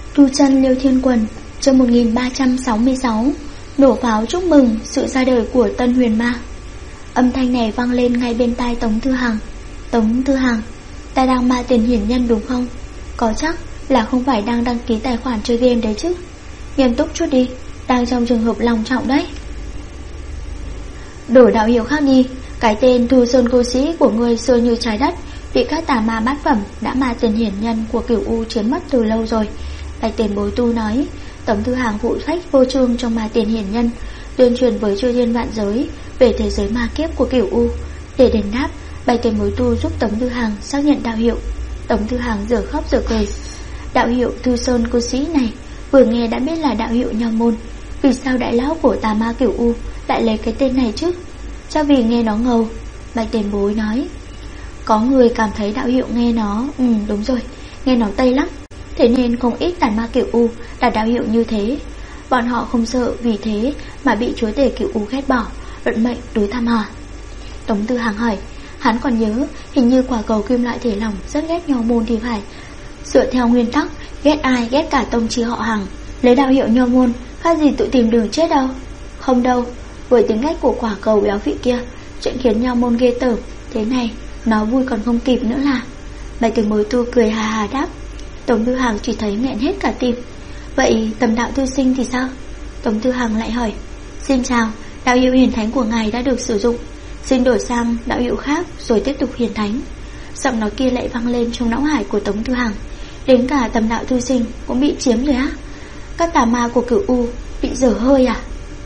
Tu chân Liêu Thiên Quần, chương 1366, nổ pháo chúc mừng sự ra đời của Tân Huyền Ma. Âm thanh này vang lên ngay bên tai Tống Thư Hằng. Tống Thư Hằng, ta đang ma tiền hiển nhân đúng không? Có chắc là không phải đang đăng ký tài khoản chơi game đấy chứ? Nghiêm túc chút đi, đang trong trường hợp long trọng đấy. Đổi đạo hiệu khác đi, cái tên Thu Sơn Cô Sĩ của ngươi xưa như trái đất, bị các tà ma bát phẩm đã ma tiền hiển nhân của Cửu U chiếm mất từ lâu rồi. Bạch tiền bối tu nói. Tống Thư Hàng phụ trách vô trương trong ma tiền hiển nhân, tuyên truyền với chư thiên vạn giới về thế giới ma kiếp của Cửu U. Để đền đáp, Bạch tiền bối tu giúp Tống Thư Hàng xác nhận đạo hiệu. Tống Thư Hàng giờ khóc giờ cười. Đạo hiệu Thu Sơn Cô Sĩ này vừa nghe đã biết là đạo hiệu Nho Môn. Vì sao đại lão của tà ma Cửu U lại lấy cái tên này chứ? Chắc vì nghe nó ngầu. Bạch tiền bối nói. Có người cảm thấy đạo hiệu nghe nó đúng rồi, nghe nó tây lắm. Thế nên không ít tà ma Cửu U đặt đạo hiệu như thế. Bọn họ không sợ vì thế mà bị chúa tể Cửu U ghét bỏ, luận mệnh đối thăm hả? Tống Tư Hàng hỏi. Hắn còn nhớ hình như quả cầu kim loại thể lỏng rất ghét Nho Môn thì phải. Dựa theo nguyên tắc, ghét ai ghét cả tông chi họ Hàng. Lấy đạo hiệu Nho Môn khác gì tự tìm đường chết đâu. Không đâu, với tính cách của quả cầu béo vị kia, chuyện khiến Nho Môn ghê tởm thế này nó vui còn không kịp nữa là. Bạch tiền bối tu cười hà hà đáp. Tống Tư Hàng chỉ thấy nghẹn hết cả tim. Vậy tầm đạo thư sinh thì sao? Tống Tư Hàng lại hỏi. Xin chào, đạo hiệu hiển thánh của ngài đã được sử dụng, xin đổi sang đạo hiệu khác rồi tiếp tục hiển thánh. Giọng nói kia lại vang lên trong não hải của Tống Tư Hàng. Đến cả tầm đạo thư sinh cũng bị chiếm rồi á? Các tà ma của Cửu U bị dở hơi à?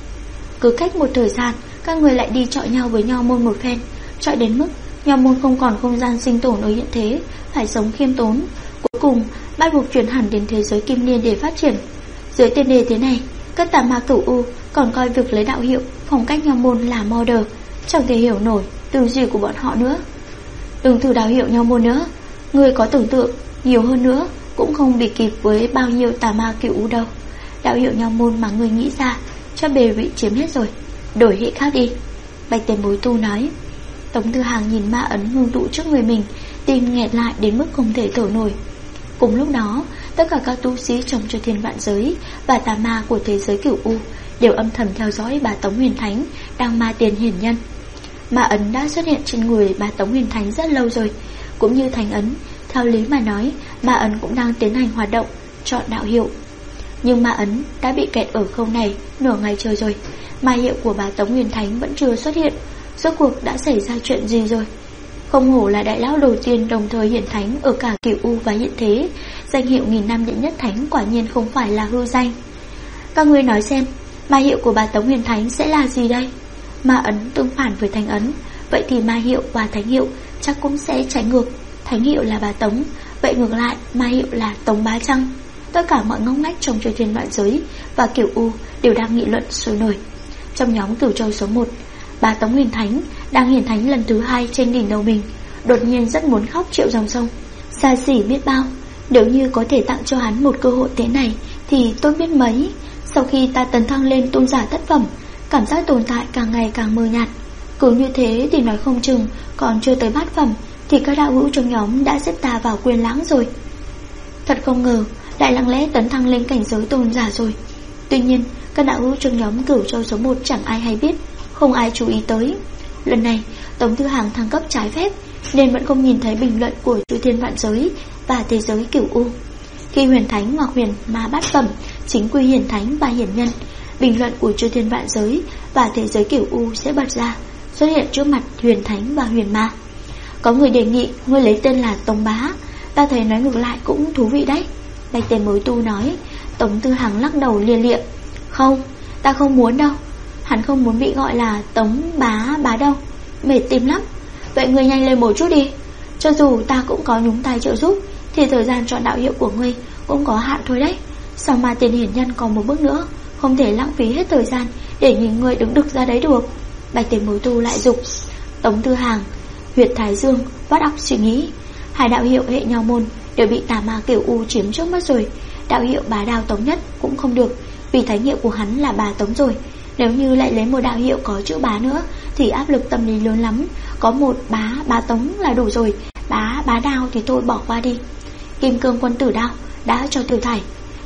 Cứ cách một thời gian, các người lại đi chọi nhau với Nho Môn một phen, chọi đến mức Nho Môn không còn không gian sinh tồn ở hiện thế, phải sống khiêm tốn. Cuối cùng bắt buộc chuyển hẳn đến thế giới kim liên để phát triển. Dưới tiền đề thế này, các tà ma Cửu U còn coi việc lấy đạo hiệu, phong cách Nho Môn là model, chẳng thể hiểu nổi tư duy của bọn họ nữa. Đừng thử đạo hiệu Nho Môn nữa, người có tưởng tượng nhiều hơn nữa cũng không bị kịp với bao nhiêu tà ma Cửu U đâu. Đạo hiệu Nho Môn mà người nghĩ ra cho bề bị chiếm hết rồi, đổi hệ khác đi. Bạch tiền bối tu nói. Tống Tư Hàng nhìn ma ấn ngưng tụ trước người mình, tim nghẹt lại đến mức không thể thở nổi. Cùng lúc đó, tất cả các tu sĩ trong chư thiên vạn giới và tà ma của thế giới Cửu U đều âm thầm theo dõi bà Tống Huyền Thánh đang ma tiền hiển nhân. Ma ấn đã xuất hiện trên người bà Tống Huyền Thánh rất lâu rồi, cũng như thánh ấn. Theo lý mà nói, ma ấn cũng đang tiến hành hoạt động, chọn đạo hiệu. Nhưng ma ấn đã bị kẹt ở khâu này nửa ngày trời rồi. Ma hiệu của bà Tống Huyền Thánh vẫn chưa xuất hiện. Rốt cuộc đã xảy ra chuyện gì rồi? Không hổ là đại lão đầu tiên đồng thời hiển thánh ở cả Cửu U và hiện thế. Danh hiệu nghìn năm đệ nhất thánh quả nhiên không phải là hư danh. Các ngươi nói xem, ma hiệu của bà Tống Huyền Thánh sẽ là gì đây? Ma ấn tương phản với thánh ấn, vậy thì ma hiệu và thánh hiệu chắc cũng sẽ trái ngược. Thánh hiệu là bà Tống, vậy ngược lại ma hiệu là Tống Bá Trăng. Tất cả mọi ngóc ngách trong chư thiên vạn giới và Cửu U đều đang nghị luận sôi nổi. Trong nhóm Cửu Châu số 1, bà Tống Huyền Thánh đang hiển thánh lần thứ 2 trên đỉnh đầu mình, đột nhiên rất muốn khóc triệu dòng sông. Xa xỉ biết bao, nếu như có thể tặng cho hắn một cơ hội thế này thì tốt biết mấy. Sau khi ta tấn thăng lên tôn giả thất phẩm, cảm giác tồn tại càng ngày càng mờ nhạt. Cứ như thế thì nói không chừng còn chưa tới bát phẩm thì các đạo hữu trong nhóm đã xếp ta vào quyền lãng rồi. Thật không ngờ lại lặng lẽ tấn thăng lên cảnh giới tôn giả rồi. Tuy nhiên các đạo hữu trong nhóm Cửu Châu số 1 chẳng ai hay biết, không ai chú ý tới. Lần này Tống Thư Hàng thăng cấp trái phép nên vẫn không nhìn thấy bình luận của chư thiên vạn giới và thế giới Cửu U. Khi huyền thánh hoặc huyền ma bát phẩm chính quy hiển thánh và hiển nhân, bình luận của chư thiên vạn giới và thế giới Cửu U sẽ bật ra, xuất hiện trước mặt huyền thánh và huyền ma. Có người đề nghị ngươi lấy tên là Tống Bá, ta thấy nói ngược lại cũng thú vị đấy. Bạch tiền bối tu nói. Tống Tư Hàng lắc đầu lia lịa. Không, ta không muốn đâu. Hắn không muốn bị gọi là Tống Bá đâu, mệt tim lắm. Vậy ngươi nhanh lên một chút đi. Cho dù ta cũng có nhúng tay trợ giúp thì thời gian chọn đạo hiệu của ngươi cũng có hạn thôi đấy. Sau ma tiền hiển nhân còn một bước nữa, không thể lãng phí hết thời gian để nhìn ngươi đứng đực ra đấy được. Bạch tiền bối tu lại dục. Tống Tư Hàng huyệt thái dương vắt óc suy nghĩ. Hai đạo hiệu hệ Nho Môn đều bị tà ma Cửu U chiếm trước mất rồi. Đạo hiệu Bá Đao Tống Nhất cũng không được, vì thánh hiệu của hắn là Bà Tống rồi. Nếu như lại lấy một đạo hiệu có chữ Bá nữa thì áp lực tâm lý lớn lắm. Có một Bá Tống là đủ rồi, Bá Đao thì thôi bỏ qua đi. Kim Cương Quân Tử Đao đã cho Tiểu Thải,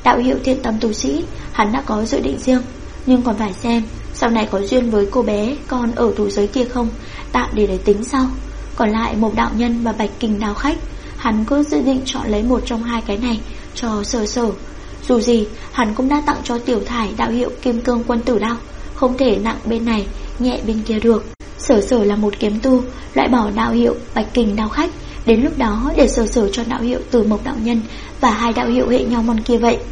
Đạo hiệu thiện tâm tu sĩ, hắn đã có dự định riêng, nhưng còn phải xem sau này có duyên với cô bé con ở thủ giới kia không, tạm để tính sau. Còn lại Mộc đạo nhân và Bạch Kình đạo khách, hắn cứ dự định chọn lấy một trong hai cái này cho Sở Sở. Dù gì hắn cũng đã tặng cho Tiểu Thải đạo hiệu Kim Cương Quân Tử Đao, không thể nặng bên này nhẹ bên kia được. Sở Sở là một kiếm tu, loại bỏ đạo hiệu Bạch Kình đạo khách, đến lúc đó để Sở Sở cho đạo hiệu từ Mộc đạo nhân và hai đạo hiệu hệ nho môn kia vậy.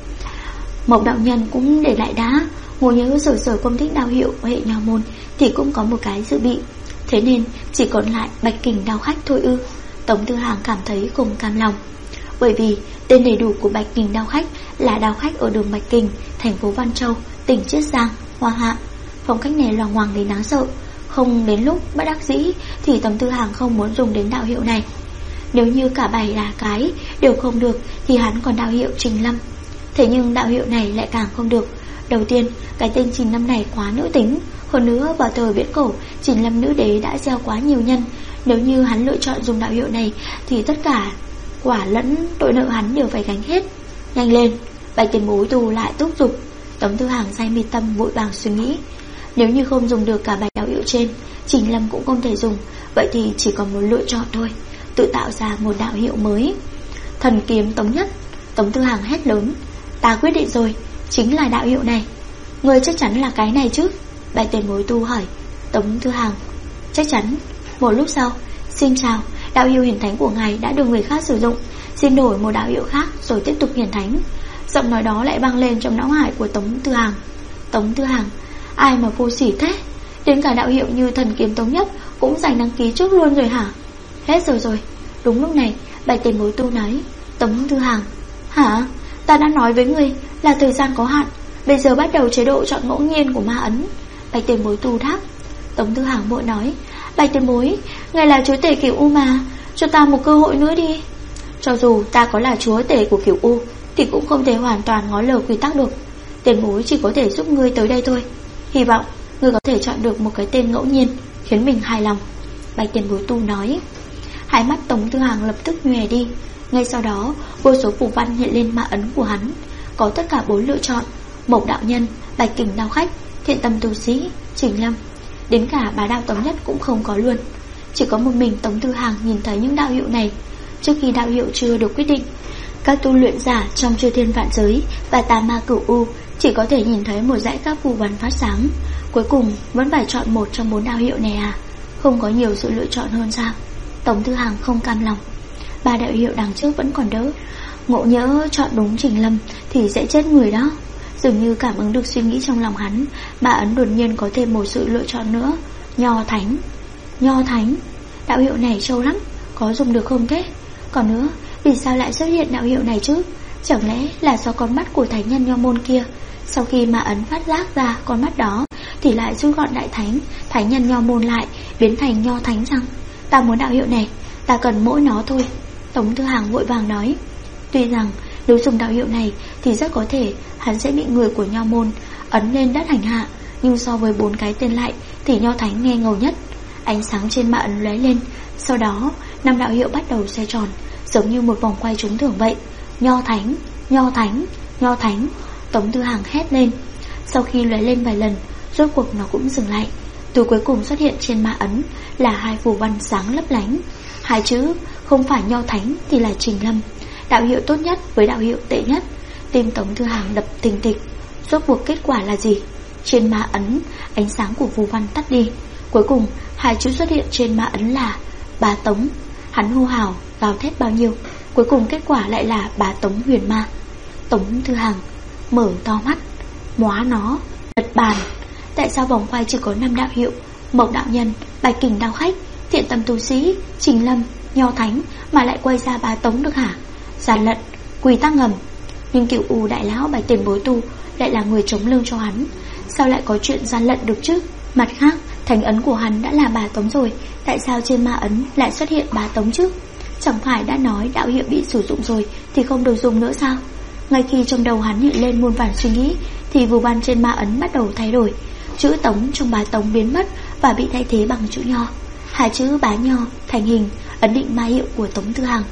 Mộc đạo nhân cũng để lại đá, ngộ nhớ Sở Sở không thích đạo hiệu hệ nho môn thì cũng có một cái dự bị, thế nên chỉ còn lại Bạch Kình đạo khách thôi ư? Tống Tư Hàng cảm thấy không cam lòng, bởi vì tên đầy đủ của Bạch Kình đạo khách là đạo khách ở đường Bạch Kình, thành phố Văn Châu, tỉnh Chiết Giang, Hoa Hạ. Phong cách này loằng ngoằng đến đáng sợ, không đến lúc bất đắc dĩ thì Tống Tư Hàng không muốn dùng đến đạo hiệu này. Nếu như cả 7 cái đều không được thì hắn còn đạo hiệu Trình Lâm. Thế nhưng đạo hiệu này lại càng không được. Đầu tiên, cái tên Trình Lâm này quá nữ tính, hơn nữa vào thời viễn cổ Trình Lâm nữ đế đã gieo quá nhiều nhân. Nếu như hắn lựa chọn dùng đạo hiệu này thì tất cả quả lẫn tội nợ hắn đều phải gánh hết. Nhanh lên, Bạch tiền bối tù lại thúc giục. Tống Tư Hàng say mi tâm vội vàng suy nghĩ, nếu như không dùng được cả 7 đạo hiệu trên, Trình Lâm cũng không thể dùng, vậy thì chỉ còn một lựa chọn thôi, tự tạo ra một đạo hiệu mới. Thần kiếm Tống Nhất. Tống Tư Hàng hét lớn, ta quyết định rồi, chính là đạo hiệu này. Người chắc chắn là cái này chứ? Bạch tiền bối tu hỏi. Tống Tư Hàng, chắc chắn. Một lúc sau, xin chào, đạo hiệu hiển thánh của ngài đã được người khác sử dụng, xin đổi một đạo hiệu khác rồi tiếp tục hiển thánh. Giọng nói đó lại vang lên trong não hải của Tống Tư Hàng. Tống Tư Hàng, ai mà vô sỉ thế? Đến cả đạo hiệu như thần kiếm Tống Nhất cũng giành đăng ký trước luôn rồi hả? Hết rồi. Đúng lúc này, Bạch tiền bối tu nói. Tống Tư Hàng, hả? Ta đã nói với người là thời gian có hạn, bây giờ bắt đầu chế độ chọn ngẫu nhiên của ma ấn. Bạch tiền bối tu đáp. Tống Tư Hàng vội nói, Bạch tiền bối, ngài là chúa tể Cửu U mà, cho ta một cơ hội nữa đi. Cho dù ta có là chúa tể của Cửu U thì cũng không thể hoàn toàn ngó lờ quy tắc được. Tiền bối chỉ có thể giúp ngươi tới đây thôi. Hy vọng ngươi có thể chọn được một cái tên ngẫu nhiên khiến mình hài lòng. Bạch tiền bối tu nói. Hai mắt Tống Tư Hàng lập tức nhòe đi. Ngay sau đó vô số phù văn hiện lên ma ấn của hắn, có tất cả 4 lựa chọn: Mộc đạo nhân, Bạch Kình đạo khách, thiện tâm tu sĩ, Trình Lâm. Đến cả Bá Đạo Tống Nhất cũng không có luôn. Chỉ có một mình Tống Tư Hàng nhìn thấy những đạo hiệu này. Trước khi đạo hiệu chưa được quyết định, các tu luyện giả trong chư thiên vạn giới và tà ma Cửu U chỉ có thể nhìn thấy một dãy các phù văn phát sáng. Cuối cùng vẫn phải chọn một trong 4 đạo hiệu này à? Không có nhiều sự lựa chọn hơn sao? Tống Tư Hàng không cam lòng. 3 đạo hiệu đằng trước vẫn còn đỡ, ngộ nhỡ chọn đúng Trình Lâm thì sẽ chết người đó. Dường như cảm ứng được suy nghĩ trong lòng hắn, ma ấn đột nhiên có thêm một sự lựa chọn nữa: Nho Thánh. Nho Thánh, đạo hiệu này trâu lắm, có dùng được không thế? Còn nữa, vì sao lại xuất hiện đạo hiệu này chứ? Chẳng lẽ là do con mắt của thánh nhân Nho môn kia, sau khi ma ấn phát giác ra con mắt đó thì lại rút gọn đại thánh, thánh nhân Nho môn lại biến thành Nho Thánh rằng? Ta muốn đạo hiệu này, ta cần mỗi nó thôi. Tống Tư Hàng vội vàng nói. Tuy rằng nếu dùng đạo hiệu này thì rất có thể hắn sẽ bị người của Nho môn ấn lên đất hành hạ, nhưng so với 4 cái tên lại thì Nho Thánh nghe ngầu nhất. Ánh sáng trên ma ấn lóe lên, sau đó 5 đạo hiệu bắt đầu xoay tròn, giống như một vòng quay trúng thưởng vậy. Nho Thánh, Nho Thánh, Nho Thánh. Tống Tư Hàng hét lên. Sau khi lóe lên vài lần, rốt cuộc nó cũng dừng lại. Từ cuối cùng xuất hiện trên ma ấn là 2 phù văn sáng lấp lánh. 2 chữ, không phải Nho Thánh thì là Trình Lâm, đạo hiệu tốt nhất với đạo hiệu tệ nhất. Tim Tống Tư Hàng đập thình thịch. Rốt cuộc kết quả là gì? Trên ma ấn, ánh sáng của phù văn tắt đi. Cuối cùng 2 chữ xuất hiện trên ma ấn là Bá Tống. Hắn hô hào gào thét bao nhiêu, cuối cùng kết quả lại là Bá Tống huyền ma. Tống Tư Hàng mở to mắt, móa nó, lật bàn. Tại sao vòng quay chỉ có 5 đạo hiệu: Mộc đạo nhân, Bạch Kình đạo khách, thiện tâm tu sĩ, Trình Lâm, Nho Thánh mà lại quay ra Bá Tống được hả? Gian lận, quy tắc ngầm. Nhưng Cửu U đại lão Bạch tiền bối tu lại là người chống lưng cho hắn, sao lại có chuyện gian lận được chứ? Mặt khác, thánh ấn của hắn đã là Bá Tống rồi, tại sao trên ma ấn lại xuất hiện Bá Tống chứ? Chẳng phải đã nói đạo hiệu bị sử dụng rồi thì không được dùng nữa sao? Ngay khi trong đầu hắn hiện lên muôn vàn suy nghĩ thì phù văn trên ma ấn bắt đầu thay đổi. Chữ Tống trong Bá Tống biến mất và bị thay thế bằng chữ Nho. 2 chữ Bá Nho thành hình, ấn định ma hiệu của Tống Tư Hàng.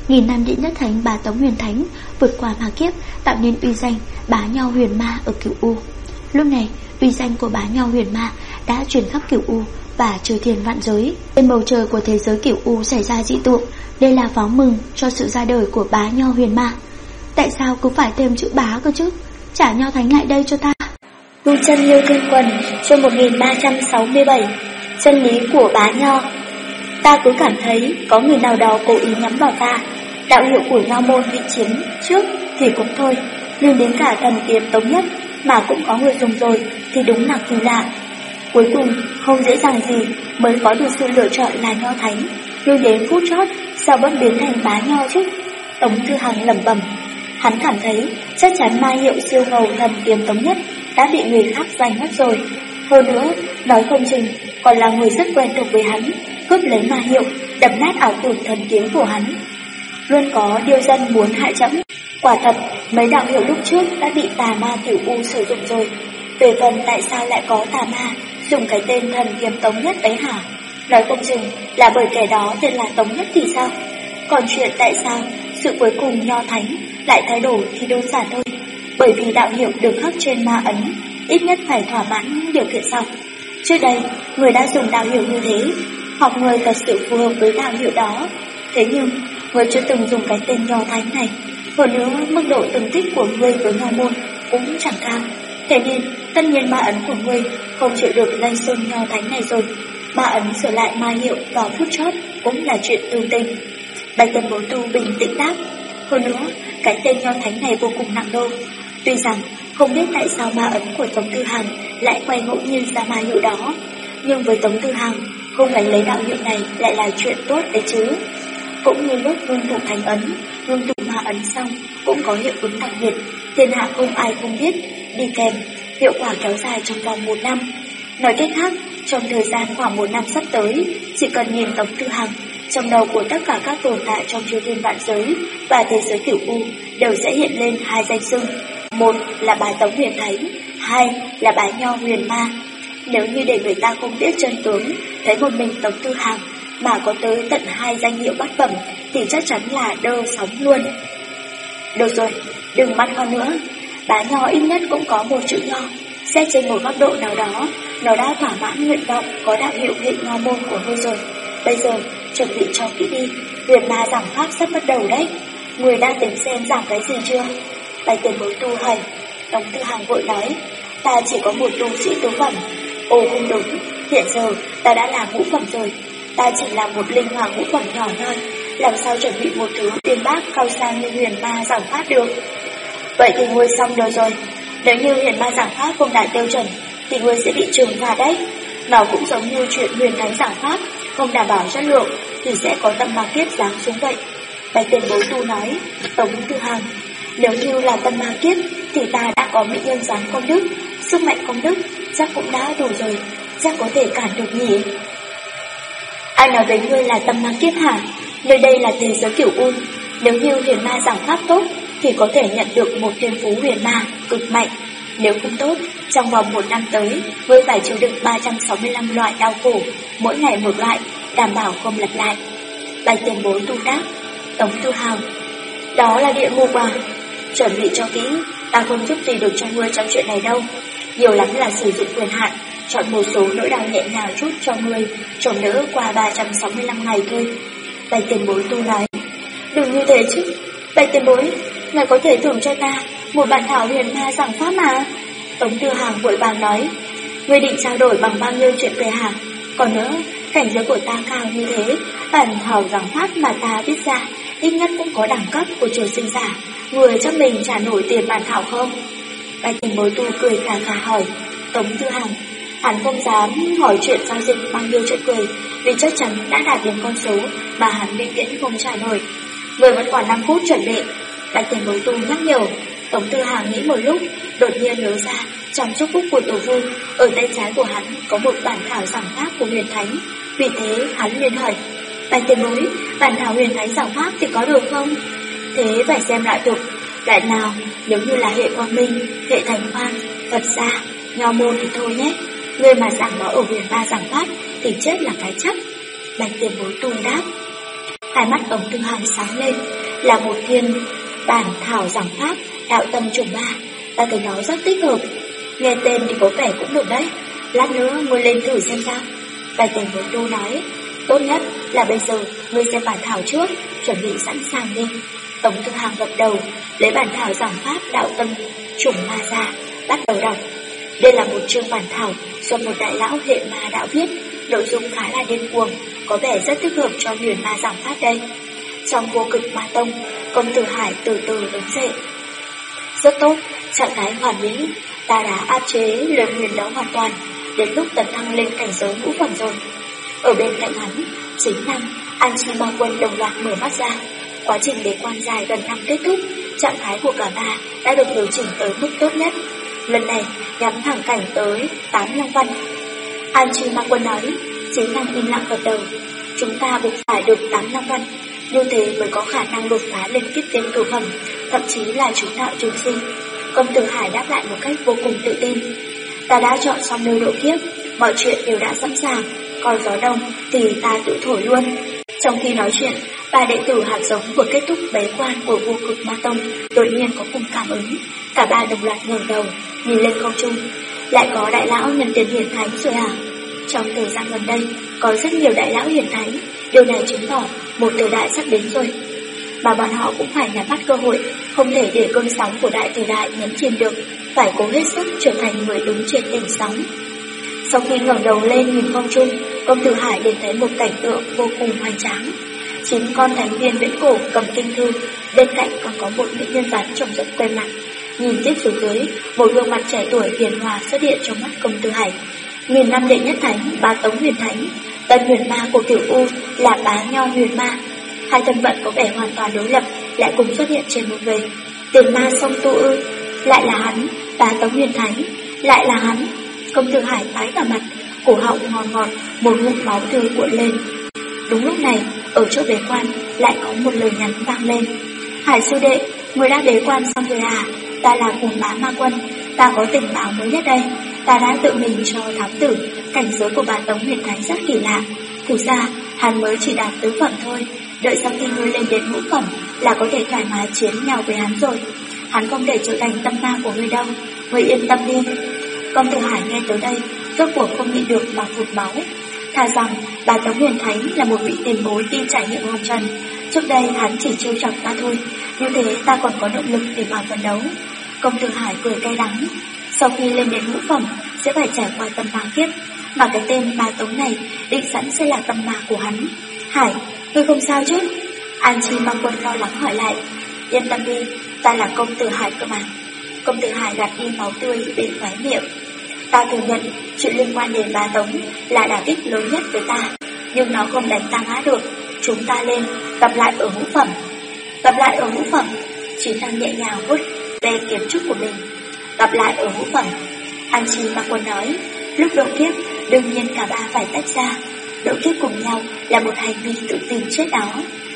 nghìn năm đệ nhất thánh Bá Tống Huyền Thánh vượt qua ma kiếp, tạo nên uy danh Bá Nho Huyền Ma ở Cửu U. Lúc này, uy danh của Bá Nho Huyền Ma đã truyền khắp Cửu U và chư thiên vạn giới. Trên bầu trời của thế giới Cửu U xảy ra dị tượng, đây là pháo mừng cho sự ra đời của Bá Nho Huyền Ma. Tại sao cứ phải thêm chữ bá cơ chứ? Trả Nho Thánh lại đây cho ta. Tu chân Liêu Thiên Quần, chương 1367. Chân lý của Bá Nho. Ta cứ cảm thấy có người nào đó cố ý nhắm vào ta. Đạo hiệu của Nho môn bị chiếm trước thì cũng thôi, nhưng đến cả thần kiếm Tống Nhất mà cũng có người dùng rồi thì đúng là kỳ lạ. Cuối cùng không dễ dàng gì mới có được sự lựa chọn là Nho Thánh, nhưng đến phút chót sao vẫn biến thành Bá Nho chứ? Tống Thư Hằng lẩm bẩm. Hắn cảm thấy chắc chắn ma hiệu siêu ngầu thần kiếm Tống Nhất đã bị người khác giành mất rồi. Hơn nữa, nói không chừng còn là người rất quen thuộc với hắn, cướp lấy ma hiệu, đập nát ảo tưởng thần kiếm của hắn. Luôn có điêu dân muốn hại trẫm. Quả thật, mấy đạo hiệu lúc trước đã bị tà ma Cửu U sử dụng rồi. Về phần tại sao lại có tà ma dùng cái tên thần kiếm Tống Nhất ấy hả? Nói không chừng là bởi kẻ đó tên là Tống Nhất thì sao? Còn chuyện tại sao sự cuối cùng Nho Thánh lại thay đổi thì đơn giản thôi. Bởi vì đạo hiệu được khắc trên ma ấn ít nhất phải thỏa mãn những điều kiện sau. Trước đây, người đã dùng đạo hiệu như thế, hoặc người thật sự phù hợp với đạo hiệu đó. Thế nhưng, người chưa từng dùng cái tên Nho Thánh này. Hơn nữa, mức độ tương thích của ngươi với Nho môn cũng chẳng cao. Thế nên, tất nhiên ma ấn của ngươi không chịu được danh xưng Nho Thánh này rồi. Ma ấn sửa lại ma hiệu vào phút chót cũng là chuyện tương tình. Bạch Tần Bố Tu bình tĩnh đáp. Hơn nữa, cái tên Nho Thánh này vô cùng nặng đô. Tuy rằng không biết tại sao ma ấn của Tống Tư Hằng lại quay ngẫu nhiên ra ma hiệu đó, nhưng với Tống Tư Hằng, không gánh lấy đạo hiệu này lại là chuyện tốt đấy chứ. Cũng như lúc ngưng tụ thánh ấn, ngưng tụ ma ấn xong cũng có hiệu ứng đặc biệt, thiên hạ không ai không biết, đi kèm, hiệu quả kéo dài trong vòng 1 năm. Nói cách khác, trong thời gian khoảng 1 năm sắp tới, chỉ cần nhìn Tống Tư Hằng, trong đầu của tất cả các tồn tại trong chư thiên vạn giới và thế giới Cửu U đều sẽ hiện lên 2 danh xưng. Một là Bá Tống Huyền Thánh, 2 là Bá Nho Huyền Ma. Nếu như để người ta không biết chân tướng, thấy một mình Tống Tư Hằng mà có tới tận 2 danh hiệu bát phẩm thì chắc chắn là đơ sóng luôn. Được rồi, đừng băn khoăn nữa. Bá Nho ít nhất cũng có một chữ Nho. Xét trên một góc độ nào đó, nó đã thỏa mãn nguyện vọng có đạo hiệu hệ Nho môn của ngươi rồi. Bây giờ, chuẩn bị cho kỹ đi, huyền ma giảng pháp sắp bắt đầu đấy. Người đã tính xem giảng cái gì chưa? Bạch Tiền Bối Tu hỏi. Tống Tư Hằng vội nói, ta chỉ có một tu sĩ tứ phẩm. Ồ không đúng, hiện giờ ta đã là ngũ phẩm rồi. Ta chỉ là một linh hoàng ngũ phẩm nhỏ nhoi, làm sao chuẩn bị một thứ tiên bác cao sang như huyền ma giảng pháp được. Vậy thì ngươi xong được rồi. Nếu như huyền ma giảng pháp không đạt tiêu chuẩn thì ngươi sẽ bị trừng phạt đấy. Nó cũng giống như chuyện huyền thánh giảng pháp không đảm bảo chất lượng thì sẽ có tâm ma kiếp giáng xuống vậy. Bạch Tiền Bối Tu nói. Tống Tư Hằng, nếu như là tâm ma kiếp thì ta đã có mỹ nhân giáng công đức, sức mạnh công đức chắc cũng đã đủ rồi, chắc có thể cản được nhỉ. Ai nói với ngươi là tâm ma kiếp hả? Nơi đây là thế giới Cửu U. Nếu như huyền ma giảng pháp tốt thì có thể nhận được một thiên phú huyền ma cực mạnh. Nếu không tốt, trong vòng 1 năm tới, ngươi phải chịu đựng 365 loại đau khổ, mỗi ngày một loại, đảm bảo không lặp lại. Bạch Tiền Bối Tu đáp. Tống Tư Hằng, đó là địa ngục à? Chuẩn bị cho kỹ, ta không giúp gì được cho ngươi trong chuyện này đâu. Nhiều lắm là sử dụng quyền hạn, chọn một số nỗi đau nhẹ nhàng chút cho ngươi, chống đỡ qua 365 ngày thôi. Bạch Tiền Bối Tu nói. Đừng như thế chứ. Bạch Tiền Bối, ngài có thể thưởng cho ta một bản thảo huyền ma giảng pháp mà. Tống Tư Hằng vội vàng nói. Ngươi định trao đổi bằng bao nhiêu chuyện về hả? Còn nữa, cảnh giới của ta cao như thế, bản thảo giảng pháp mà ta viết ra ít nhất cũng có đẳng cấp của trường sinh giả. Người chắc mình trả nổi tiền bản thảo không? Bạch Tiền Bối Tu cười khà khà hỏi. Tống Tư Hằng, hắn không dám hỏi chuyện giao dịch bao nhiêu chuyện cười, vì chắc chắn đã đạt đến con số mà hắn vĩnh viễn không trả nổi. Người vẫn còn 5 phút chuẩn bị. Bạch Tiền Bối Tu nhắc nhở. Tống Tư Hằng nghĩ một lúc, đột nhiên nhớ ra trong chúc phúc của Tổ Vu, ở tay trái của hắn có một bản thảo giảng pháp của huyền thánh. Vì thế hắn liền hỏi. Bạch Tiền Bối, bản thảo huyền thánh giảng pháp thì có được không? Thế phải xem loại thuộc. Loại nào? Nếu như là hệ quang minh, hệ thành khoan, Phật gia, Nho môn thì thôi nhé. Người mà giảng nó ở huyền ma giảng pháp thì chết là cái chắc. Bạch Tiền Bối Tu đáp. Hai mắt Tống Tư Hằng sáng lên, là một thiên bản thảo giảng pháp đạo tâm chủng ma. Ta thấy nó rất thích hợp. Nghe tên thì có vẻ cũng được đấy. Lát nữa ngươi lên thử xem sao. Bài tiền bối tu nói, tốt nhất là bây giờ ngươi xem bản thảo trước, chuẩn bị sẵn sàng đi. Tống Tư Hằng gật đầu, lấy bản thảo giảng pháp đạo tâm chủng ma ra, bắt đầu đọc. Đây là một chương bản thảo do một đại lão hệ ma đạo viết, nội dung khá là điên cuồng, có vẻ rất thích hợp cho huyền ma giảng pháp đây. Trong Vô Cực Ma Tông, Công Tử Hải từ từ đứng dậy. Rất tốt, trạng thái hoàn mỹ, ta đã áp chế lời nguyền đó hoàn toàn, đến lúc tấn thăng lên cảnh giới ngũ phẩm rồi. Ở bên cạnh hắn, chính năng An Chi Ma Quân đồng loạt mở mắt ra. Quá trình bế quan dài gần năm kết thúc, trạng thái của cả ba đã được điều chỉnh tới mức tốt nhất. Lần này nhắm thẳng cảnh tới 8 long văn. An Chi Ma Quân nói, chính năng im lặng gật đầu. Chúng ta buộc phải được 8 long văn, như thế mới có khả năng đột phá lên kiếp tiên cửu phẩm, thậm chí là chúng đạo trường sinh. Công Tử Hải đáp lại một cách vô cùng tự tin. Ta đã chọn xong nơi độ kiếp, mọi chuyện đều đã sẵn sàng, còn gió đông thì ta tự thổi luôn. Trong khi nói chuyện, ba đệ tử hạt giống vừa kết thúc bế quan của Vô Cực Ma Tông đột nhiên có cùng cảm ứng. Cả ba đồng loạt ngẩng đầu, nhìn lên không trung. Lại có đại lão nhân tiền hiển thánh rồi à? Trong thời gian gần đây, có rất nhiều đại lão hiển thánh, điều này chứng tỏ một thời đại sắp đến rồi. Mà bọn họ cũng phải nắm bắt cơ hội, không thể để cơn sóng của đại thời đại nhấn chìm được, phải cố hết sức trở thành người đứng trên đỉnh sóng. Sau khi ngẩng đầu lên nhìn không trung, Công Tử Hải liền thấy một cảnh tượng vô cùng hoành tráng. 9 con thánh viên viễn cổ cầm kinh thư, bên cạnh còn có một mỹ nhân rắn trông rất quen mặt. Nhìn tiếp xuống dưới, một gương mặt trẻ tuổi hiền hòa xuất hiện trong mắt Công Tử Hải. Nghìn năm đệ nhất thánh, Bá Tống huyền thánh, tân huyền ma của Cửu U là Bá Nho huyền ma. Hai thân phận có vẻ hoàn toàn đối lập lại cùng xuất hiện trên một người. Tiền ma Song Tu Ư, lại là hắn. Bá Tống huyền thánh, lại là hắn. Công Tử Hải tái cả mặt, cổ họng ngọt, một ngụm máu tươi cuộn lên. Đúng lúc này, ở chỗ bế quan lại có một lời nhắn vang lên. Hải sư đệ, người đã bế quan xong rồi à? Ta là Cùng Bá Ma Quân, ta có tình báo mới nhất đây. Ta đã tự mình cho thám tử, cảnh giới của Bá Tống huyền thánh rất kỳ lạ. Thực ra, hắn mới chỉ đạt tứ phẩm thôi. Đợi sau khi ngươi lên đến ngũ phẩm là có thể thoải mái chiến nhau với hắn rồi. Hắn không để trở thành tâm ma của ngươi đâu, ngươi yên tâm đi. Công Tử Hải nghe tới đây, rốt cuộc không nhịn được mà phụt máu. Thà rằng Bá Tống huyền thánh là một vị tiền bối đi trải nghiệm hồng trần. Trước đây hắn chỉ trêu chọc ta thôi, như thế ta còn có động lực để mà phấn đấu. Công Tử Hải cười cay đắng. Sau khi lên đến ngũ phẩm sẽ phải trải qua tâm ma kiếp, mà cái tên Bá Tống này định sẵn sẽ là tâm ma của hắn. Hải, ngươi không sao chứ? An Chi Ma Quân lo lắng hỏi lại. Yên tâm đi, ta là Công Tử Hải cơ mà. Công Tử Hải gạt đi máu tươi bên khóe miệng. Ta thừa nhận chuyện liên quan đến Bá Tống là đả kích lớn nhất với ta, nhưng nó không đánh ta ngã được. Chúng ta lên, tập lại ở ngũ phẩm. Tập lại ở ngũ phẩm. Chính năng nhẹ nhàng vuốt ve kiếm trúc của mình. Tập lại ở ngũ phẩm. An Chi Ma Quân nói. Lúc độ kiếp, đương nhiên cả ba phải tách ra. Độ kiếp cùng nhau là một hành vi tự tìm chết đó.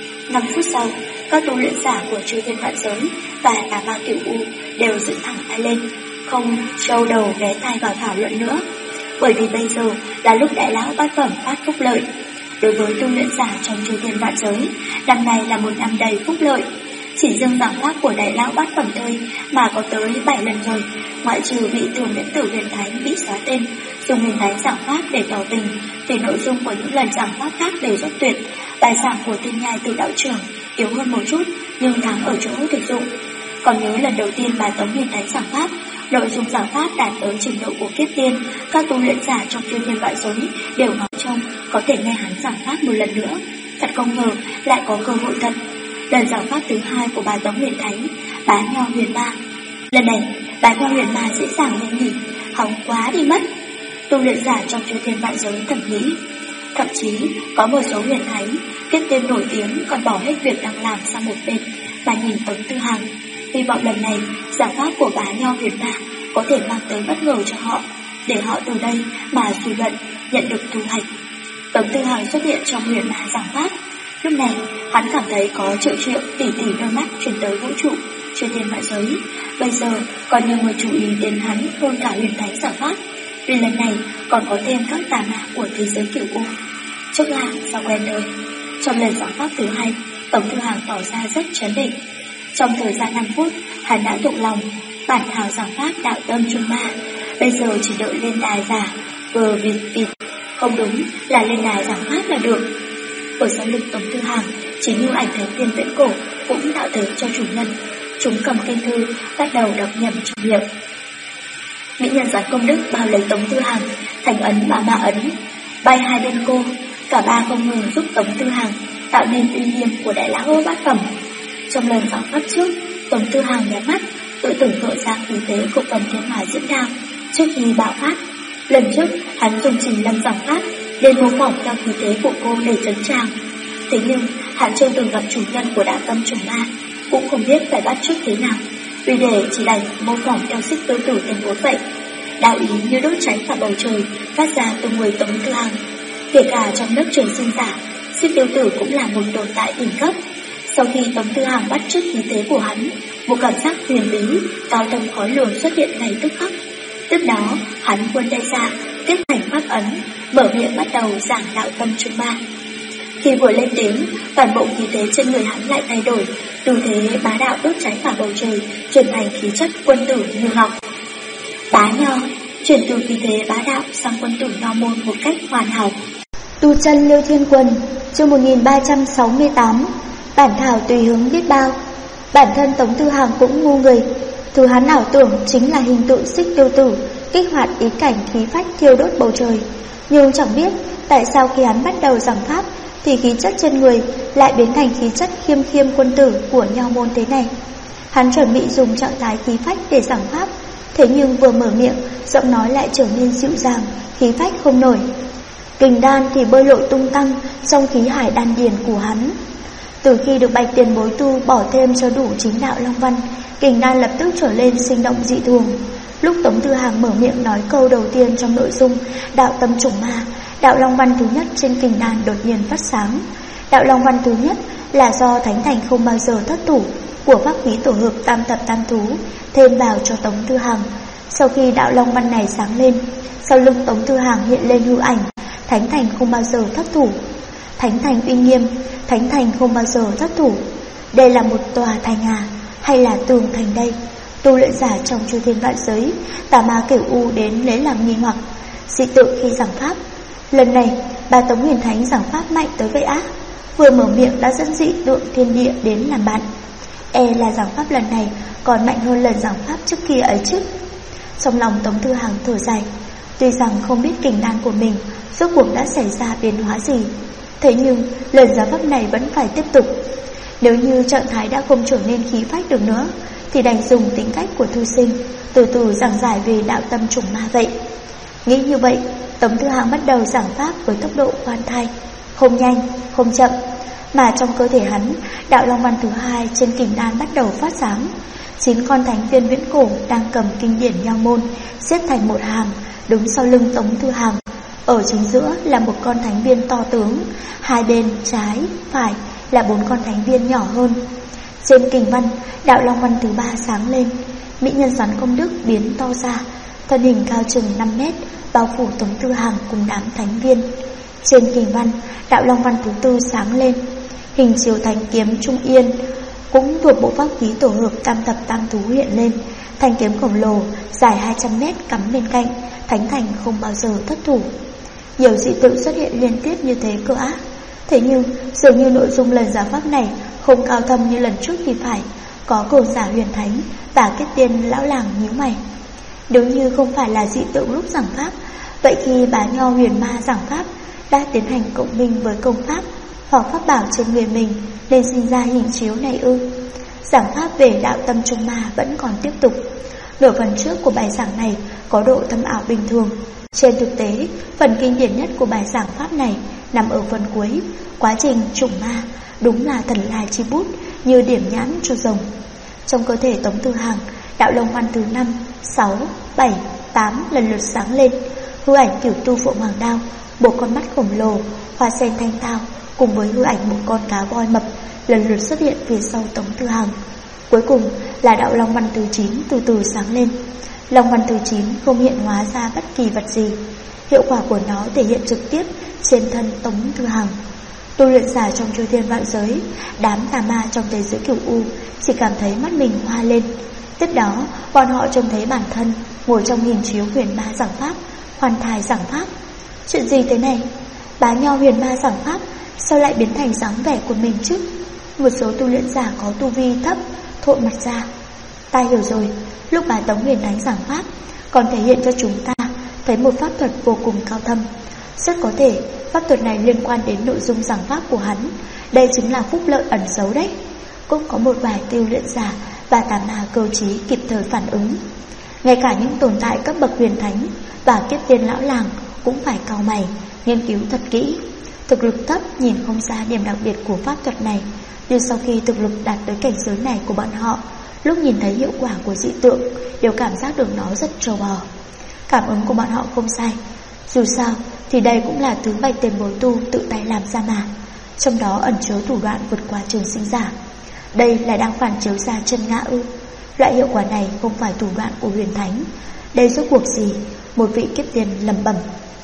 5 phút sau, các tu luyện giả của Chư Thiên Vạn Giới và Tà Ma Cửu U đều dựng thẳng tay lên, không trâu đầu ghé tai vào thảo luận nữa. Bởi vì bây giờ là lúc đại lão bát phẩm phát phúc lợi. Đối với tu luyện giả trong Chư Thiên Vạn Giới, năm này là một năm đầy phúc lợi. Chỉ riêng giảng pháp của đại lão bát phẩm thôi mà có tới 7 lần rồi, ngoại trừ vị thường đệ tử huyền thánh bị xóa tên, dùng huyền thánh giảng pháp để tỏ tình, thì nội dung của những lần giảng pháp khác đều rất tuyệt. Bài giảng của Tiên Nhai Tự Đạo Trưởng yếu hơn một chút nhưng thắng ở chỗ thực dụng. Còn nhớ lần đầu tiên Bá Tống huyền thánh giảng pháp, nội dung giảng pháp đạt tới trình độ của kiếp tiên, các tu luyện giả trong Chư Thiên Vạn Giới đều ngóng trông có thể nghe hắn giảng pháp một lần nữa. Thật không ngờ lại có cơ hội thật. Lần giảng pháp thứ 2 của Bá Tống huyền thánh, Bá Nho huyền ma. Lần này Bá Nho huyền ma dễ dàng lên nhỉ, hóng quá đi mất. Tu luyện giả trong Chư Thiên Vạn Giới thầm nghĩ. Thậm chí có một số huyền thánh kiếp tiên nổi tiếng còn bỏ hết việc đang làm sang một bên và nhìn Tống Tư Hằng. Hy vọng lần này giảng pháp của Bá Nho huyền ma có thể mang tới bất ngờ cho họ, để họ từ đây mà suy luận nhận được thu hoạch. Tống Tư Hằng xuất hiện trong huyền ma giảng pháp. Lúc này hắn cảm thấy có triệu tỷ đôi mắt chuyển tới vũ trụ Chư Thiên Vạn Giới. Bây giờ còn nhiều người chú ý đến hắn hơn cả huyền thánh giảng pháp, vì lần này còn có thêm các tà ma của thế giới Cửu U. Trước là sao quen đời. Trong lần giảng pháp thứ 2, Tống Thư Hàng tỏ ra rất trấn định. Trong thời gian 5 phút, hắn đã thuộc lòng bản thảo giảng pháp đạo tâm trung ma. Bây giờ chỉ đợi lên đài giả, vừa vịt không đúng là lên đài giảng pháp là được. Ở sau lưng Tống Thư Hàng, chính như ảnh thánh viên viễn cổ cũng đạo thế cho chủ nhân. Chúng cầm kinh thư bắt đầu đọc nhầm trong miệng. Mỹ nhân Doãn Công Đức bao lấy Tống Thư Hàng, thành ấn và ma ấn bay hai bên cô. Cả ba không ngừng giúp Tống Thư Hàng tạo nên uy nghiêm của đại lão bát phẩm. Trong lần giảng pháp trước, Tống Thư Hàng nhắm mắt tự tưởng tượng ra khí thế của Cầm Thiên Hỏa Diễm Đao trước khi bạo phát. Lần trước hắn dùng Trình Lâm giảng pháp để mô phỏng theo khí thế của cô để trấn tràng. Thế nhưng hắn chưa từng gặp chủ nhân của đạo tâm trùng ma, cũng không biết phải bắt chước thế nào, vì để chỉ đành mô phỏng theo Xích Tiêu Tử tên bố vậy. Đạo ý như đốt cháy cả bầu trời phát ra từ người Tống Thư Hàng. Kể cả trong nước trường sinh giả, Xích Tiêu Tử cũng là một tồn tại đỉnh cấp. Sau khi Tống Thư Hàng bắt chước khí thế của hắn, một cảm giác huyền bí, cao thâm khó lường xuất hiện ngay tức khắc. Tiếp đó, hắn vươn tay ra, kết thành pháp ấn, mở miệng bắt đầu giảng đạo tâm trung ma. Khi vừa lên tiếng, toàn bộ khí thế trên người hắn lại thay đổi, tư thế bá đạo đốt cháy cả bầu trời, chuyển thành khí chất quân tử như ngọc. Bá Nho chuyển từ khí thế bá đạo sang quân tử nho môn một cách hoàn hảo. Tu chân Liêu Thiên Quân, chương 1368. Bản thảo tùy hứng biết bao. Bản thân Tống Thư Hàng cũng ngu người. Thứ hắn ảo tưởng chính là hình tượng Xích Tiêu Tử kích hoạt ý cảnh khí phách thiêu đốt bầu trời. Nhưng chẳng biết tại sao khi hắn bắt đầu giảng pháp thì khí chất trên người lại biến thành khí chất khiêm khiêm quân tử của nho môn thế này. Hắn chuẩn bị dùng trạng thái khí phách để giảng pháp, thế nhưng vừa mở miệng, giọng nói lại trở nên dịu dàng, khí phách không nổi. Kình đan thì bơi lội tung tăng trong khí hải đan điền của hắn. Từ khi được Bạch Tiền Bối tu bỏ thêm cho đủ chính đạo Long Văn, kình đan lập tức trở lên sinh động dị thường. Lúc Tống Thư Hàng mở miệng nói câu đầu tiên trong nội dung đạo tâm chủng ma, đạo Long Văn thứ nhất trên kình đan đột nhiên phát sáng. Đạo Long Văn thứ nhất là do Thánh Thành không bao giờ thất thủ của pháp khí tổ hợp tam thập tam thú thêm vào cho Tống Thư Hàng. Sau khi đạo Long Văn này sáng lên, sau lưng Tống Thư Hàng hiện lên hư ảnh Thánh Thành không bao giờ thất thủ. Thánh Thành uy nghiêm, Thánh Thành không bao giờ thất thủ. Đây là một tòa thành à, hay là tường thành đây? Tu luyện giả trong chư thiên vạn giới, tà ma Cửu U đến lấy làm nghi hoặc. Dị tự khi giảng pháp, lần này bà Tống Huyền Thánh giảng pháp mạnh tới vậy á? Vừa mở miệng đã dẫn dị tượng thiên địa đến làm bạn. E là giảng pháp lần này còn mạnh hơn lần giảng pháp trước kia ấy chứ. Trong lòng Tống Thư Hàng thở dài. Tuy rằng không biết kình đan của mình rốt cuộc đã xảy ra biến hóa gì, thế nhưng lần giảng pháp này vẫn phải tiếp tục. Nếu như trạng thái đã không trở nên khí phách được nữa, thì đành dùng tính cách của thư sinh, từ từ giảng giải về đạo tâm chủng ma vậy. Nghĩ như vậy, Tống Thư Hàng bắt đầu giảng pháp với tốc độ khoan thai, không nhanh, không chậm, mà trong cơ thể hắn, đạo Long Văn thứ hai trên kình đan bắt đầu phát sáng. 9 con thánh viên viễn cổ đang cầm kinh điển nho môn xếp thành một hàng, đứng sau lưng Tống Thư Hàng. Ở chính giữa là một con thánh viên to tướng, hai bên trái, phải là 4 con thánh viên nhỏ hơn. Trên kình văn, đạo Long Văn thứ ba sáng lên. Mỹ nhân Doãn Công Đức biến to ra, thân hình cao chừng 5 mét, bao phủ Tống Thư Hàng cùng đám thánh viên. Trên kình văn, đạo Long Văn thứ tư sáng lên. Hình chiếu thánh kiếm Trung Yên cũng thuộc bộ pháp khí tổ hợp tam thập tam thú hiện lên. Thanh kiếm khổng lồ dài 200 mét cắm bên cạnh, Thánh Thành không bao giờ thất thủ. Nhiều dị tượng xuất hiện liên tiếp như thế cơ á. Thế nhưng dường như nội dung lần giảng pháp này không cao thâm như lần trước thì phải. Có cường giả huyền thánh và kết tiên lão làng nhíu mày. Nếu như không phải là dị tượng lúc giảng pháp, vậy khi Bá Nho huyền ma giảng pháp đã tiến hành cộng minh với công pháp hoặc pháp bảo trên người mình nên sinh ra hình chiếu này ư? Giảng pháp về đạo tâm trung ma vẫn còn tiếp tục. Nửa phần trước của bài giảng này có độ thâm ảo bình thường. Trên thực tế, phần kinh điển nhất của bài giảng pháp này nằm ở phần cuối. Quá trình trùng ma đúng là thần lai chi bút, như điểm nhãn cho rồng. Trong cơ thể Tống Thư Hàng, đạo Long Văn thứ 5, 6, 7, 8 lần lượt sáng lên. Hư ảnh Cửu Tu Phượng Hoàng Đao, một con mắt khổng lồ, hoa sen thanh thao cùng với hư ảnh một con cá voi mập lần lượt xuất hiện phía sau Tống Thư Hàng. Cuối cùng là đạo Long Văn thứ 9 từ từ sáng lên. Long Văn thứ 9 không hiện hóa ra bất kỳ vật gì. Hiệu quả của nó thể hiện trực tiếp trên thân Tống Thư Hàng. Tu luyện giả trong chư thiên vạn giới, đám tà ma trong thế giới Cửu U chỉ cảm thấy mắt mình hoa lên. Tiếp đó bọn họ trông thấy bản thân ngồi trong hình chiếu huyền ma giảng pháp, hoàn thai giảng pháp. Chuyện gì thế này? Bá Nho huyền ma giảng pháp sao lại biến thành dáng vẻ của mình chứ? Một số tu luyện giả có tu vi thấp thộn mặt ra. Ta hiểu rồi, lúc Bá Tống huyền thánh giảng pháp còn thể hiện cho chúng ta thấy một pháp thuật vô cùng cao thâm. Rất có thể pháp thuật này liên quan đến nội dung giảng pháp của hắn. Đây chính là phúc lợi ẩn giấu đấy. Cũng có một vài tu luyện giả và tà ma cơ trí kịp thời phản ứng. Ngay cả những tồn tại cấp bậc huyền thánh và kiếp tiên lão làng cũng phải cau mày, nghiên cứu thật kỹ. Thực lực thấp nhìn không ra điểm đặc biệt của pháp thuật này, nhưng sau khi thực lực đạt tới cảnh giới này của bọn họ, lúc nhìn thấy hiệu quả của dị tượng đều cảm giác được nó rất trâu bò. Cảm ứng của bọn họ không sai. Dù sao thì đây cũng là thứ Bạch Tiền Bối Tu tự tay làm ra mà, trong đó ẩn chứa thủ đoạn vượt qua trường sinh giả. Đây là đang phản chiếu ra chân ngã ư? Loại hiệu quả này không phải thủ đoạn của huyền thánh. Đây rốt cuộc gì? Một vị kiếp tiên lẩm bẩm.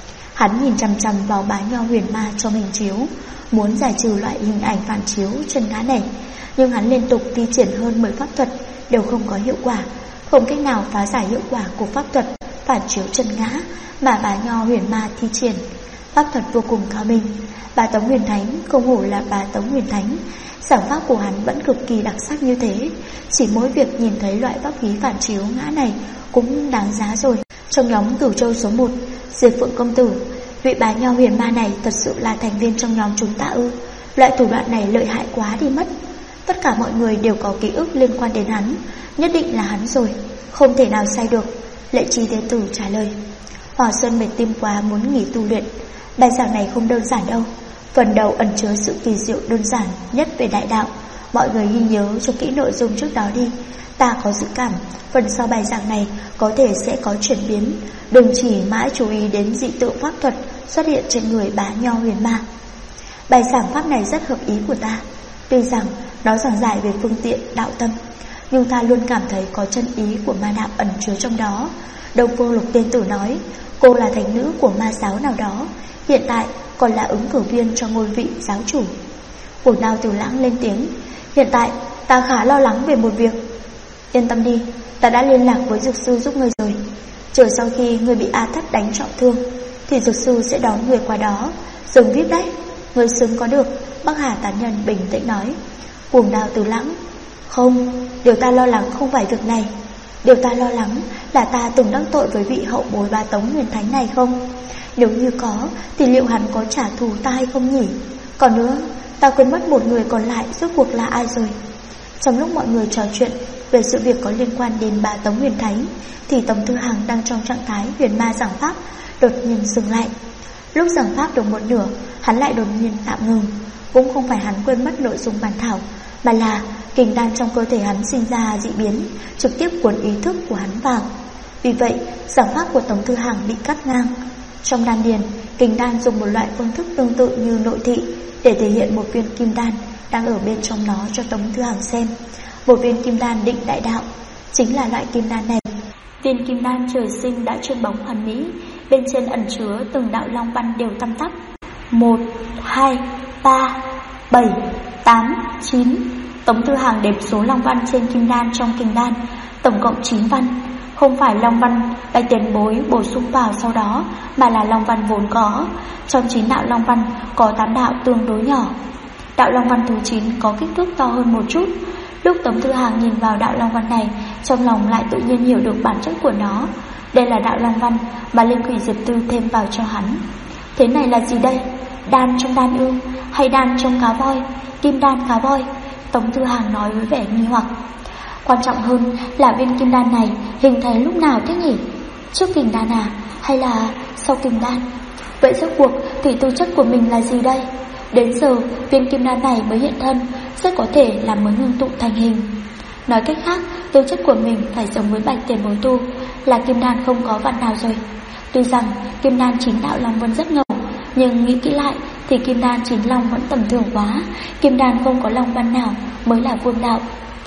Hắn nhìn chằm chằm vào Bá Nho huyền ma trong hình chiếu, muốn giải trừ loại hình ảnh phản chiếu chân ngã này, nhưng hắn liên tục thi triển hơn 10 pháp thuật đều không có hiệu quả, không cách nào phá giải hiệu quả của pháp thuật phản chiếu chân ngã mà Bá Nho huyền ma thi triển. Pháp thuật vô cùng cao minh. Bá Tống huyền thánh không hổ là Bá Tống huyền thánh, giảng pháp của hắn vẫn cực kỳ đặc sắc như thế. Chỉ mỗi việc nhìn thấy loại pháp khí phản chiếu ngã này cũng đáng giá rồi. Trong nhóm Cửu Châu số 1, Diệp Phượng công tử, vị Bá Nho huyền ma này thật sự là thành viên trong nhóm chúng ta ư? Loại thủ đoạn này lợi hại quá đi mất. Tất cả mọi người đều có ký ức liên quan đến hắn, nhất định là hắn rồi, không thể nào sai được. Lệ Chi Thế Tử trả lời. Hòa Xuân mệt tim quá muốn nghỉ tu luyện. Bài giảng này không đơn giản đâu, phần đầu ẩn chứa sự kỳ diệu đơn giản nhất về đại đạo. Mọi người ghi nhớ cho kỹ nội dung trước đó đi. Ta có dự cảm phần sau bài giảng này có thể sẽ có chuyển biến. Đừng chỉ mãi chú ý đến dị tượng pháp thuật xuất hiện trên người Bá Nho huyền ma. Bài giảng pháp này rất hợp ý của ta. Tuy rằng nó giảng giải về phương tiện đạo tâm, nhưng ta luôn cảm thấy có chân ý của ma đạo ẩn chứa trong đó. Đông Phương Lục Tiên Tử nói cô là thánh nữ của ma giáo nào đó, hiện tại còn là ứng cử viên cho ngôi vị giáo chủ. Cổ Đao Tiểu Lãng lên tiếng. Hiện tại ta khá lo lắng về một việc. Yên tâm đi, ta đã liên lạc với dược sư giúp ngươi rồi. Chờ sau khi ngươi bị A Thất đánh trọng thương thì dược sư sẽ đón người qua đó. Dừng VIP đấy, ngươi xứng có được. Bắc Hà Tán Nhân bình tĩnh nói. Cuồng Đao Tiểu Lãng. Không, điều ta lo lắng không phải việc này. Điều ta lo lắng là ta từng đắc tội với vị hậu bối Bá Tống huyền thánh này không? Nếu như có thì liệu hắn có trả thù ta hay không nhỉ? Còn nữa, ta quên mất một người còn lại rốt cuộc là ai rồi. Trong lúc mọi người trò chuyện về sự việc có liên quan đến Bá Tống huyền thánh thì Tống Thư Hằng đang trong trạng thái huyền ma giảng pháp đột nhiên dừng lại. Lúc giảng pháp được một nửa, hắn lại đột nhiên tạm ngừng. Cũng không phải hắn quên mất nội dung bản thảo, mà là kình đan trong cơ thể hắn sinh ra dị biến, trực tiếp cuốn ý thức của hắn vào. Vì vậy, giảng pháp của Tống Thư Hằng bị cắt ngang. Trong đan điền, kình đan dùng một loại phương thức tương tự như nội thị để thể hiện một viên kim đan đang ở bên trong nó cho Tống Thư Hằng xem. Một viên kim đan định đại đạo, chính là loại kim đan này. Viên kim đan trời sinh đã trơn bóng hoàn mỹ, bên trên ẩn chứa từng đạo long văn đều tăm tắp. 1, 2, 3, 7, 8, 9. Tống Thư Hằng đếm số long văn trên kim đan trong kình đan, tổng cộng 9 văn. Không phải long văn Bạch Tiền Bối bổ sung vào sau đó, mà là long văn vốn có. Trong 9 đạo long văn có 8 đạo tương đối nhỏ. Đạo long văn thứ 9 có kích thước to hơn một chút. Lúc Tống Thư Hằng nhìn vào đạo long văn này, trong lòng lại tự nhiên hiểu được bản chất của nó. Đây là đạo long văn mà Linh Quỷ Diệp Tư thêm vào cho hắn. Thế này là gì đây? Đan trong đan ư? Hay đan trong cá voi? Kim đan cá voi? Tống Thư Hằng nói với vẻ nghi hoặc. Quan trọng hơn là viên kim đan này hình thành lúc nào thế nhỉ? Trước kình đan à? Hay là sau kình đan? Vậy rốt cuộc thì tư chất của mình là gì đây? Đến giờ viên kim đan này mới hiện thân, rất có thể là mới ngưng tụ thành hình. Nói cách khác, tư chất của mình phải giống với Bạch Tiền Bối tu, là kim đan không có vạn nào rồi. Tuy rằng kim đan 9 đạo long vẫn rất ngầu, nhưng nghĩ kỹ lại thì kim đan 9 long vẫn tầm thường quá. Kim đan không có long văn nào mới là vương đạo.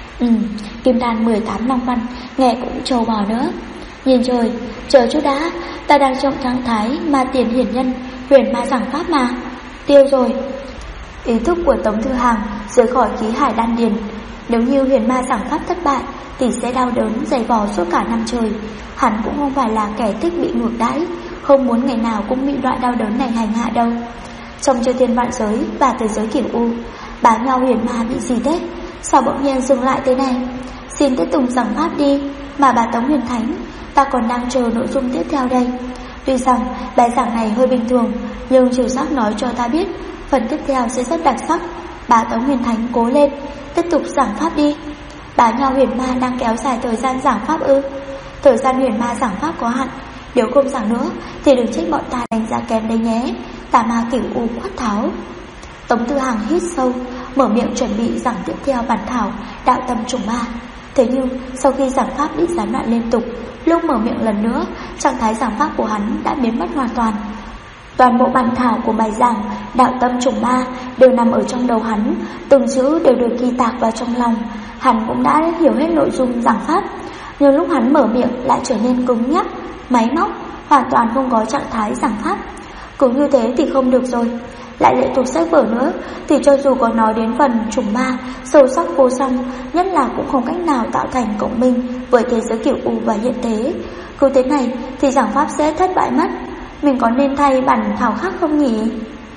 Kim đan 18 long văn nghe cũng trâu bò nữa. Nhìn trời, chờ chút đã, ta đang trong trạng thái ma tiền hiển nhân, huyền ma giảng pháp mà. Tiêu rồi. Ý thức của Tống Thư Hàng rời khỏi khí hải đan điền. Nếu như huyền ma giảng pháp thất bại thì sẽ đau đớn dày vò suốt cả năm trời. Hắn cũng không phải là kẻ thích bị ngược đãi, không muốn ngày nào cũng bị loại đau đớn này hành hạ đâu. Trong chư thiên vạn giới và thế giới Cửu U, Bá Nho huyền ma bị gì thế? Sao bỗng nhiên dừng lại thế này? Xin tiếp tục giảng pháp đi. Mà bà Tống Huyền Thánh, ta còn đang chờ nội dung tiếp theo đây. Tuy rằng bài giảng này hơi bình thường, nhưng Trừ Giác nói cho ta biết phần tiếp theo sẽ rất đặc sắc. Bà Tống Huyền Thánh cố lên, tiếp tục giảng pháp đi. Bá Nho huyền ma đang kéo dài thời gian giảng pháp ư? Thời gian huyền ma giảng pháp có hạn, nếu không giảng nữa thì đừng trách bọn ta đánh giá kém đấy nhé. Tà ma Cửu U quát tháo. Tống Thư Hàng hít sâu, mở miệng chuẩn bị giảng tiếp theo bản thảo đạo tâm trùng ma. Thế nhưng sau khi giảng pháp bị gián đoạn liên tục, lúc mở miệng lần nữa, trạng thái giảng pháp của hắn đã biến mất hoàn toàn. Toàn bộ bản thảo của bài giảng đạo tâm trùng ma đều nằm ở trong đầu hắn, từng chữ đều được ghi tạc vào trong lòng. Hắn cũng đã hiểu hết nội dung giảng pháp, nhưng lúc hắn mở miệng lại trở nên cứng nhắc, máy móc, hoàn toàn không có trạng thái giảng pháp. Cũng như thế thì không được rồi. Lại lệ thuộc sách vở nữa thì cho dù có nói đến phần trùng ma sâu sắc vô song, nhất là cũng không cách nào tạo thành cộng minh với thế giới Cửu U và hiện thế. Cứ thế này thì giảng pháp sẽ thất bại mất. Mình có nên thay bản thảo khác không nhỉ?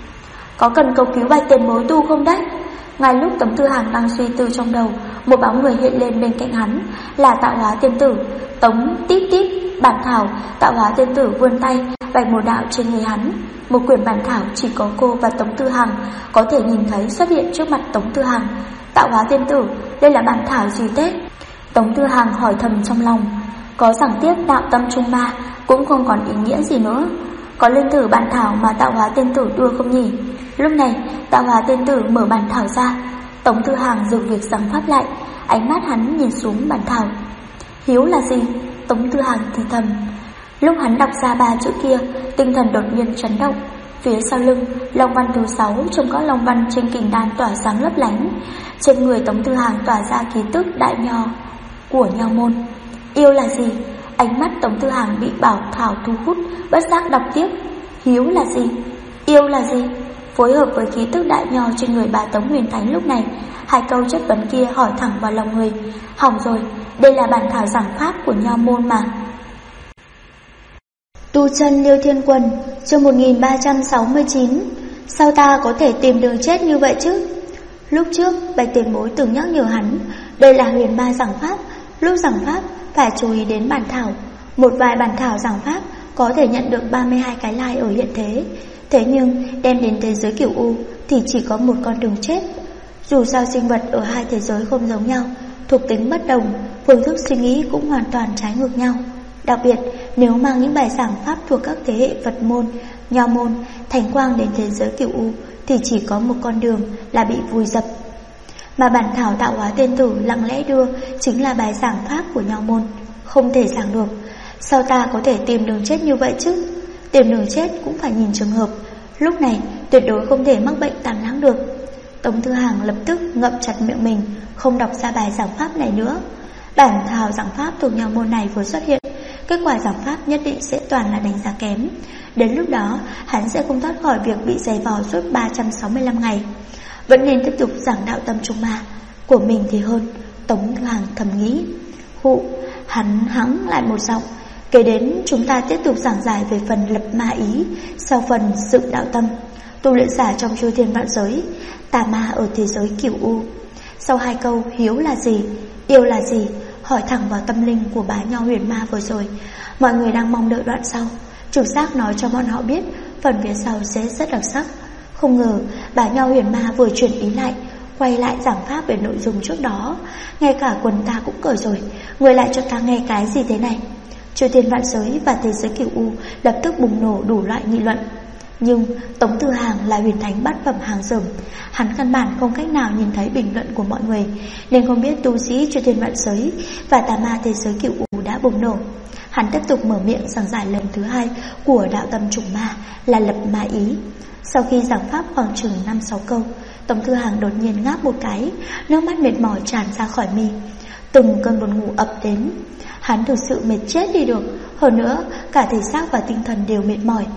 Có cần cầu cứu Bạch Tiền Bối tu không đấy? Ngay lúc Tống Thư Hàng đang suy tư trong đầu, một bóng người hiện lên bên cạnh hắn, là Tạo Hóa Tiên Tử. Tống tít tít bản thảo. Tạo Hóa Tiên Tử vươn tay vạch một đạo trên người hắn. Một quyển bản thảo chỉ có cô và Tống Thư Hàng có thể nhìn thấy xuất hiện trước mặt Tống Thư Hàng. Tạo Hóa Tiên Tử, đây là bản thảo gì thế? Tống Thư Hàng hỏi thầm trong lòng. Có giảng tiếp đạo tâm trung ma cũng không còn ý nghĩa gì nữa. Có lên thử bản thảo mà Tạo Hóa Tiên Tử đưa không nhỉ? Lúc này Tạo Hóa Tiên Tử mở bản thảo ra. Tống Thư Hàng dừng việc giảng pháp lại, ánh mắt hắn nhìn xuống bản thảo. Hiếu là gì? Tống Thư Hàng thì thầm. Lúc hắn đọc ra 3 chữ kia, tinh thần đột nhiên chấn động. Phía sau lưng, long văn thứ 6 trong các long văn trên kình đan tỏa sáng lấp lánh. Trên người Tống Thư Hàng tỏa ra khí tức đại nho của nho môn. Yêu là gì? Ánh mắt Tống Thư Hàng bị bảo thảo thu hút, bất giác đọc tiếp. Hiếu là gì? Yêu là gì? Phối hợp với khí tức đại nho trên người bà Tống Huyền Thánh lúc này, hai câu chất vấn kia hỏi thẳng vào lòng người. Hỏng rồi, đây là bản thảo giảng pháp của nho môn mà. Tu chân Liêu Thiên Quần, chương 1369. Sao ta có thể tìm đường chết như vậy chứ? Lúc trước Bạch Tiền Bối từng nhắc nhở hắn, đây là huyền ma giảng pháp, lúc giảng pháp phải chú ý đến bản thảo. Một vài bản thảo giảng pháp có thể nhận được 32 cái like ở hiện thế. Thế nhưng đem đến thế giới Cửu U thì chỉ có một con đường chết. Dù sao sinh vật ở hai thế giới không giống nhau, thuộc tính bất đồng, phương thức suy nghĩ cũng hoàn toàn trái ngược nhau. Đặc biệt nếu mang những bài giảng pháp thuộc các thế hệ Phật môn, Nho môn, Thánh Quang đến thế giới Cửu U thì chỉ có một con đường là bị vùi dập. Mà bản thảo Tạo Hóa Tiên Tử lặng lẽ đưa chính là bài giảng pháp của Nho môn, không thể giảng được. Sao ta có thể tìm đường chết như vậy chứ? Tìm đường chết cũng phải nhìn trường hợp. Lúc này tuyệt đối không thể mắc bệnh tàn lãng được. Tống Thư Hàng lập tức ngậm chặt miệng mình, không đọc ra bài giảng pháp này nữa. Bản thảo giảng pháp thuộc Nho môn này vừa xuất hiện, kết quả giảng pháp nhất định sẽ toàn là đánh giá kém. Đến lúc đó hắn sẽ không thoát khỏi việc bị giày vò suốt 365 ngày. Vẫn nên tiếp tục giảng đạo tâm trung ma của mình thì hơn, Tống Thư Hàng thầm nghĩ. Hụ, hắn hắng lại một giọng. Kế đến chúng ta tiếp tục giảng giải về phần lập ma ý, sau phần dựng đạo tâm. Tu luyện giả trong chư thiên vạn giới, tà ma ở thế giới Cửu U. Sau hai câu hiếu là gì, yêu là gì hỏi thẳng vào tâm linh của bá nho huyền ma vừa rồi, mọi người đang mong đợi đoạn sau. Chủ giác nói cho bọn họ biết phần phía sau sẽ rất đặc sắc. Không ngờ bá nho huyền ma vừa chuyển ý lại, quay lại giảng pháp về nội dung trước đó. Ngay cả quần ta cũng cởi rồi, người lại cho ta nghe cái gì thế này? Chư thiên vạn giới và thế giới Cửu U lập tức bùng nổ đủ loại nghị luận. Nhưng Tống Thư Hàng là huyền thánh bát phẩm hàng dởm, hắn căn bản không cách nào nhìn thấy bình luận của mọi người, nên không biết tu sĩ chư thiên vạn giới và tà ma thế giới Cửu U đã bùng nổ. Hắn tiếp tục mở miệng giảng giải lần thứ hai của đạo tâm trùng ma là lập ma ý. Sau khi giảng pháp khoảng chừng 5-6 câu, Tống Thư Hàng đột nhiên ngáp một cái, nước mắt mệt mỏi tràn ra khỏi mi. Từng cơn buồn ngủ ập đến. Hắn thực sự mệt chết đi được, hơn nữa cả thể xác và tinh thần đều mệt mỏi.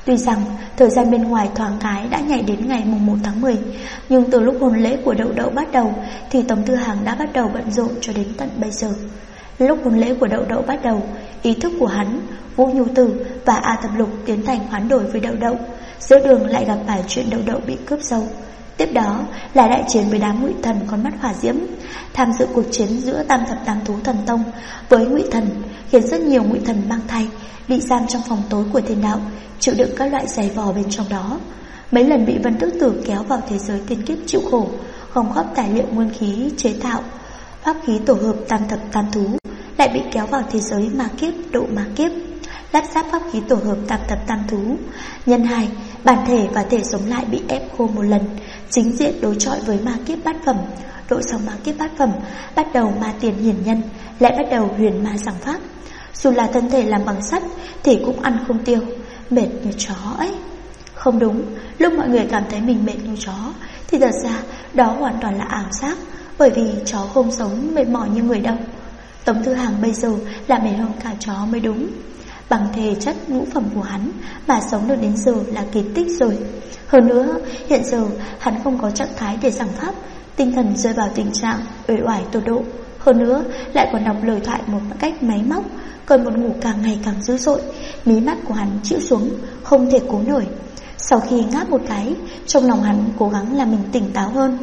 Tuy rằng thời gian bên ngoài thoáng cái đã nhảy đến ngày mùng 1 tháng 10, nhưng từ lúc hôn lễ của Đậu Đậu bắt đầu thì Tống Tư Hằng đã bắt đầu bận rộn cho đến tận bây giờ. Lúc hôn lễ của Đậu Đậu bắt đầu, ý thức của hắn, Vũ Nhu Tử và A Thập Lục tiến thành hoán đổi với Đậu Đậu. Giữa đường lại gặp phải chuyện Đậu Đậu bị cướp dâu. Tiếp đó là đại chiến với đám Ngụy Thần con mắt hỏa diễm, tham dự cuộc chiến giữa Tam Thập Tam Thú Thần Tông với Ngụy Thần, khiến rất nhiều Ngụy Thần mang thai, bị giam trong phòng tối của thiên đạo, chịu đựng các loại giày vò bên trong đó. Mấy lần bị Vân Tước Tử kéo vào thế giới tiên kiếp chịu khổ, gom góp tài liệu nguyên khí chế tạo pháp khí tổ hợp Tam Thập Tam Thú, lại bị kéo vào thế giới ma kiếp độ ma kiếp, lắp ráp pháp khí tổ hợp Tam Thập Tam Thú. Nhân 2, bản thể và thể sống lại bị ép khô một lần, chính diện đối chọi với ma kiếp bát phẩm. Độ xong ma kiếp bát phẩm, bắt đầu ma tiền hiển nhân, lại bắt đầu huyền ma giảng pháp. Dù là thân thể làm bằng sắt thì cũng ăn không tiêu, mệt như chó ấy. Không đúng, lúc mọi người cảm thấy mình mệt như chó thì thật ra đó hoàn toàn là ảo giác, bởi vì chó không sống mệt mỏi như người đâu. Tống Tư Hằng bây giờ là mệt hơn cả chó mới đúng. Bằng thể chất ngũ phẩm của hắn mà sống được đến giờ là kỳ tích rồi. Hơn nữa, hiện giờ hắn không có trạng thái để giảng pháp, tinh thần rơi vào tình trạng uể oải tột độ. Hơn nữa, lại còn đọc lời thoại một cách máy móc, cơn buồn ngủ càng ngày càng dữ dội, mí mắt của hắn chịu xuống, không thể cố nổi. Sau khi ngáp một cái, trong lòng hắn cố gắng làm mình tỉnh táo hơn.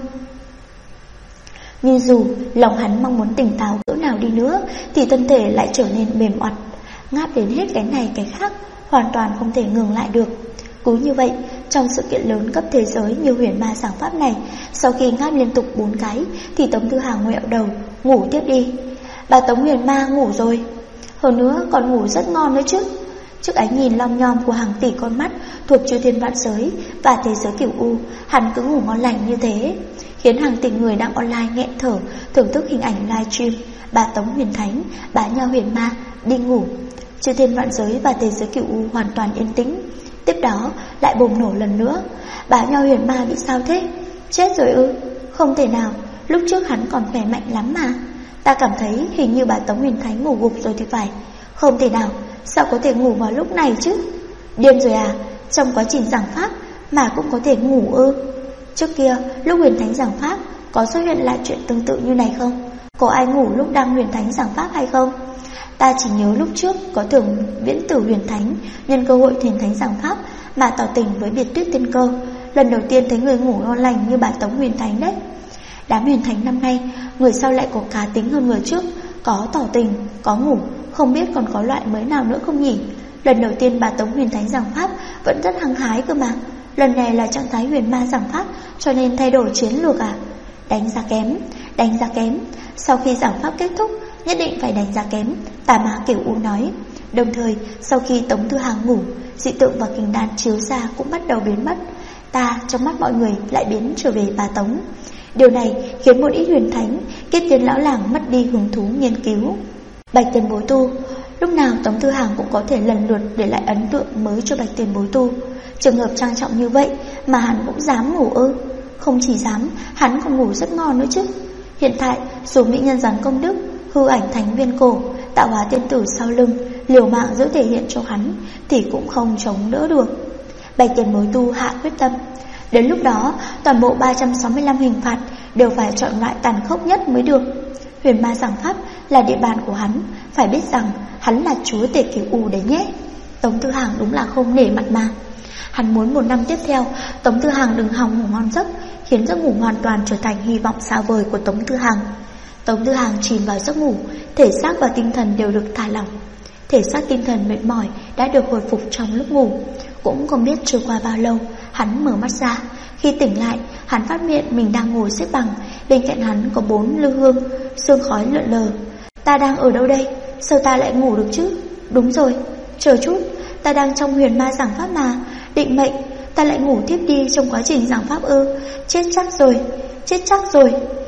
Nhưng dù lòng hắn mong muốn tỉnh táo cỡ nào đi nữa thì thân thể lại trở nên mềm oặt, ngáp đến hết cái này cái khác, hoàn toàn không thể ngừng lại được. Cứ như vậy, trong sự kiện lớn cấp thế giới như huyền ma giảng pháp này, sau khi ngáp liên tục 4 cái thì Tống Tư Hằng ngoẹo đầu, ngủ tiếp đi. Bà Tống huyền ma ngủ rồi, hơn nữa còn ngủ rất ngon nữa chứ. Trước ánh nhìn lom nhom của hàng tỷ con mắt thuộc chư thiên vạn giới và thế giới cửu u, hắn cứ ngủ ngon lành như thế, khiến hàng tỷ người đang online nghẹn thở thưởng thức hình ảnh livestream bà Tống huyền thánh, bà Nho huyền ma đi ngủ. Chư thiên vạn giới và thế giới cửu u hoàn toàn yên tĩnh. Tiếp đó lại bùng nổ lần nữa. Bà Nho huyền ma bị sao thế? Chết rồi ư? Không thể nào, lúc trước hắn còn khỏe mạnh lắm mà. Ta cảm thấy hình như bà Tống huyền thánh ngủ gục rồi thì phải. Không thể nào, sao có thể ngủ vào lúc này chứ? Điên rồi à? Trong quá trình giảng pháp mà cũng có thể ngủ ư? Trước kia lúc huyền thánh giảng pháp có xuất hiện lại chuyện tương tự như này không? Có ai ngủ lúc đang huyền thánh giảng pháp hay không? Ta chỉ nhớ lúc trước có Thường Viễn Tử huyền thánh nhân cơ hội thiền thánh giảng pháp mà tỏ tình với Biệt Tuyết tiên cơ. Lần đầu tiên thấy người ngủ ngon lành như bà Tống huyền thánh đấy. Đám huyền thánh năm nay, người sau lại có cá tính hơn người trước, có tỏ tình, có ngủ, không biết còn có loại mới nào nữa không nhỉ? Lần đầu tiên bà Tống huyền thánh giảng pháp vẫn rất hăng hái cơ mà. Lần này là trạng thái huyền ma giảng pháp, cho nên thay đổi chiến lược à? Đánh giá kém, đánh giá kém. Sau khi giảng pháp kết thúc, nhất định phải đánh giá kém, Tà Ma Kiểu U nói. Đồng thời, sau khi Tống Tư Hằng ngủ, dị tượng và kình đan chiếu ra cũng bắt đầu biến mất. Ta trong mắt mọi người lại biến trở về bà Tống. Điều này khiến một ít huyền thánh, kết tiên lão làng mất đi hứng thú nghiên cứu. Bạch Tiền Bối Tu, lúc nào Tống Tư Hằng cũng có thể lần lượt để lại ấn tượng mới cho Bạch Tiền Bối Tu. Trường hợp trang trọng như vậy mà hắn cũng dám ngủ ư? Không chỉ dám, hắn còn ngủ rất ngon nữa chứ. Hiện tại, dù mỹ nhân gián công đức, hư ảnh thánh viên cổ, tạo hóa tiên tử sau lưng, liều mạng giữ thể hiện cho hắn thì cũng không chống đỡ được. Bạch Tiền Bối Tu hạ quyết tâm. Đến lúc đó, toàn bộ 365 hình phạt đều phải chọn loại tàn khốc nhất mới được. Huyền ma giảng pháp là địa bàn của hắn, phải biết rằng hắn là chúa tể Cửu U đấy nhé. Tống Tư Hằng đúng là không nể mặt mà. Hắn muốn một năm tiếp theo Tống Tư Hằng đừng hòng ngủ ngon giấc, khiến giấc ngủ hoàn toàn trở thành hy vọng xa vời của Tống Tư Hằng. Tống Tư Hằng chìm vào giấc ngủ, thể xác và tinh thần đều được thả lỏng. Thể xác tinh thần mệt mỏi đã được hồi phục trong lúc ngủ. Cũng không biết trôi qua bao lâu, hắn mở mắt ra. Khi tỉnh lại, hắn phát hiện mình đang ngồi xếp bằng, bên cạnh hắn có 4 lư hương, sương khói lượn lờ. Ta đang ở đâu đây? Sao ta lại ngủ được chứ? Đúng rồi, chờ chút, ta đang trong huyền ma giảng pháp mà. Định mệnh, ta lại ngủ tiếp đi trong quá trình giảng pháp ư? Chết chắc rồi, chết chắc rồi.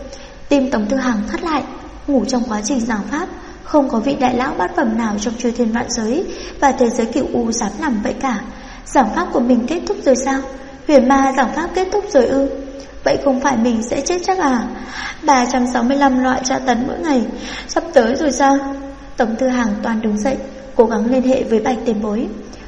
Tim Tống Tư Hằng thắt lại. Ngủ trong quá trình giảng pháp, không có vị đại lão bát phẩm nào trong chư thiên vạn giới và thế giới Cửu U dám làm vậy cả. Giảng pháp của mình kết thúc rồi sao? Huyền ma giảng pháp kết thúc rồi ư? Vậy không phải mình sẽ chết chắc à? 365 loại tra tấn mỗi ngày sắp tới rồi sao? Tống Tư Hằng toàn đứng dậy, cố gắng liên hệ với Bạch Tiền Bối.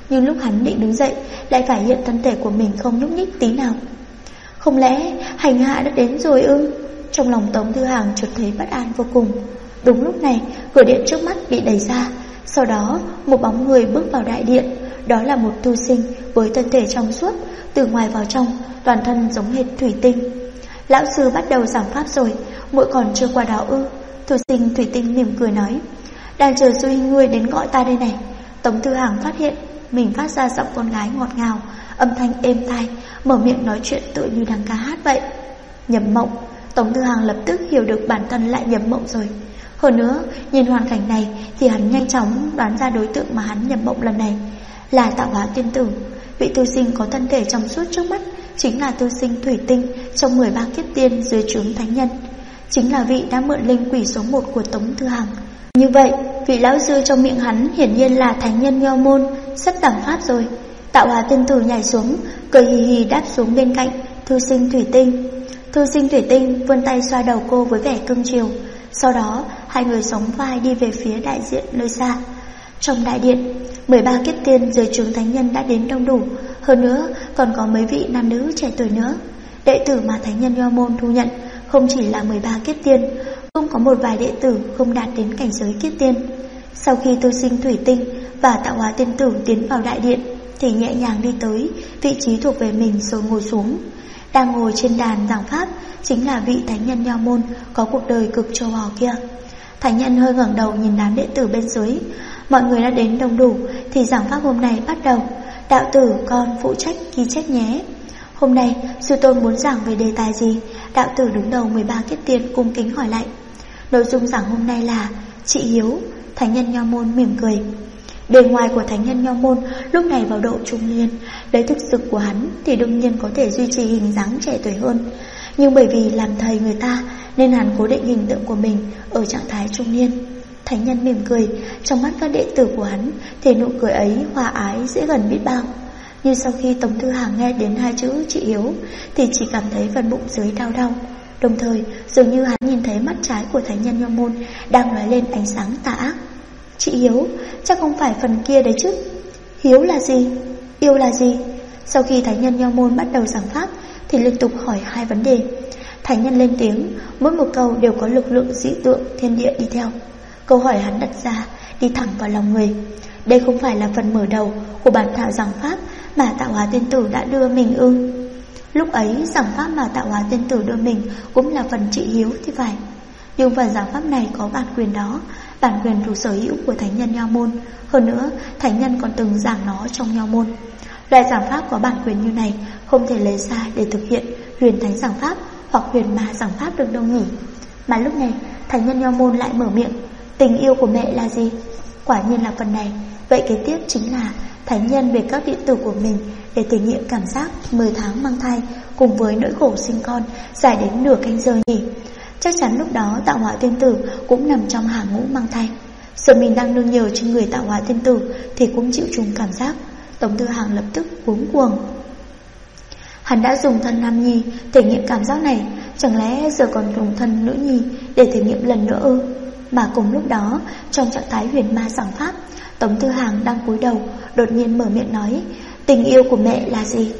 Nhưng lúc hắn định đứng dậy lại phát hiện thân thể của mình không nhúc nhích tí nào. Không lẽ hành hạ đã đến rồi ư? Trong lòng Tống Thư Hàng chợt thấy bất an vô cùng. Đúng lúc này, cửa điện trước mắt bị đẩy ra. Sau đó một bóng người bước vào đại điện. Đó là một tu sinh với thân thể trong suốt, từ ngoài vào trong, toàn thân giống hệt thủy tinh. Lão sư bắt đầu giảng pháp rồi, muội còn chưa qua đó ư? Tu sinh thủy tinh mỉm cười nói. Đang chờ sư huynh ngươi đến gọi ta đây này. Tống Thư Hàng phát hiện mình phát ra giọng con gái ngọt ngào, âm thanh êm tai, mở miệng nói chuyện tựa như đang ca hát vậy. Nhầm mộng. Tống Thư Hàng lập tức hiểu được bản thân lại nhầm mộng rồi. Hơn nữa, nhìn hoàn cảnh này thì hắn nhanh chóng đoán ra đối tượng mà hắn nhầm mộng lần này là Tạo Hóa Tiên Tử. Vị tu sinh có thân thể trong suốt trước mắt chính là tu sinh thủy tinh trong 13 kiếp tiên dưới trướng thánh nhân, chính là vị đã mượn linh quỷ số 1 của Tống Thư Hàng. Như vậy, vị lão sư trong miệng hắn hiển nhiên là thánh nhân Nho môn, sắp giảng pháp rồi. Tạo Hóa Tiên Tử nhảy xuống, cười hì hì đáp xuống bên cạnh thư sinh thủy tinh. Thư sinh thủy tinh vươn tay xoa đầu cô với vẻ cưng chiều. Sau đó hai người sóng vai đi về phía đại diện nơi xa. Trong đại điện, 13 kiếp tiên dưới trướng thánh nhân đã đến đông đủ. Hơn nữa còn có mấy vị nam nữ trẻ tuổi nữa. Đệ tử mà thánh nhân Nho môn thu nhận không chỉ là 13 kiếp tiên, cũng có một vài đệ tử không đạt đến cảnh giới kiếp tiên. Sau khi tu sinh thủy tinh và Tạo Hóa Tiên Tử tiến vào đại điện thì nhẹ nhàng đi tới vị trí thuộc về mình rồi ngồi xuống. Đang ngồi trên đàn giảng pháp chính là vị thánh nhân Nho môn có cuộc đời cực trâu bò kia. Thánh nhân hơi ngẩng đầu nhìn đám đệ tử bên dưới. Mọi người đã đến đông đủ thì giảng pháp hôm nay bắt đầu. Đạo tử con phụ trách ghi chép nhé. Hôm nay sư tôn muốn giảng về đề tài gì? Đạo tử đứng đầu 13 kiếp tiên cung kính hỏi lại. Nội dung giảng hôm nay là trị hiếu. Thánh nhân Nho môn mỉm cười. Bề ngoài của thánh nhân Nho môn lúc này vào độ trung niên, lấy thực lực của hắn thì đương nhiên có thể duy trì hình dáng trẻ tuổi hơn. Nhưng bởi vì làm thầy người ta nên hắn cố định hình tượng của mình ở trạng thái trung niên. Thánh nhân mỉm cười, trong mắt các đệ tử của hắn thì nụ cười ấy hòa ái dễ gần biết bao. Nhưng sau khi Tống Thư Hàng nghe đến hai chữ trị hiếu thì chỉ cảm thấy phần bụng dưới đau đau. Đồng thời dường như hắn nhìn thấy mắt trái của thánh nhân Nho môn đang lóe lên ánh sáng tà ác. Trị hiếu, chắc không phải phần kia đấy chứ. Hiếu là gì? Yêu là gì? Sau khi thánh nhân Nho môn bắt đầu giảng pháp thì liên tục hỏi hai vấn đề. Thánh nhân lên tiếng, mỗi một câu đều có lực lượng dị tượng thiên địa đi theo. Câu hỏi hắn đặt ra đi thẳng vào lòng người. Đây không phải là phần mở đầu của bản thảo giảng pháp mà Tạo Hóa Tiên Tử đã đưa mình ư? Lúc ấy giảng pháp mà Tạo Hóa Tiên Tử đưa mình cũng là phần trị hiếu thì phải. Nhưng phần giảng pháp này có bản quyền đó, bản quyền thuộc sở hữu của thánh nhân Nho môn. Hơn nữa thánh nhân còn từng giảng nó trong Nho môn. Loại giảng pháp có bản quyền như này không thể lấy ra để thực hiện huyền thánh giảng pháp hoặc huyền ma giảng pháp được đâu nhỉ? Mà lúc này thánh nhân Nho môn lại mở miệng. Tình yêu của mẹ là gì? Quả nhiên là phần này. Vậy kế tiếp chính là thánh nhân về các đệ tử của mình để thể nghiệm cảm giác 10 tháng mang thai cùng với nỗi khổ sinh con dài đến nửa canh giờ nhỉ? Chắc chắn lúc đó Tạo Hóa Tiên Tử cũng nằm trong hàng ngũ mang thai. Sợ mình đang nương nhờ trên người Tạo Hóa Tiên Tử thì cũng chịu chung cảm giác. Tống Thư Hàng lập tức cuống cuồng. Hắn đã dùng thân nam nhi thể nghiệm cảm giác này, chẳng lẽ giờ còn dùng thân nữ nhi để thể nghiệm lần nữa ư? Mà cùng lúc đó, trong trạng thái huyền ma giảng pháp, Tống Thư Hàng đang cúi đầu, đột nhiên mở miệng nói, tình yêu của mẹ là gì?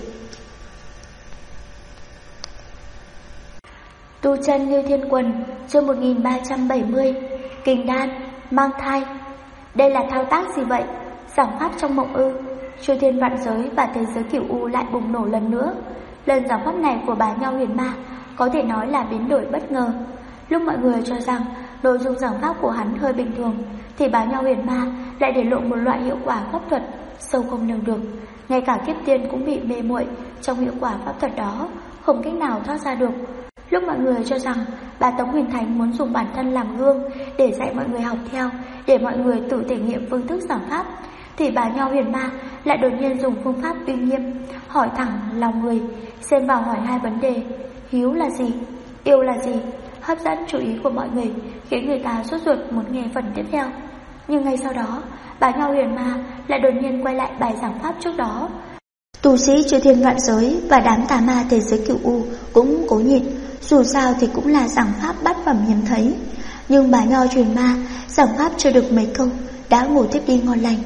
Tu chân như thiên quần, chương 1370, kinh đan, mang thai. Đây là thao tác gì vậy? Giảng pháp trong mộng ư? Chư thiên vạn giới và thế giới cửu u lại bùng nổ lần nữa. Lần giảng pháp này của bà Nho huyền ma có thể nói là biến đổi bất ngờ. Lúc mọi người cho rằng nội dung giảng pháp của hắn hơi bình thường thì bà Nho huyền ma lại để lộ một loại hiệu quả pháp thuật sâu không lường được. Ngay cả kiếp tiên cũng bị mê muội trong hiệu quả pháp thuật đó, không cách nào thoát ra được. Lúc mọi người cho rằng bà Tống Huyền Thánh muốn dùng bản thân làm gương để dạy mọi người học theo, để mọi người tự thể nghiệm phương thức giảng pháp, thì bà Nho huyền ma lại đột nhiên dùng phương pháp uy nghiêm, hỏi thẳng lòng người, xen vào hỏi hai vấn đề: hiếu là gì, yêu là gì, hấp dẫn chú ý của mọi người, khiến người ta sốt ruột muốn nghe phần tiếp theo. Nhưng ngay sau đó, bà Nho huyền ma lại đột nhiên quay lại bài giảng pháp trước đó. Tu sĩ chư thiên vạn giới và đám tà ma thế giới cửu u cũng cố nhịn, dù sao thì cũng là giảng pháp bát phẩm hiếm thấy. Nhưng bà Nho truyền ma giảng pháp chưa được mấy câu đã ngủ tiếp đi ngon lành.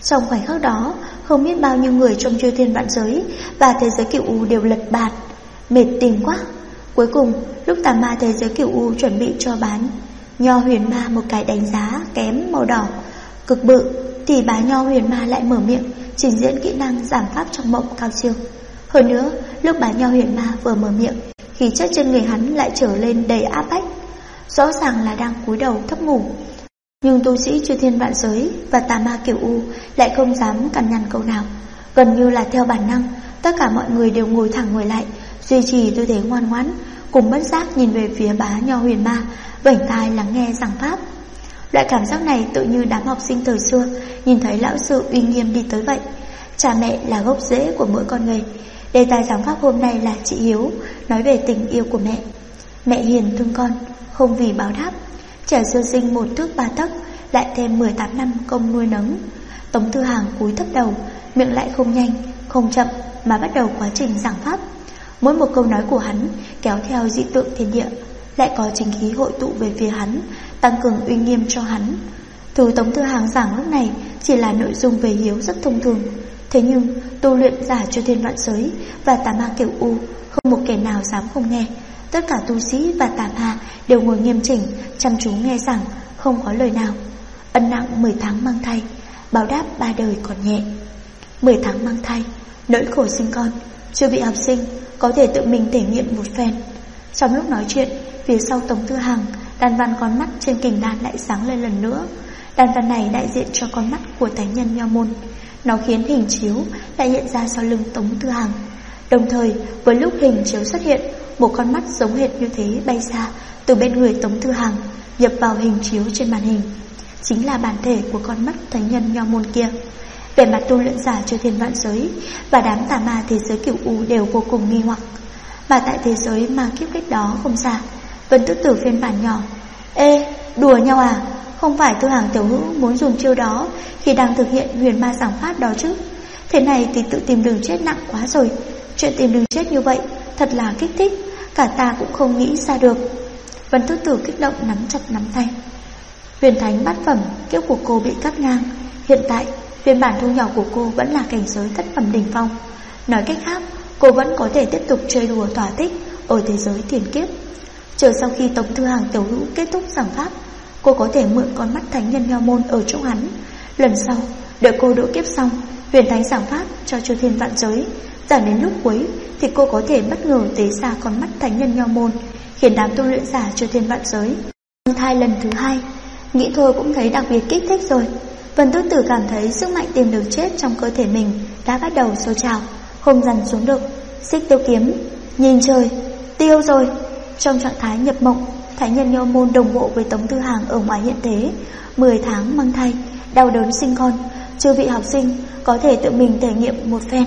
Trong khoảnh khắc đó, không biết bao nhiêu người trong chư thiên vạn giới và thế giới cửu u đều lật bàn. Mệt tìm quá. Cuối cùng, lúc tà ma thế giới cửu u chuẩn bị cho bán Nho Huyền Ma một cái đánh giá kém màu đỏ cực bự, thì bá Nho Huyền Ma lại mở miệng trình diễn kỹ năng giảm pháp trong mộng cao siêu. Hơn nữa, lúc bá Nho Huyền Ma vừa mở miệng, khí chất trên người hắn lại trở lên đầy áp bách, rõ ràng là đang cúi đầu thấp ngủ. Nhưng tu sĩ chư thiên vạn giới và tà ma cửu u lại không dám cằn nhằn câu nào. Gần như là theo bản năng, tất cả mọi người đều ngồi thẳng người lại, duy trì tư thế ngoan ngoãn, cùng bất giác nhìn về phía bá Nho Huyền Ma, vểnh tai lắng nghe giảng pháp. Loại cảm giác này tự như đám học sinh thời xưa nhìn thấy lão sư uy nghiêm đi tới vậy. Cha mẹ là gốc rễ của mỗi con người. Đề tài giảng pháp hôm nay là chị Hiếu, nói về tình yêu của mẹ. Mẹ hiền thương con, không vì báo đáp. Trẻ sơ sinh 1 thước 3 tấc, lại thêm 18 năm công nuôi nấng. Tống Thư Hàng cúi thấp đầu, miệng lại không nhanh, không chậm mà bắt đầu quá trình giảng pháp. Mỗi một câu nói của hắn kéo theo dị tượng thiên địa, lại có chính khí hội tụ về phía hắn, tăng cường uy nghiêm cho hắn. Thứ Tống Thư Hàng giảng lúc này chỉ là nội dung về hiếu rất thông thường. Thế nhưng tu luyện giả chư thiên vạn giới và tà ma cửu u không một kẻ nào dám không nghe. Tất cả tu sĩ và tà ma đều ngồi nghiêm chỉnh, chăm chú nghe giảng, không có lời nào. Ân nặng 10 tháng mang thai, báo đáp 3 đời còn nhẹ. 10 tháng mang thai, nỗi khổ sinh con, chưa bị học sinh có thể tự mình thể nghiệm một phen. Trong lúc nói chuyện, phía sau Tống Thư Hàng, đàn văn con mắt trên kình đàn lại sáng lên lần nữa. Đàn văn này đại diện cho con mắt của thánh nhân Nho môn. Nó khiến hình chiếu lại hiện ra sau lưng Tống Thư Hàng. Đồng thời, với lúc hình chiếu xuất hiện, một con mắt giống hệt như thế bay ra từ bên người Tống Thư Hàng, nhập vào hình chiếu trên màn hình. Chính là bản thể của con mắt thánh nhân Nho môn kia. Về mặt tu luyện giả chư thiên vạn giới và đám tà ma thế giới cửu u đều vô cùng nghi hoặc. Mà tại thế giới ma kiếp cách đó không xa, Vân Tước Tử phiên bản nhỏ. Ê, đùa nhau à? Không phải Thư Hàng tiểu hữu muốn dùng chiêu đó khi đang thực hiện huyền ma giảng pháp đó chứ? Thế này thì tự tìm đường chết nặng quá rồi. Chuyện tìm đường chết như vậy thật là kích thích, cả ta cũng không nghĩ ra được. Vân Tước Tử kích động nắm chặt nắm tay. Huyền thánh bát phẩm kiếp của cô bị cắt ngang. Hiện tại phiên bản thu nhỏ của cô vẫn là cảnh giới thất phẩm đỉnh phong. Nói cách khác, cô vẫn có thể tiếp tục chơi đùa thỏa thích ở thế giới tiền kiếp. Chờ sau khi Tống Thư Hàng tiểu hữu kết thúc giảng pháp, cô có thể mượn con mắt thánh nhân Nho môn ở chỗ hắn. Lần sau, đợi cô độ kiếp xong, huyền thánh giảng pháp cho chư thiên vạn giới, giảng đến lúc cuối thì cô có thể bất ngờ tế ra con mắt thánh nhân Nho môn, khiến đám tu luyện giả chư thiên vạn giới mang thai lần thứ 2. Nghĩ thôi cũng thấy đặc biệt kích thích rồi. Vân Tước Tử cảm thấy sức mạnh tìm đường chết trong cơ thể mình đã bắt đầu sôi trào, không dằn xuống được. Xích tiêu kiếm, nhìn trời, tiêu rồi. Trong trạng thái nhập mộng, thánh nhân Nho môn đồng bộ với Tống Thư Hàng ở ngoài hiện thế. 10 tháng mang thai, đau đớn sinh con, chư vị học sinh có thể tự mình thể nghiệm một phen.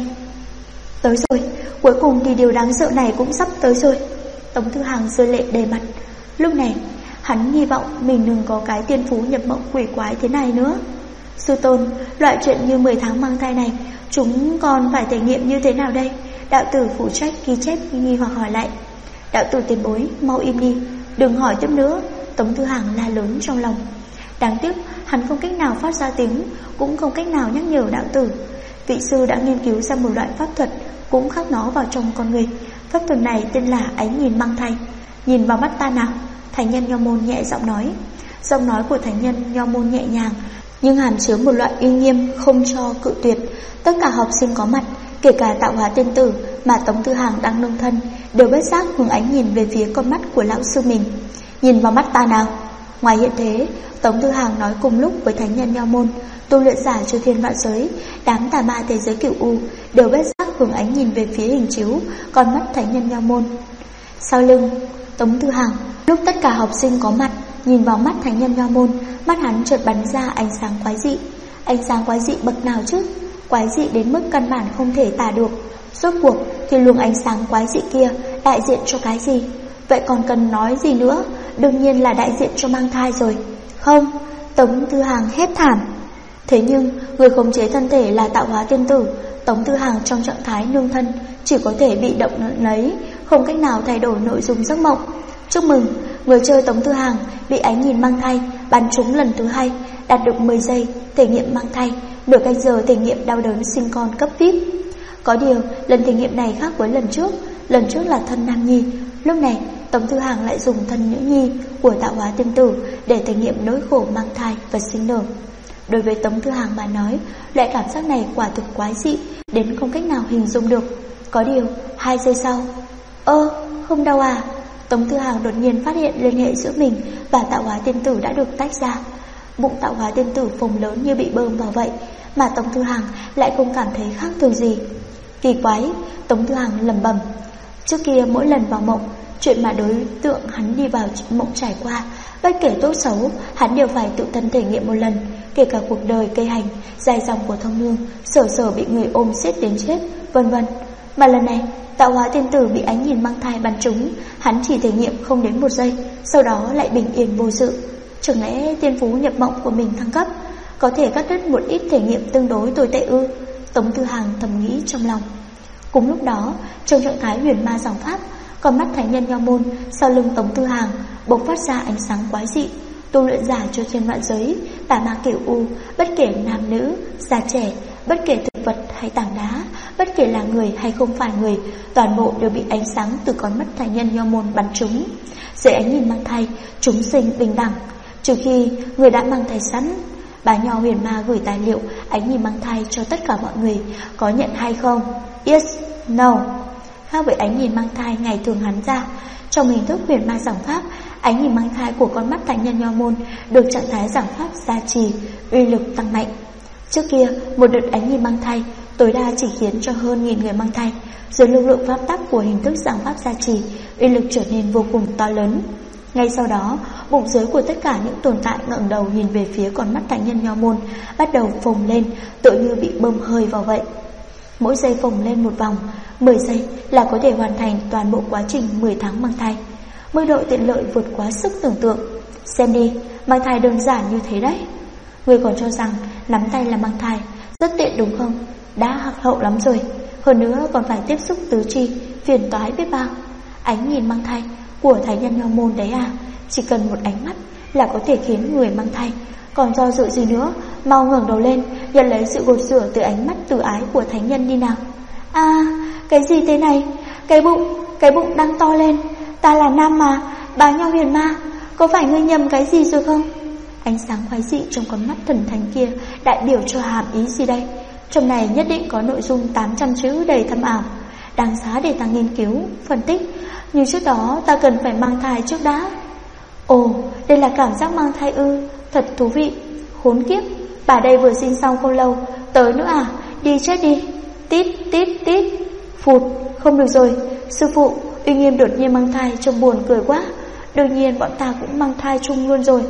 Tới rồi, cuối cùng thì điều đáng sợ này cũng sắp tới rồi. Tống Thư Hàng rơi lệ đầy mặt. Lúc này hắn hy vọng mình đừng có cái tiên phú nhập mộng quỷ quái thế này nữa. Sư tôn, loại chuyện như 10 tháng mang thai này chúng còn phải thể nghiệm như thế nào đây? Đạo tử phụ trách ghi chép nghi hoặc hỏi lại. Đạo tử tiền bối, mau im đi, đừng hỏi tiếp nữa. Tống Thư Hàng la lớn trong lòng. Đáng tiếc hắn không cách nào phát ra tiếng, cũng không cách nào nhắc nhở đạo tử. Vị sư đã nghiên cứu ra một loại pháp thuật cũng khắc nó vào trong con người. Pháp thuật này tên là ánh nhìn mang thai. Nhìn vào mắt ta nào. Thánh nhân Nho môn nhẹ giọng nói. Giọng nói của thánh nhân Nho môn nhẹ nhàng nhưng hàm chứa một loại uy nghiêm không cho cự tuyệt. Tất cả học sinh có mặt, kể cả tạo hóa tiên tử mà Tống Thư Hàng đang nương thân, đều bất giác hướng ánh nhìn về phía con mắt của lão sư mình. Nhìn vào mắt ta nào. Ngoài hiện thế, Tống Thư Hàng nói cùng lúc với thánh nhân Nho môn, tu luyện giả chư thiên vạn giới, đám tà ma thế giới cửu u đều bất giác hướng ánh nhìn về phía hình chiếu con mắt thánh nhân Nho môn. Sau lưng Tống Thư Hàng, lúc tất cả học sinh có mặt nhìn vào mắt thánh nhân Nho môn, mắt hắn chợt bắn ra ánh sáng quái dị. Ánh sáng quái dị bậc nào chứ? Quái dị đến mức căn bản không thể tả được. Rốt cuộc thì luồng ánh sáng quái dị kia đại diện cho cái gì? Vậy còn cần nói gì nữa? Đương nhiên là đại diện cho mang thai rồi. Không, Tống Thư Hàng hét thảm. Thế nhưng người khống chế thân thể là tạo hóa tiên tử. Tống Thư Hàng trong trạng thái nương thân chỉ có thể bị động lấy, không cách nào thay đổi nội dung giấc mộng. Chúc mừng, người chơi Tống Thư Hàng bị ánh nhìn mang thai bắn trúng lần thứ 2, đạt được 10 giây thể nghiệm mang thai, nửa canh giờ thể nghiệm đau đớn sinh con cấp VIP. Có điều, lần thể nghiệm này khác với lần trước là thân nam nhi, lúc này Tống Thư Hàng lại dùng thân nữ nhi của Tạo Hóa Tiên Tử để thể nghiệm nỗi khổ mang thai và sinh nở. Đối với Tống Thư Hàng mà nói, loại cảm giác này quả thực quái dị đến không cách nào hình dung được. Có điều, 2 giây sau, không đau à? Tống Thư Hàng đột nhiên phát hiện liên hệ giữa mình và Tạo Hóa Tiên Tử đã được tách ra. Bụng Tạo Hóa Tiên Tử phồng lớn như bị bơm vào vậy, mà Tống Thư Hàng lại không cảm thấy khác thường gì. Kỳ quái, Tống Thư Hàng lẩm bẩm. Trước kia mỗi lần vào mộng, chuyện mà đối tượng hắn đi vào mộng trải qua, bất kể tốt xấu, hắn đều phải tự thân thể nghiệm một lần, kể cả cuộc đời cây hành dài dòng của Thông Nương, sở bị người ôm siết đến chết, vân vân. Mà lần này, Tạo Hóa Tiên Tử bị ánh nhìn mang thai bắn trúng, hắn chỉ thể nghiệm không đến 1 giây, sau đó lại bình yên vô sự. Chẳng lẽ tiên phú nhập mộng của mình thăng cấp, có thể cắt đứt một ít thể nghiệm tương đối tồi tệ ư? Tống Thư Hàng thầm nghĩ trong lòng. Cùng lúc đó, trong trạng thái huyền ma giảng pháp, con mắt thánh nhân Nho Môn sau lưng Tống Thư Hàng bộc phát ra ánh sáng quái dị. Tu luyện giả cho trên vạn giới, tà ma kiểu u, bất kể nam nữ, già trẻ, bất kể thực vật hay tảng đá, bất kể là người hay không phải người, toàn bộ đều bị ánh sáng từ con mắt thánh nhân Nho Môn bắn trúng. Dưới ánh nhìn mang thai, chúng sinh bình đẳng, trừ khi người đã mang thai sẵn. Bà Nho huyền ma gửi tài liệu ánh nhìn mang thai cho tất cả mọi người, có nhận hay không? Yes, no. Khác với ánh nhìn mang thai ngày thường hắn ra, trong hình thức huyền ma giảng pháp, ánh nhìn mang thai của con mắt thánh nhân Nho Môn được trạng thái giảng pháp gia trì, uy lực tăng mạnh. Trước kia, một đợt ánh nhìn mang thai tối đa chỉ khiến cho hơn 1000 người mang thai. Dưới lực lượng pháp tắc của hình thức giảng pháp gia trì, uy lực trở nên vô cùng to lớn. Ngay sau đó, bụng dưới của tất cả những tồn tại ngẩng đầu nhìn về phía con mắt thánh nhân Nho Môn bắt đầu phồng lên, tựa như bị bơm hơi vào vậy. Mỗi giây phồng lên một vòng, 10 giây là có thể hoàn thành toàn bộ quá trình 10 tháng mang thai. Mức độ tiện lợi vượt quá sức tưởng tượng. Xem đi, mang thai đơn giản như thế đấy. Người còn cho rằng nắm tay là mang thai, rất tiện đúng không? Đã hạc hậu lắm rồi. Hơn nữa còn phải tiếp xúc tứ chi, phiền toái biết bao. Ánh nhìn mang thai của thánh nhân Nho Môn đấy à, chỉ cần một ánh mắt là có thể khiến người mang thai còn do dự gì nữa, mau ngẩng đầu lên, nhận lấy sự gột rửa từ ánh mắt từ ái của thánh nhân đi nào. Cái gì thế này? Cái bụng đang to lên. Ta là nam mà, bà Nho huyền ma, có phải ngươi nhầm cái gì rồi không? Ánh sáng quái dị trong con mắt thần thánh kia đại biểu cho hàm ý gì đây? Trong này nhất định có nội dung 800 chữ đầy thâm ảo, đáng giá để ta nghiên cứu, phân tích. Nhưng trước đó ta cần phải mang thai trước đã. Ồ, đây là cảm giác mang thai ư? Thật thú vị. Khốn kiếp, bà đây vừa sinh xong không lâu, tới nữa à? Đi chết đi. Tít tít tít. Phụt, không được rồi. Sư phụ, Uy Nghiêm đột nhiên mang thai trông buồn cười quá. Đương nhiên bọn ta cũng mang thai chung luôn rồi.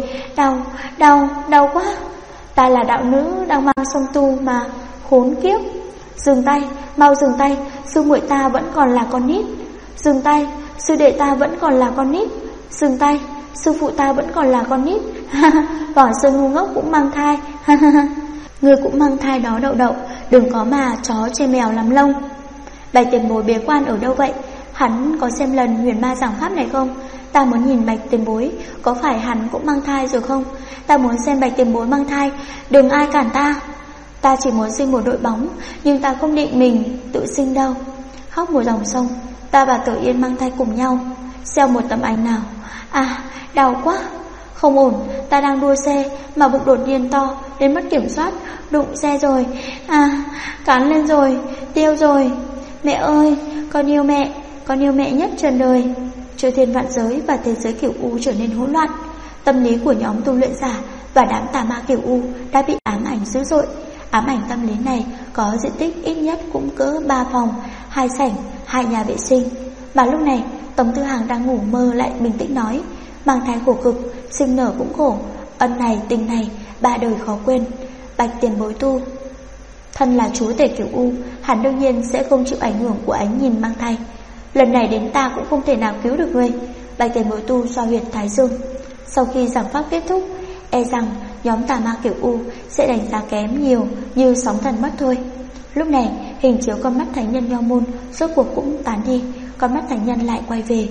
Đau quá. Ta là đạo nữ đang mang song tu mà. Khốn kiếp. Dừng tay, mau dừng tay. Sư muội ta vẫn còn là con nít. Dừng tay, sư đệ ta vẫn còn là con nít. Dừng tay, sư phụ ta vẫn còn là con nít. Võ Sơn ngu ngốc cũng mang thai. Ngươi cũng mang thai đó Đậu, đừng có mà chó chê mèo làm lông. Bạch tiền bối bế quan ở đâu vậy? Hắn có xem lần huyền ma giảng pháp này không? Ta muốn nhìn Bạch tiền bối, có phải hắn cũng mang thai rồi không? Ta muốn xem Bạch tiền bối mang thai, đừng ai cản ta. Ta chỉ muốn sinh một đội bóng, nhưng ta không định mình tự sinh đâu. Khóc một dòng sông, ta và Tử Yên mang thai cùng nhau. Xeo một tấm ảnh nào. Đau quá. Không ổn, ta đang đua xe mà bụng đột nhiên to đến mất kiểm soát, đụng xe rồi. Cắn lên rồi, tiêu rồi. Mẹ ơi, con yêu mẹ nhất trần đời. Chư thiên vạn giới và thế giới kiểu U trở nên hỗn loạn. Tâm lý của nhóm tu luyện giả và đám tà ma kiểu U đã bị ám ảnh dữ dội. Ám ảnh tâm lý này có diện tích ít nhất cũng cỡ 3 phòng, 2 sảnh, 2 nhà vệ sinh. Mà lúc này Tống Thư Hàng đang ngủ mơ lại bình tĩnh nói, mang thai khổ cực, sinh nở cũng khổ, ân này tình này 3 đời khó quên. Bạch tiền bối tu thân là chúa tể kiểu U, hắn đương nhiên sẽ không chịu ảnh hưởng của ánh nhìn mang thai. Lần này đến ta cũng không thể nào cứu được ngươi. Bạch tiền bối tu xoa huyệt thái dương. Sau khi giảng pháp kết thúc, e rằng nhóm tà ma kiểu U sẽ đánh giá kém nhiều như sóng thần mất thôi. Lúc này hình chiếu con mắt thánh nhân Nho Môn rốt cuộc cũng tán đi. Con mắt thánh nhân lại quay về.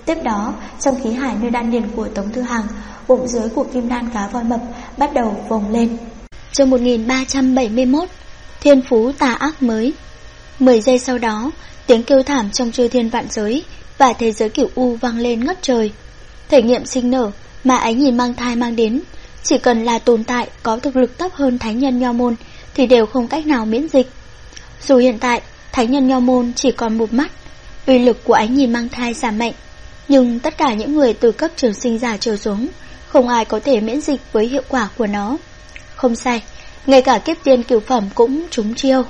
Tiếp đó, trong khí hải nơi đan điền của Tống Thư Hàng, bụng dưới của kim đan cá voi mập bắt đầu vồng lên. Chương 1371, Thiên phú tà ác mới. 10 giây sau đó, tiếng kêu thảm trong chư thiên vạn giới và thế giới cửu u vang lên ngất trời. Thể nghiệm sinh nở mà Ánh Nhìn mang thai mang đến, chỉ cần là tồn tại có thực lực thấp hơn thánh nhân Nho môn thì đều không cách nào miễn dịch. Dù hiện tại thánh nhân Nho môn chỉ còn một mắt, uy lực của Ánh Nhìn mang thai giảm mạnh, nhưng tất cả những người từ cấp trường sinh giả trở xuống, không ai có thể miễn dịch với hiệu quả của nó. Không sai, ngay cả kiếp tiên cửu phẩm cũng trúng chiêu.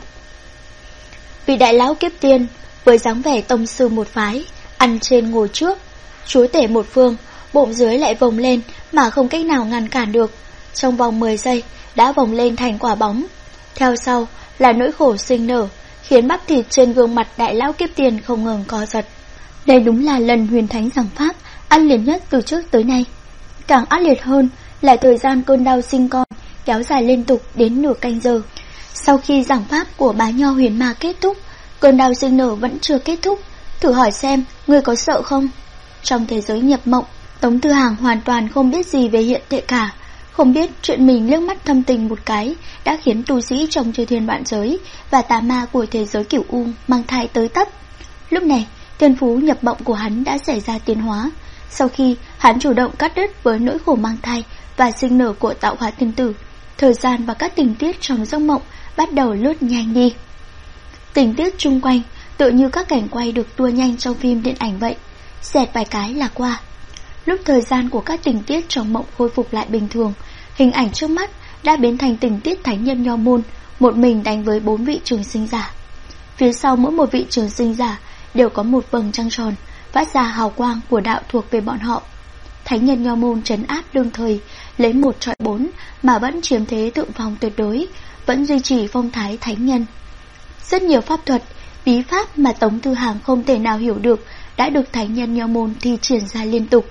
Vị đại lão kiếp tiên với dáng vẻ tông sư một phái, ăn trên ngồi trước, chúa tể một phương, bụng dưới lại vồng lên mà không cách nào ngăn cản được. Trong vòng 10 giây đã vồng lên thành quả bóng. Theo sau là nỗi khổ sinh nở, khiến bắp thịt trên gương mặt đại lão kiếp tiên không ngừng co giật. Đây đúng là lần huyền thánh giảng pháp ác liệt nhất từ trước tới nay. Càng ác liệt hơn là thời gian cơn đau sinh con kéo dài liên tục đến nửa canh giờ. Sau khi giảng pháp của bá nho huyền ma kết thúc, cơn đau sinh nở vẫn chưa kết thúc. Thử hỏi xem, ngươi có sợ không? Trong thế giới nhập mộng, Tống Thư Hàng hoàn toàn không biết gì về hiện tại cả. Không biết chuyện mình liếc mắt thâm tình một cái đã khiến tu sĩ trong chư thiên vạn giới và tà ma của thế giới cửu u mang thai tới tấp. Lúc này, thiên phú nhập mộng của hắn đã xảy ra tiến hóa. Sau khi hắn chủ động cắt đứt với nỗi khổ mang thai và sinh nở của tạo hóa tiên tử, thời gian và các tình tiết trong giấc mộng bắt đầu lướt nhanh đi. Tình tiết chung quanh tựa như các cảnh quay được tua nhanh trong phim điện ảnh vậy, xẹt vài cái là qua. Lúc thời gian của các tình tiết trong mộng khôi phục lại bình thường, hình ảnh trước mắt đã biến thành tình tiết thánh nhân Nho môn một mình đánh với 4 vị trường sinh giả. Phía sau mỗi một vị trường sinh giả đều có một vầng trăng tròn phát ra hào quang của đạo thuộc về bọn họ. Thánh nhân Nho môn trấn áp đương thời, lấy 1 chọi 4 mà vẫn chiếm thế thượng phong tuyệt đối, vẫn duy trì phong thái thánh nhân. Rất nhiều pháp thuật, bí pháp mà Tống Thư Hàng không thể nào hiểu được đã được thánh nhân Nho môn thi triển ra liên tục.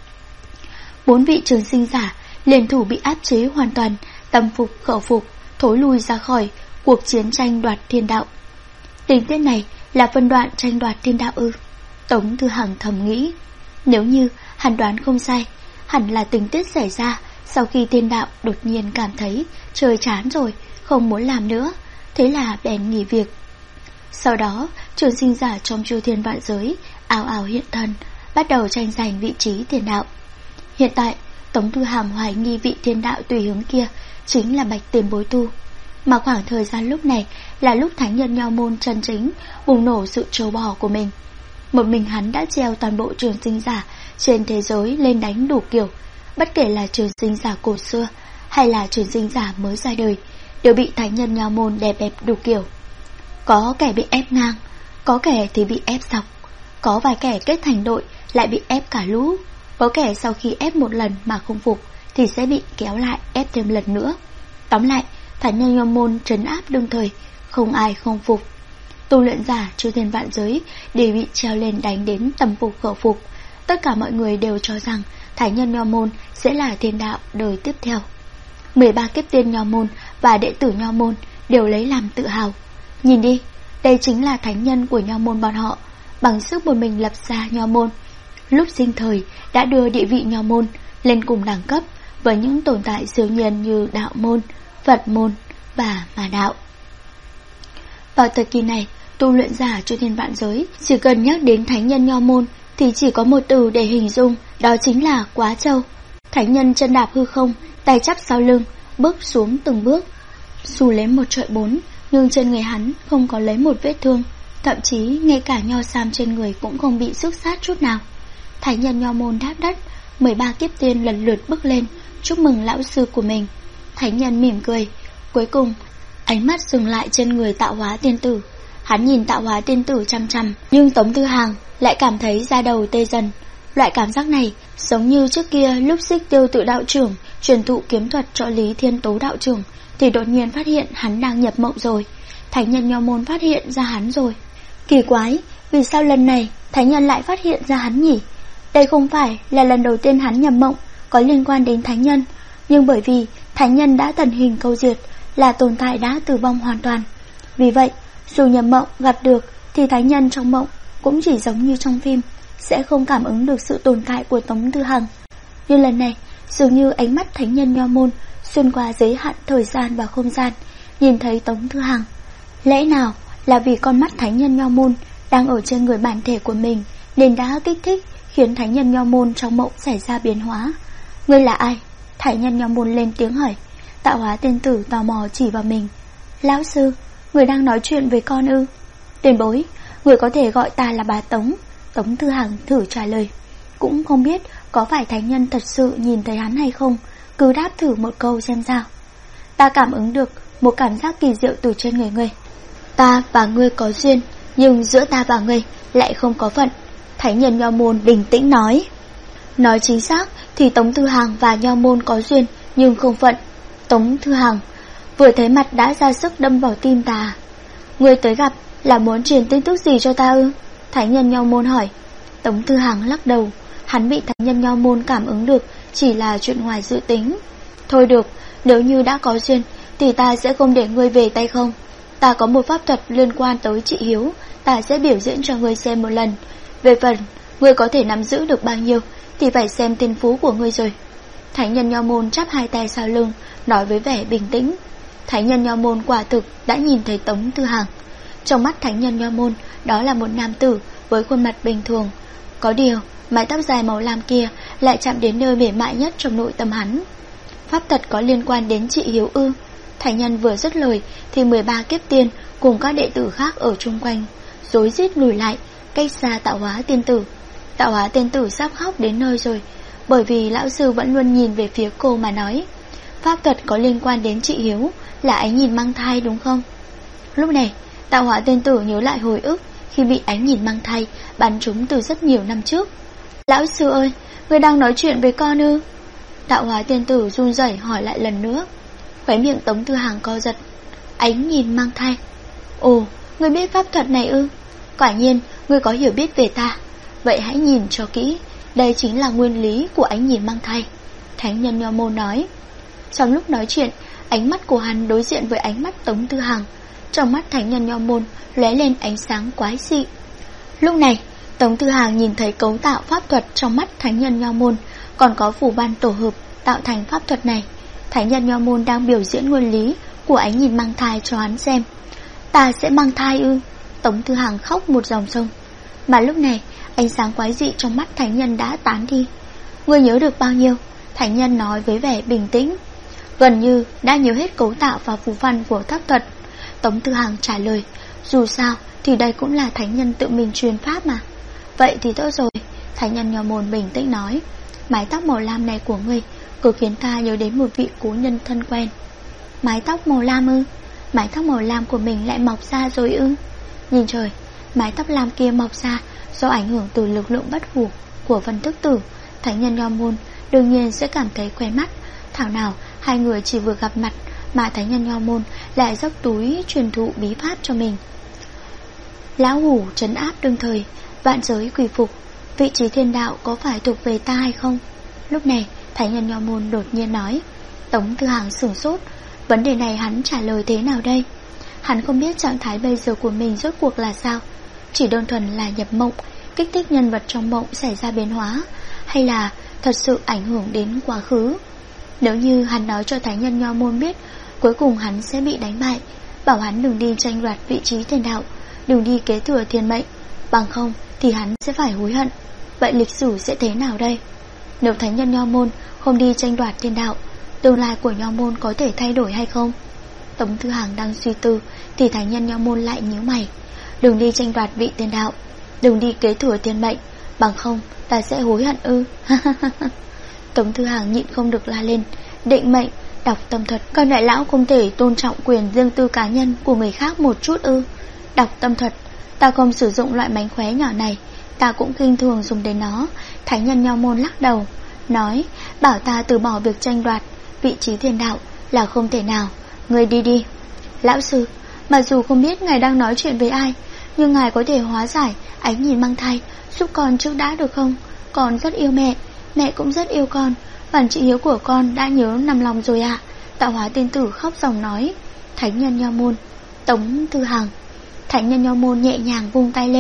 4 vị trường sinh giả liên thủ bị áp chế hoàn toàn, tâm phục khẩu phục, thối lui ra khỏi cuộc chiến tranh đoạt thiên đạo. Tình tiết này là phân đoạn tranh đoạt thiên đạo ư? Tống Thư Hàng thầm nghĩ. Nếu như hắn đoán không sai, hẳn là tình tiết xảy ra sau khi thiên đạo đột nhiên cảm thấy trời chán rồi, không muốn làm nữa, thế là bèn nghỉ việc. Sau đó, trường sinh giả trong chư thiên vạn giới ào ào hiện thân, bắt đầu tranh giành vị trí thiên đạo. Hiện tại, Tống Thư Hàng hoài nghi vị thiên đạo tùy hứng kia chính là Bạch Tiền Bối Tu. Mà khoảng thời gian lúc này là lúc thánh nhân Nho môn chân chính bùng nổ sự trâu bò của mình. Một mình hắn đã treo toàn bộ trường sinh giả trên thế giới lên đánh đủ kiểu. Bất kể là trường sinh giả cổ xưa hay là trường sinh giả mới ra đời, đều bị thánh nhân Nho môn đè bẹp đủ kiểu. Có kẻ bị ép ngang, có kẻ thì bị ép dọc, có vài kẻ kết thành đội lại bị ép cả lũ, có kẻ sau khi ép một lần mà không phục thì sẽ bị kéo lại ép thêm lần nữa. Tóm lại, thánh nhân Nho môn trấn áp đương thời, không ai không phục. Tu luyện giả chư thiên vạn giới đều bị treo lên đánh đến tâm phục khẩu phục. Tất cả mọi người đều cho rằng thánh nhân Nho môn sẽ là thiên đạo đời tiếp theo. 13 kiếp tiên Nho môn và đệ tử Nho môn đều lấy làm tự hào. Nhìn đi, đây chính là thánh nhân của Nho môn bọn họ, bằng sức một mình lập ra Nho môn. Lúc sinh thời đã đưa địa vị Nho môn lên cùng đẳng cấp với những tồn tại siêu nhiên như đạo môn, Phật môn và ma đạo. Vào thời kỳ này, tu luyện giả chư thiên vạn giới chỉ cần nhắc đến thánh nhân Nho môn thì chỉ có một từ để hình dung, đó chính là quá trâu. Thánh nhân chân đạp hư không, tay chắp sau lưng, bước xuống từng bước. Dù lấy 1 trọi 4, nhưng trên người hắn không có lấy một vết thương, thậm chí ngay cả nho sam trên người cũng không bị xước sát chút nào. Thánh nhân Nho môn đáp đất, 13 kiếp tiên lần lượt bước lên chúc mừng lão sư của mình. Thánh nhân mỉm cười, cuối cùng ánh mắt dừng lại trên người tạo hóa tiên tử. Hắn nhìn tạo hóa tiên tử chăm chăm, nhưng Tống Thư Hàng lại cảm thấy da đầu tê dần. Loại cảm giác này giống như trước kia lúc Xích Tiêu Tự đạo trưởng truyền thụ kiếm thuật cho Lý Thiên Tố đạo trưởng thì đột nhiên phát hiện hắn đang nhập mộng rồi. Thánh nhân Nho môn phát hiện ra hắn rồi. Kỳ quái, vì sao lần này thánh nhân lại phát hiện ra hắn nhỉ? Đây không phải là lần đầu tiên hắn nhập mộng có liên quan đến thánh nhân, nhưng bởi vì thánh nhân đã thần hình câu diệt, là tồn tại đã tử vong hoàn toàn. Vì vậy, dù nhập mộng gặp được thì thánh nhân trong mộng cũng chỉ giống như trong phim, sẽ không cảm ứng được sự tồn tại của Tống Tư Hằng. Nhưng lần này, dường như ánh mắt thánh nhân Nho Môn xuyên qua giới hạn thời gian và không gian, nhìn thấy Tống Tư Hằng. Lẽ nào là vì con mắt thánh nhân Nho Môn đang ở trên người bản thể của mình nên đã kích thích, khiến thánh nhân Nho Môn trong mộng xảy ra biến hóa. Ngươi là ai? Thánh nhân Nho Môn lên tiếng hỏi. Tạo Hóa Tiên Tử tò mò chỉ vào mình. Lão sư, người đang nói chuyện với con ư? Tiền bối, người có thể gọi ta là bà Tống. Tống Tư Hằng thử trả lời. Cũng không biết có phải thánh nhân thật sự nhìn thấy hắn hay không, cứ đáp thử một câu xem sao. Ta cảm ứng được một cảm giác kỳ diệu từ trên người ngươi. Ta và ngươi có duyên, nhưng giữa ta và ngươi lại không có phận. Thánh nhân Nho Môn bình tĩnh nói. Nói chính xác thì Tống Tư Hằng và Nho Môn có duyên nhưng không phận. Tống Tư Hằng vừa thấy mặt đã ra sức đâm vào tim ta. Ngươi tới gặp là muốn truyền tin tức gì cho ta ư? Thánh nhân Nho Môn hỏi. Tống Tư Hằng lắc đầu. Hắn bị thánh nhân Nho Môn cảm ứng được chỉ là chuyện ngoài dự tính. Thôi được, nếu như đã có duyên thì ta sẽ không để ngươi về tay không. Ta có một pháp thuật liên quan tới trị hiếu, ta sẽ biểu diễn cho ngươi xem một lần. Về phần ngươi có thể nắm giữ được bao nhiêu thì phải xem tiên phú của ngươi rồi. Thánh nhân Nho Môn chắp hai tay sau lưng, nói với vẻ bình tĩnh. Thánh nhân Nho Môn quả thực đã nhìn thấy Tống Tư Hằng. Trong mắt thánh nhân Nho Môn, đó là một nam tử với khuôn mặt bình thường. Có điều, mái tóc dài màu lam kia lại chạm đến nơi mềm mại nhất trong nội tâm hắn. Pháp thuật có liên quan đến trị hiếu ư? Thánh nhân vừa dứt lời thì 13 kiếp tiên cùng các đệ tử khác ở chung quanh rối rít lùi lại, cách xa Tạo Hóa Tiên Tử. Tạo Hóa Tiên Tử sắp khóc đến nơi rồi, bởi vì lão sư vẫn luôn nhìn về phía cô mà nói. Pháp thuật có liên quan đến trị hiếu là ánh nhìn mang thai đúng không? Lúc này, Tạo Hóa Tiên Tử nhớ lại hồi ức khi bị ánh nhìn mang thai bắn trúng từ rất nhiều năm trước. Lão sư ơi, người đang nói chuyện với con ư? Tạo Hóa Tiên Tử run rẩy hỏi lại lần nữa. Khóe miệng Tống Tư Hằng co giật. Ánh nhìn mang thai. Ồ, ngươi biết pháp thuật này ư? Quả nhiên, ngươi có hiểu biết về ta. Vậy hãy nhìn cho kỹ, đây chính là nguyên lý của ánh nhìn mang thai. Thánh nhân Nho Môn nói. Trong lúc nói chuyện, ánh mắt của hắn đối diện với ánh mắt Tống Tư Hằng. Trong mắt thánh nhân Nho Môn lóe lên ánh sáng quái dị. Lúc này, Tống Tư Hằng nhìn thấy cấu tạo pháp thuật trong mắt thánh nhân Nho Môn, còn có phù văn tổ hợp tạo thành pháp thuật này. Thánh nhân Nho Môn đang biểu diễn nguyên lý của ánh nhìn mang thai cho hắn xem. Ta sẽ mang thai ư? Tống Tư Hằng khóc một dòng sông. Mà lúc này, ánh sáng quái dị trong mắt thánh nhân đã tán đi. Ngươi nhớ được bao nhiêu? Thánh nhân nói với vẻ bình tĩnh. Gần như đã nhớ hết cấu tạo và phù văn của pháp thuật. Tống Tư Hằng trả lời. Dù sao thì đây cũng là thánh nhân tự mình truyền pháp mà. Vậy thì tốt rồi. Thánh nhân Nho Môn bình tĩnh nói. Mái tóc màu lam này của ngươi cứ khiến ta nhớ đến một vị cố nhân thân quen. Mái tóc màu lam ư? Mái tóc màu lam của mình lại mọc ra rồi ư? Nhìn trời, mái tóc lam kia mọc ra do ảnh hưởng từ lực lượng bất hủ của Vân Thức Tử. Thánh nhân Nho Môn đương nhiên sẽ cảm thấy quen mắt. Thảo nào hai người chỉ vừa gặp mặt mà thánh nhân Nho Môn lại dốc túi truyền thụ bí pháp cho mình. Lão hủ trấn áp đương thời, vạn giới quỳ phục. Vị trí thiên đạo có phải thuộc về ta hay không? Lúc này thánh nhân Nho Môn đột nhiên nói. Tống Tư Hằng sửng sốt. Vấn đề này hắn trả lời thế nào đây? Hắn không biết trạng thái bây giờ của mình rốt cuộc là sao. Chỉ đơn thuần là nhập mộng, kích thích nhân vật trong mộng xảy ra biến hóa, hay là thật sự ảnh hưởng đến quá khứ. Nếu như hắn nói cho thánh nhân Nho Môn biết, cuối cùng hắn sẽ bị đánh bại, bảo hắn đừng đi tranh đoạt vị trí thiên đạo, đừng đi kế thừa thiên mệnh, bằng không thì hắn sẽ phải hối hận. Vậy lịch sử sẽ thế nào đây? Nếu thánh nhân Nho Môn không đi tranh đoạt thiên đạo, tương lai của Nho Môn có thể thay đổi hay không? Tống Tư Hằng đang suy tư thì thánh nhân Nho Môn lại nhíu mày. Đừng đi tranh đoạt vị thiên đạo, đừng đi kế thừa thiên mệnh, bằng không ta sẽ hối hận ư? Tống Tư Hằng nhịn không được la lên. Định mệnh, đọc tâm thuật, con đại lão không thể tôn trọng quyền riêng tư cá nhân của người khác một chút ư? Đọc tâm thuật, ta không sử dụng loại mánh khóe nhỏ này, ta cũng khinh thường dùng đến nó. Thánh nhân Nho Môn lắc đầu, nói, bảo ta từ bỏ việc tranh đoạt vị trí thiên đạo là không thể nào. Ngươi đi đi. Lão sư, mặc dù không biết ngài đang nói chuyện với ai, nhưng ngài có thể hóa giải ánh nhìn mang thai giúp con trước đã được không? Con rất yêu mẹ, mẹ cũng rất yêu con, bản trị hiếu của con đã nhớ nằm lòng rồi ạ. Tạo Hóa Tiên Tử khóc ròng nói. Thánh nhân Nho Môn. Tống Tư Hằng. Thánh nhân Nho Môn nhẹ nhàng vung tay lên,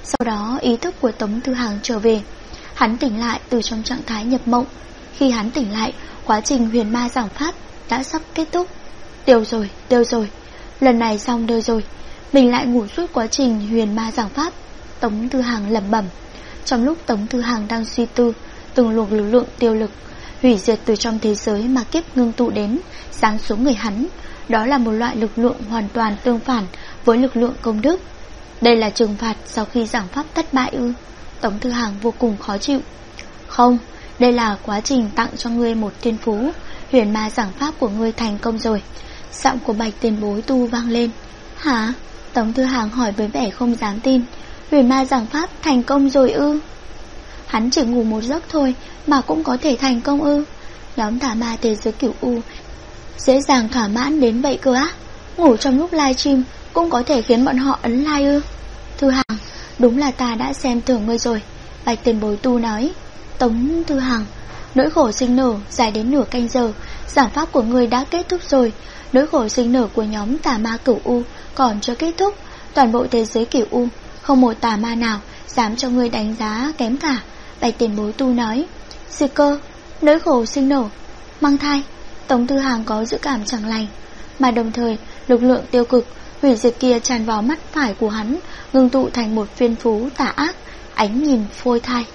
Sau đó ý thức của Tống Tư Hằng trở về. Hắn tỉnh lại từ trong trạng thái nhập mộng. Khi hắn tỉnh lại, quá trình huyền ma giảng pháp đã sắp kết thúc. Đều rồi, lần này xong đời rồi. Mình lại ngủ suốt quá trình huyền ma giảng pháp, Tống Tư Hằng lẩm bẩm. Trong lúc Tống Tư Hằng đang suy tư, từng luồng lực lượng tiêu lực hủy diệt từ trong thế giới mà kiếp ngưng tụ đến, giáng xuống người hắn. Đó là một loại lực lượng hoàn toàn tương phản với lực lượng công đức. Đây là trừng phạt sau khi giảng pháp thất bại ư? Tống Tư Hằng vô cùng khó chịu. Không, đây là quá trình tặng cho ngươi một thiên phú. Huyền ma giảng pháp của ngươi thành công rồi. Giọng của Bạch tiền bối tu vang lên. Hả? Tống Tư Hằng hỏi với vẻ không dám tin. Huyền ma giảng pháp thành công rồi ư? Hắn chỉ ngủ một giấc thôi mà cũng có thể thành công ư? Nhóm tà ma thế giới Cửu U dễ dàng thỏa mãn đến vậy cơ á? Ngủ trong lúc livestream cũng có thể khiến bọn họ ấn like ư? Tư Hằng, đúng là ta đã xem thường ngươi rồi. Bạch tiền bối tu nói. Tống Tư Hằng, nỗi khổ sinh nở dài đến nửa canh giờ. Giảng pháp của ngươi đã kết thúc rồi. Nỗi khổ sinh nở của nhóm tà ma Cửu U còn chưa kết thúc. Toàn bộ thế giới Cửu U không một tà ma nào dám cho ngươi đánh giá kém cả. Bạch tiền bối tu nói. Gì cơ? Nỗi khổ sinh nở, mang thai. Tống Tư Hằng có dự cảm chẳng lành. Mà đồng thời lực lượng tiêu cực hủy diệt kia tràn vào mắt phải của hắn, ngưng tụ thành một phiên phú tà ác, ánh nhìn phôi thai.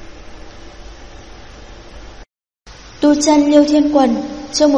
Tu chân Liêu Thiên Quần, chương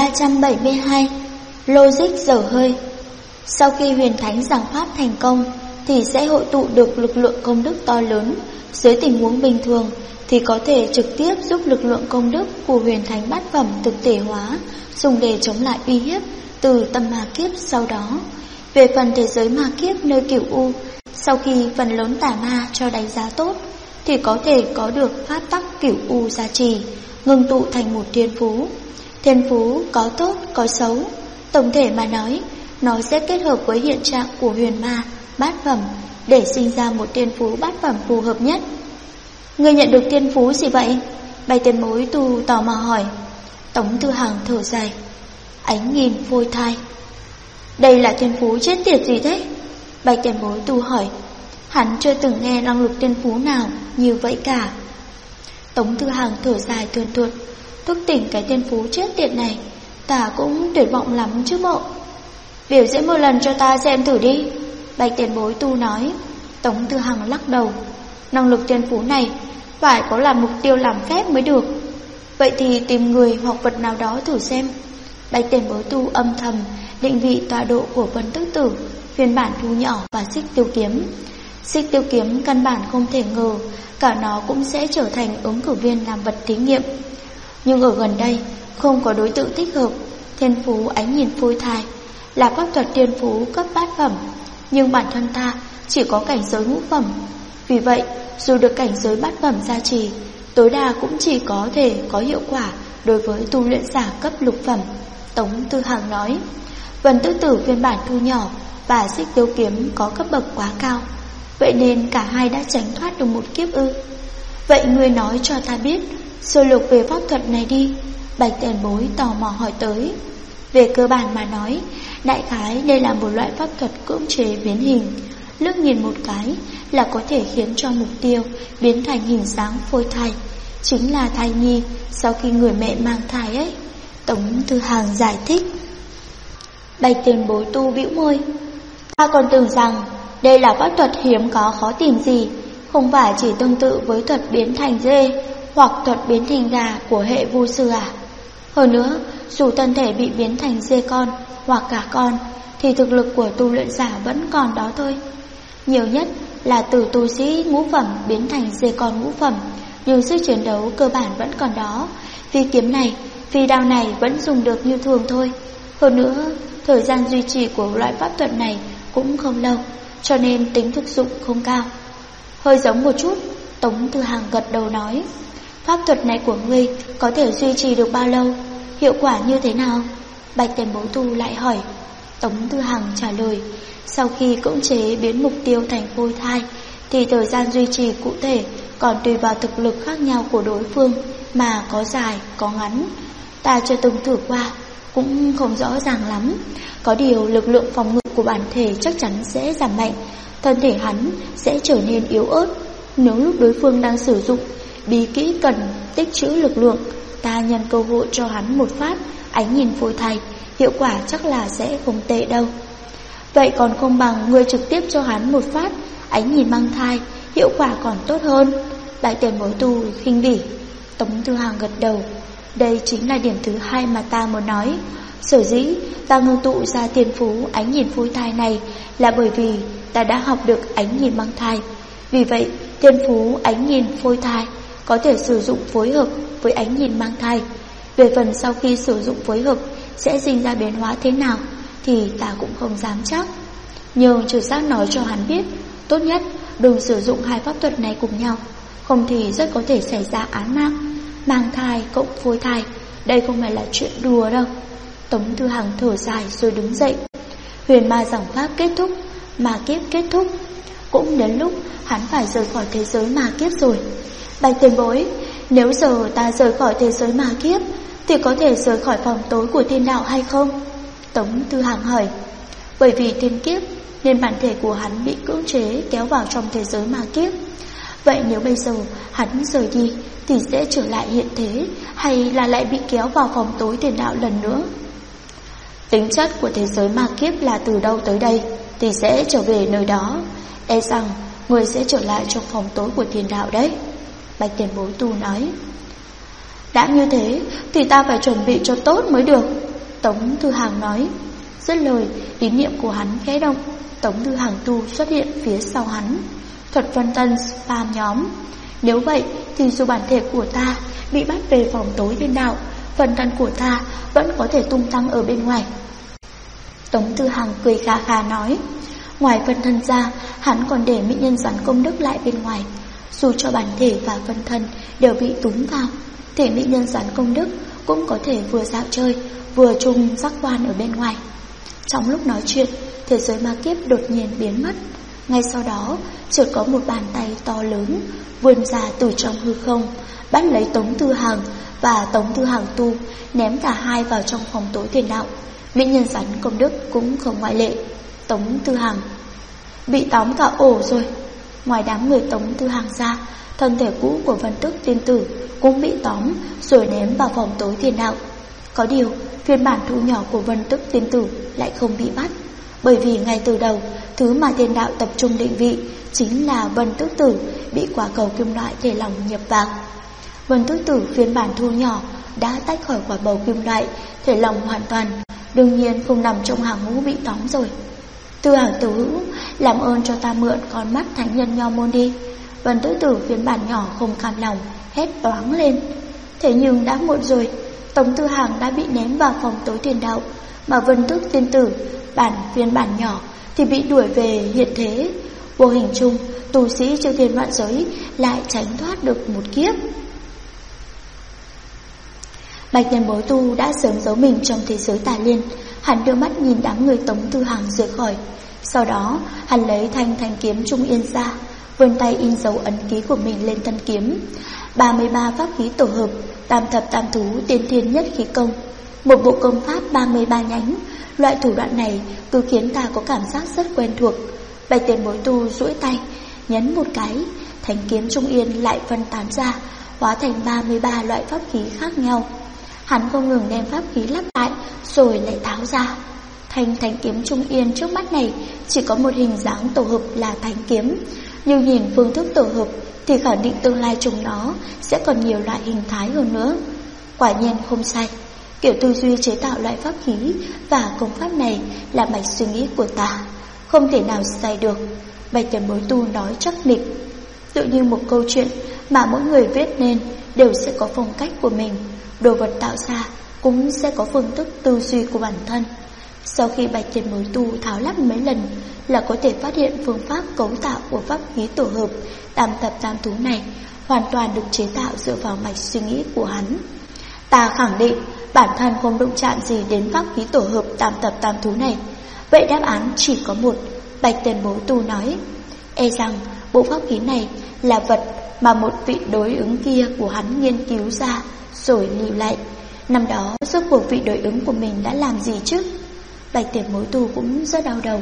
1372. Logic dở hơi. Sau khi huyền thánh giảng pháp thành công thì sẽ hội tụ được lực lượng công đức to lớn. Dưới tình huống bình thường thì có thể trực tiếp giúp lực lượng công đức của huyền thánh bát phẩm thực thể hóa, dùng để chống lại uy hiếp từ tâm ma kiếp sau đó. Về phần thế giới ma kiếp nơi Cửu U, sau khi phần lớn tà ma cho đánh giá tốt thì có thể có được pháp tắc Cửu U gia trì, ngưng tụ thành một thiên phú. Thiên phú có tốt có xấu. Tổng thể mà nói, nó sẽ kết hợp với hiện trạng của huyền ma bát phẩm để sinh ra một thiên phú bát phẩm phù hợp nhất. Ngươi nhận được thiên phú gì vậy? Bạch tiền bối tu tò mò hỏi. Tống Tư Hằng thở dài, ánh nhìn phôi thai. Đây là thiên phú chết tiệt gì thế? Bạch tiền bối tu hỏi. Hắn chưa từng nghe năng lực thiên phú nào như vậy cả. Tống Tư Hằng thở dài thườn thượt. Thức tỉnh cái thiên phú chết tiệt này, ta cũng tuyệt vọng lắm chứ bộ. Biểu diễn một lần cho ta xem thử đi. Bạch tiền bối tu nói. Tống Tư Hằng lắc đầu. Năng lực thiên phú này phải có làm mục tiêu làm phép mới được. Vậy thì tìm người hoặc vật nào đó thử xem. Bạch tiền bối tu âm thầm định vị tọa độ của Vân Tức Tử, phiên bản thu nhỏ và Xích Tiêu Kiếm. Xích Tiêu Kiếm căn bản không thể ngờ cả nó cũng sẽ trở thành ứng cử viên làm vật thí nghiệm. Nhưng ở gần đây không có đối tượng thích hợp. Thiên phú ánh nhìn phôi thai là pháp thuật thiên phú cấp bát phẩm, nhưng bản thân ta chỉ có cảnh giới ngũ phẩm. Vì vậy dù được cảnh giới bát phẩm gia trì, tối đa cũng chỉ có thể có hiệu quả đối với tu luyện giả cấp lục phẩm. Tống Tư Hằng nói. Vân Tức Tử phiên bản thu nhỏ và Xích Tiêu Kiếm có cấp bậc quá cao, vậy nên cả hai đã tránh thoát được một kiếp ư? Vậy ngươi nói cho ta biết sơ lược về pháp thuật này đi. Bạch tiền bối tò mò hỏi tới. Về cơ bản mà nói, đại khái đây là một loại pháp thuật cưỡng chế biến hình. Lướt nhìn một cái là có thể khiến cho mục tiêu biến thành hình dáng phôi thai, chính là thai nhi sau khi người mẹ mang thai ấy. Tống Tư Hằng giải thích. Bạch tiền bối tu bĩu môi. Ta còn tưởng rằng đây là pháp thuật hiếm có khó tìm gì, không phải chỉ tương tự với thuật biến thành dê hoặc thuật biến thành gà của hệ vu sư à? Hơn nữa, dù thân thể bị biến thành dê con hoặc gà con thì thực lực của tu luyện giả vẫn còn đó thôi. Nhiều nhất là từ tu sĩ ngũ phẩm biến thành dê con ngũ phẩm, nhưng sức chiến đấu cơ bản vẫn còn đó. Phi kiếm này, phi đao này vẫn dùng được như thường thôi. Hơn nữa, thời gian duy trì của loại pháp thuật này cũng không lâu, cho nên tính thực dụng không cao. Hơi giống một chút, Tống Tư Hằng gật đầu nói. Pháp thuật này của ngươi có thể duy trì được bao lâu? Hiệu quả như thế nào? Bạch tiền bối tu lại hỏi. Tống Tư Hằng trả lời. Sau khi cưỡng chế biến mục tiêu thành phôi thai thì thời gian duy trì cụ thể còn tùy vào thực lực khác nhau của đối phương mà có dài có ngắn. Ta chưa từng thử qua, cũng không rõ ràng lắm. Có điều lực lượng phòng ngự của bản thể chắc chắn sẽ giảm mạnh. thân thể hắn sẽ trở nên yếu ớt. Nếu lúc đối phương đang sử dụng bí kỹ cần tích trữ lực lượng, ta nhân cơ hội cho hắn một phát ánh nhìn phôi thai, hiệu quả chắc là sẽ không tệ đâu. Vậy còn không bằng ngươi trực tiếp cho hắn một phát ánh nhìn mang thai, hiệu quả còn tốt hơn. Đại tiền bối tu khinh bỉ. Tống Tư Hằng gật đầu. Đây chính là điểm thứ hai mà ta muốn nói. Sở dĩ ta ngưng tụ ra tiên phú ánh nhìn phôi thai này là bởi vì ta đã học được ánh nhìn mang thai. Vì vậy tiên phú ánh nhìn phôi thai có thể sử dụng phối hợp với ánh nhìn mang thai. Về phần sau khi sử dụng phối hợp sẽ sinh ra biến hóa thế nào thì ta cũng không dám chắc. Nhưng trừ giác nói cho hắn biết, tốt nhất đừng sử dụng hai pháp thuật này cùng nhau, không thì rất có thể xảy ra án mạng. Mang thai cộng phôi thai, đây không phải là chuyện đùa đâu. Tống Tư Hằng thở dài rồi đứng dậy. Huyền ma giảng pháp kết thúc, ma kiếp kết thúc, cũng đến lúc hắn phải rời khỏi thế giới ma kiếp rồi. Bạch tiền bối, nếu giờ ta rời khỏi thế giới ma kiếp thì có thể rời khỏi phòng tối của thiên đạo hay không? Tống Tư Hằng hỏi. Bởi vì thiên kiếp nên bản thể của hắn bị cưỡng chế kéo vào trong thế giới ma kiếp. Vậy nếu bây giờ hắn rời đi thì sẽ trở lại hiện thế, hay là lại bị kéo vào phòng tối thiên đạo lần nữa? Tính chất của thế giới ma kiếp là từ đâu tới đây thì sẽ trở về nơi đó. E rằng người sẽ trở lại trong phòng tối của thiên đạo đấy. Bạch tiền bối tu nói. Đã như thế thì ta phải chuẩn bị cho tốt mới được. Tống Tư Hằng nói. Dứt lời, ý niệm của hắn khẽ động. Tống Tư Hằng tu xuất hiện phía sau hắn. Thuật phân thân spam nhóm. Nếu vậy thì dù bản thể của ta bị bắt về phòng tối thiên đạo, phân thân của ta vẫn có thể tung tăng ở bên ngoài. Tống Tư Hằng cười khà khà nói. Ngoài phân thân ra, hắn còn để mỹ nhân rắn công đức lại bên ngoài. Dù cho bản thể và phân thân đều bị túm vào thì mỹ nhân rắn công đức cũng có thể vừa dạo chơi vừa chung giác quan ở bên ngoài. Trong lúc nói chuyện, thế giới ma kiếp đột nhiên biến mất. Ngay sau đó chợt có một bàn tay to lớn vươn ra từ trong hư không, bắt lấy Tống Tư Hằng và Tống Tư Hằng tu, ném cả hai vào trong phòng tối thiên đạo. Mỹ nhân rắn công đức cũng không ngoại lệ. Tống Tư Hằng bị tóm cả ổ rồi. Ngoài đám người Tống Tư Hằng ra, thân thể cũ của Vân Tước tiên tử cũng bị tóm rồi ném vào phòng tối thiên đạo. Có điều phiên bản thu nhỏ của Vân Tước tiên tử lại không bị bắt, bởi vì ngay từ đầu thứ mà thiên đạo tập trung định vị chính là Vân Tước tử bị quả cầu kim loại thể lỏng nhập vào. Vân Tước tử phiên bản thu nhỏ đã tách khỏi quả bầu kim loại thể lỏng hoàn toàn, đương nhiên không nằm trong hàng ngũ bị tóm rồi. Tư Hằng tiểu hữu, làm ơn cho ta mượn con mắt thánh nhân nho môn đi. Vân Tước tử phiên bản nhỏ không cam lòng hét toáng lên. Thế nhưng đã muộn rồi. Tống Tư Hằng đã bị ném vào phòng tối thiên đạo, mà Vân Tước tiên tử phiên bản nhỏ thì bị đuổi về hiện thế. Vô hình chung, tu sĩ chư thiên vạn giới lại tránh thoát được một kiếp. Bạch tiền bối tu đã sớm giấu mình trong thế giới tà liên. Hắn đưa mắt nhìn đám người Tống Tư Hằng rời khỏi. Sau đó hắn lấy thanh kiếm trung yên ra, vươn tay in dấu ấn ký của mình lên thân kiếm. 33 pháp khí tổ hợp, tam thập tam thú tiên thiên nhất khí công, một bộ công pháp 33 nhánh. Loại thủ đoạn này cứ khiến ta có cảm giác rất quen thuộc. Bạch tiền bối tu duỗi tay nhấn một cái, thanh kiếm trung yên lại phân tán ra, hóa thành 33 loại pháp khí khác nhau. Hắn không ngừng đem pháp khí lắp lại rồi lại tháo ra. Thanh kiếm trung yên trước mắt này chỉ có một hình dáng tổ hợp là thanh kiếm, nhưng nhìn phương thức tổ hợp thì khẳng định tương lai chúng nó sẽ còn nhiều loại hình thái hơn nữa. Quả nhiên không sai, kiểu tư duy chế tạo loại pháp khí và công pháp này là mạch suy nghĩ của ta, không thể nào sai được. Bạch tiền bối tu nói chắc nịch, tự như một câu chuyện mà mỗi người viết nên đều sẽ có phong cách của mình. Đồ vật tạo ra cũng sẽ có phương thức tư duy của bản thân. Sau khi bạch tiền bối tu tháo lắp mấy lần là có thể phát hiện phương pháp cấu tạo của pháp khí tổ hợp tam thập tam thú này hoàn toàn được chế tạo dựa vào mạch suy nghĩ của hắn. Ta khẳng định bản thân không đụng chạm gì đến pháp khí tổ hợp tam thập tam thú này. Vậy đáp án chỉ có một. Bạch tiền bối tu nói. E rằng bộ pháp khí này là vật mà một vị đối ứng kia của hắn nghiên cứu ra rồi lưu lại. Năm đó rốt cuộc vị đối ứng của mình đã làm gì chứ? Bạch tiền bối tu cũng rất đau đầu.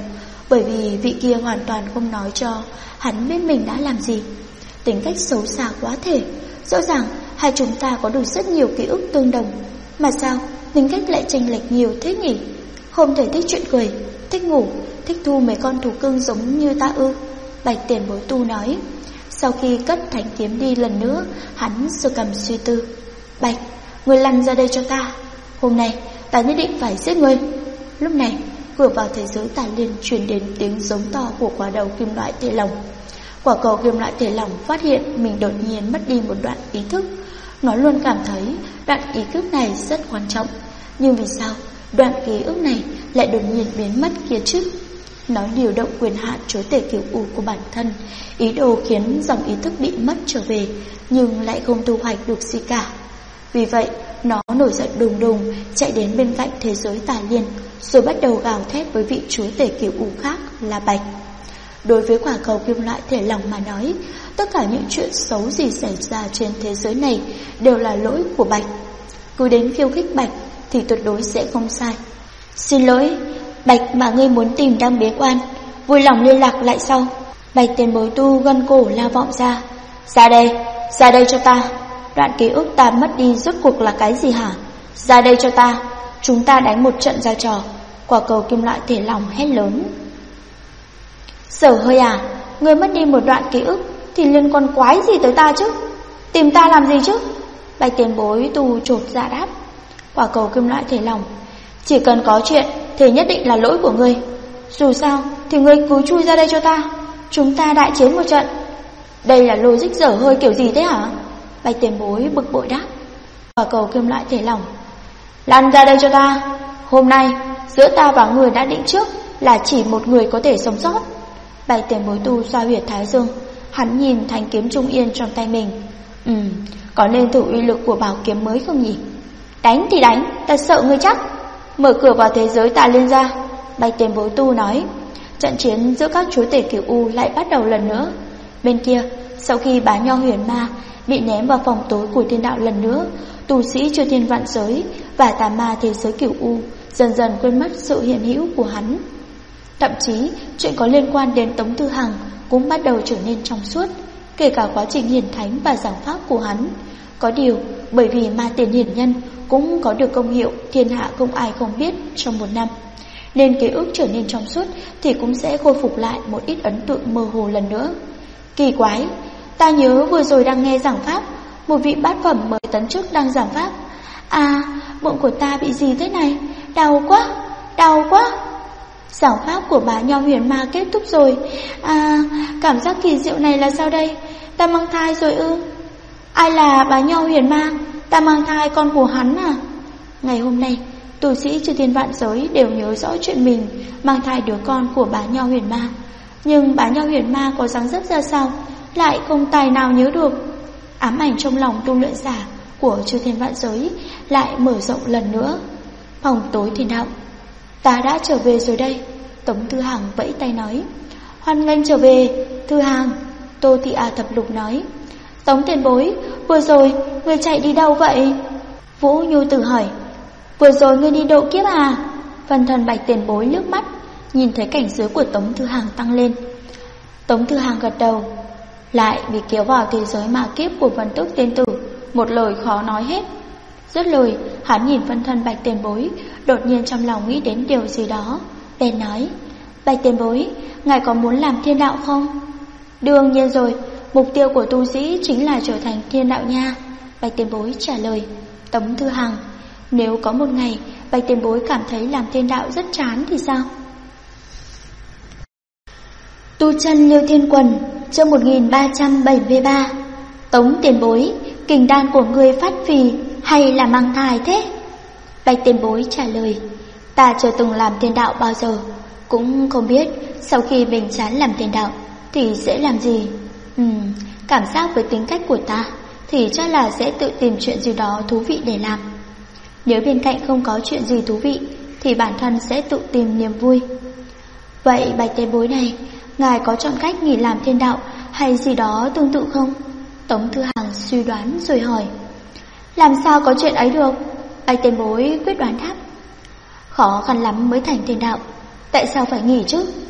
bởi vì vị kia hoàn toàn không nói cho hắn biết mình đã làm gì. Tính cách xấu xa quá thể. Rõ ràng hai chúng ta có được rất nhiều ký ức tương đồng, mà sao tính cách lại chênh lệch nhiều thế nhỉ? Không thể thích chuyện cười, thích ngủ, thích thu mấy con thú cưng giống như ta ư? Bạch Tiền Bối Tu nói. Sau khi cất thanh kiếm đi lần nữa, hắn sơ cầm suy tư. Bạch, ngươi lăn ra đây cho ta. Hôm nay ta nhất định phải giết ngươi. Lúc này cửa vào thế giới Tà Liên truyền đến tiếng giống to của quả đầu kim loại thể lỏng. Quả cầu kim loại thể lỏng phát hiện mình đột nhiên mất đi một đoạn ý thức. Nó luôn cảm thấy đoạn ý thức này rất quan trọng, nhưng vì sao đoạn ký ức này lại đột nhiên biến mất kia chứ? Nó điều động quyền hạn chúa tể Cửu U của bản thân, ý đồ khiến dòng ý thức bị mất trở về, nhưng lại không thu hoạch được gì cả. Vì vậy nó nổi giận đùng đùng chạy đến bên cạnh thế giới Tà Liên, rồi bắt đầu gào thét với vị chúa tể Cửu U khác là Bạch. Đối với quả cầu kim loại thể lỏng mà nói, tất cả những chuyện xấu gì xảy ra trên thế giới này đều là lỗi của Bạch. Cứ đến khiêu khích Bạch thì tuyệt đối sẽ không sai. Xin lỗi, Bạch mà ngươi muốn tìm đang bế quan, vui lòng liên lạc lại sau. Bạch Tiền Bối Tu gân cổ la vọng ra. Ra đây cho ta. Đoạn ký ức ta mất đi rốt cuộc là cái gì hả? Ra đây cho ta, chúng ta đánh một trận ra trò. Quả cầu kim loại thể lỏng hét lớn. Sở Hơi à, ngươi mất đi một đoạn ký ức thì liên quan quái gì tới ta chứ? Tìm ta làm gì chứ? Bạch Tiền Bối Tu chột dạ đáp. Quả cầu kim loại thể lỏng, chỉ cần có chuyện thì nhất định là lỗi của ngươi. Dù sao thì ngươi cứ chui ra đây cho ta, chúng ta đại chiến một trận. Đây là logic dở hơi kiểu gì thế hả? Bạch Tiền Bối bực bội đáp. Quả cầu kim loại thể lỏng, lăn ra đây cho ta. Hôm nay giữa ta và người đã định trước là chỉ một người có thể sống sót. Bạch Tiền Bối Tu xoa huyệt thái dương, hắn nhìn thanh kiếm trung yên trong tay mình. Có nên thử uy lực của bảo kiếm mới không nhỉ? Đánh thì đánh, ta sợ ngươi chắc. Mở cửa vào thế giới Tà Liên ra. Bạch Tiền Bối Tu nói. Trận chiến giữa các chúa tể Cửu U lại bắt đầu lần nữa. Bên kia, sau khi Bá Nho Huyền Ma bị ném vào phòng tối của thiên đạo lần nữa, tu sĩ Chư Thiên Vạn Giới và tà ma thế giới Cửu U dần dần quên mất sự hiện hữu của hắn. Thậm chí chuyện có liên quan đến Tống Tư Hằng cũng bắt đầu trở nên trong suốt, kể cả quá trình hiển thánh và giảng pháp của hắn. Có điều bởi vì ma tiền hiển nhân cũng có được công hiệu thiên hạ không ai không biết trong một năm, nên ký ức trở nên trong suốt thì cũng sẽ khôi phục lại một ít ấn tượng mơ hồ lần nữa. Kỳ quái, ta nhớ vừa rồi đang nghe giảng pháp, một vị bát phẩm mới tấn chức đang giảng pháp. À, bụng của ta bị gì thế này? Đau quá, đau quá. Giảng pháp của Bá Nho Huyền Ma kết thúc rồi. À, cảm giác kỳ diệu này là sao đây? Ta mang thai rồi ư? Ai là Bá Nho Huyền Ma? Ta mang thai con của hắn à? Ngày hôm nay, tu sĩ Chư Thiên Vạn Giới đều nhớ rõ chuyện mình mang thai đứa con của Bá Nho Huyền Ma. Nhưng Bá Nho Huyền Ma có dáng dấp ra sao lại không tài nào nhớ được. Ám ảnh trong lòng tu luyện giả của Chư Thiên Vạn Giới lại mở rộng lần nữa. Phòng tối thiên đạo. Ta đã trở về rồi đây. Tống Thư Hằng vẫy tay nói. Hoan nghênh trở về, Thư Hằng. Tô Thị A Thập Lục nói. Tống Tiền Bối, vừa rồi ngươi chạy đi đâu vậy? Vũ Nhu Tử hỏi. Vừa rồi ngươi đi độ kiếp à? Phân thần Bạch Tiền Bối liếc mắt, nhìn thấy cảnh giới của Tống Thư Hằng tăng lên. Tống Thư Hằng gật đầu. Lại bị kéo vào thế giới ma kiếp của Vân Túc Tiên Tử, một lời khó nói hết. Dứt lời, hắn nhìn phân thân Bạch Tiền Bối, đột nhiên trong lòng nghĩ đến điều gì đó, bèn nói. Bạch Tiền Bối, ngài có muốn làm thiên đạo không? Đương nhiên rồi, mục tiêu của tu sĩ chính là trở thành thiên đạo nha. Bạch Tiền Bối trả lời. Tống Thư Hằng, nếu có một ngày Bạch Tiền Bối cảm thấy làm thiên đạo rất chán thì sao? Tu chân Liêu Thiên Quần, chương 1373. Tống Tiền Bối, kình đan của ngươi phát phì hay là mang thai thế? Bạch Tiền Bối trả lời. Ta chưa từng làm thiên đạo bao giờ, cũng không biết sau khi mình chán làm thiên đạo thì sẽ làm gì. Cảm giác với tính cách của ta thì chắc là sẽ tự tìm chuyện gì đó thú vị để làm. Nếu bên cạnh không có chuyện gì thú vị thì bản thân sẽ tự tìm niềm vui. Vậy Bạch Tiền Bối này, ngài có chọn cách nghỉ làm thiên đạo hay gì đó tương tự không? Tống Thư Hằng suy đoán rồi hỏi. Làm sao có chuyện ấy được? Bạch Tiền Bối quyết đoán đáp. Khó khăn lắm mới thành thiên đạo, tại sao phải nghỉ chứ?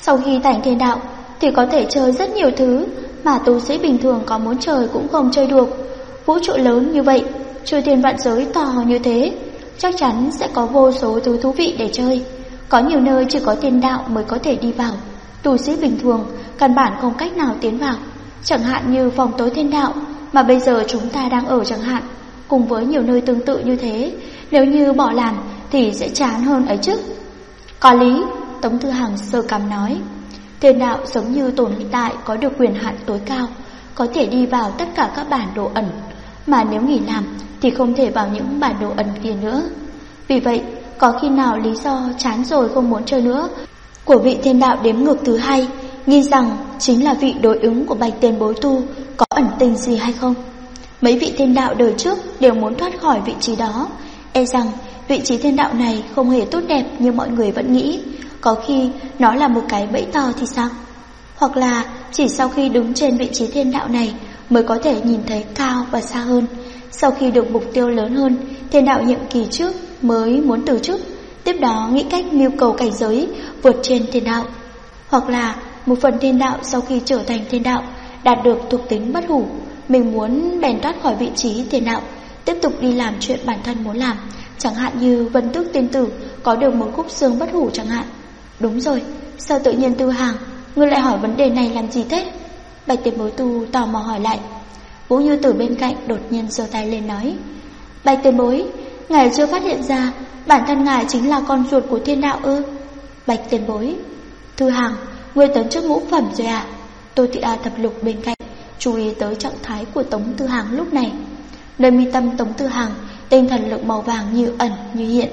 Sau khi thành thiên đạo thì có thể chơi rất nhiều thứ mà tu sĩ bình thường có muốn chơi cũng không chơi được. Vũ trụ lớn như vậy, chư thiên vạn giới to như thế, chắc chắn sẽ có vô số thứ thú vị để chơi. Có nhiều nơi chỉ có thiên đạo mới có thể đi vào, tu sĩ bình thường căn bản không cách nào tiến vào. Chẳng hạn như phòng tối thiên đạo mà bây giờ chúng ta đang ở chẳng hạn, cùng với nhiều nơi tương tự như thế, nếu như bỏ làm thì sẽ chán hơn ấy chứ. Có lý, Tống Tư Hằng sơ cằm nói. Thiên đạo giống như tồn tại có được quyền hạn tối cao, có thể đi vào tất cả các bản đồ ẩn, mà nếu nghỉ làm thì không thể vào những bản đồ ẩn kia nữa. Vì vậy, có khi nào lý do chán rồi không muốn chơi nữa của vị thiên đạo đếm ngược thứ hai nghi rằng chính là vị đối ứng của Bạch Tiền Bối Tu có ẩn tình gì hay không? Mấy vị thiên đạo đời trước đều muốn thoát khỏi vị trí đó, e rằng vị trí thiên đạo này không hề tốt đẹp như mọi người vẫn nghĩ. Có khi nó là một cái bẫy to thì sao? Hoặc là chỉ sau khi đứng trên vị trí thiên đạo này mới có thể nhìn thấy cao và xa hơn. Sau khi được mục tiêu lớn hơn, thiên đạo nhiệm kỳ trước mới muốn từ chức, tiếp đó nghĩ cách mưu cầu cảnh giới vượt trên thiên đạo. Hoặc là một phần thiên đạo sau khi trở thành thiên đạo đạt được thuộc tính bất hủ, mình muốn bèn thoát khỏi vị trí thiên đạo, tiếp tục đi làm chuyện bản thân muốn làm, chẳng hạn như Vân Tước tiên tử có được một khúc xương bất hủ chẳng hạn. Đúng rồi, sao tự nhiên Tư Hàng ngươi lại hỏi vấn đề này làm gì thế? Bạch Tiền Bối Tu tò mò hỏi lại. Vũ Như Tử bên cạnh đột nhiên giơ tay lên nói: Bạch Tiền Bối, ngài chưa phát hiện ra bản thân ngài chính là con ruột của thiên đạo ư? Bạch Tiền Bối: Tư Hàng, ngươi tấn chức ngũ phẩm rồi à? Tô Thị A Thập Lục bên cạnh chú ý tới trạng thái của Tống Tư Hàng lúc này. Nơi mi tâm Tống Tư Hàng, tinh thần lực màu vàng như ẩn như hiện.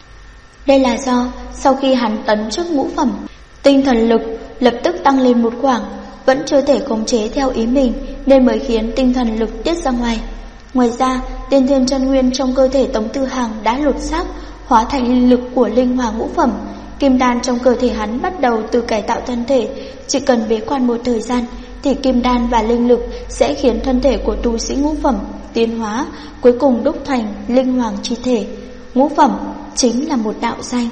Đây là do sau khi hắn tấn chức ngũ phẩm, tinh thần lực lập tức tăng lên một khoảng, vẫn chưa thể khống chế theo ý mình nên mới khiến tinh thần lực tiết ra ngoài. Ngoài ra, tiên thiên chân nguyên trong cơ thể Tống Tư Hàng đã lột xác, hóa thành linh lực của linh hỏa ngũ phẩm. Kim đan trong cơ thể hắn bắt đầu từ cải tạo thân thể, chỉ cần bế quan một thời gian thì kim đan và linh lực sẽ khiến thân thể của tu sĩ ngũ phẩm tiến hóa, cuối cùng đúc thành linh hoàng chi thể. Ngũ phẩm chính là một đạo danh.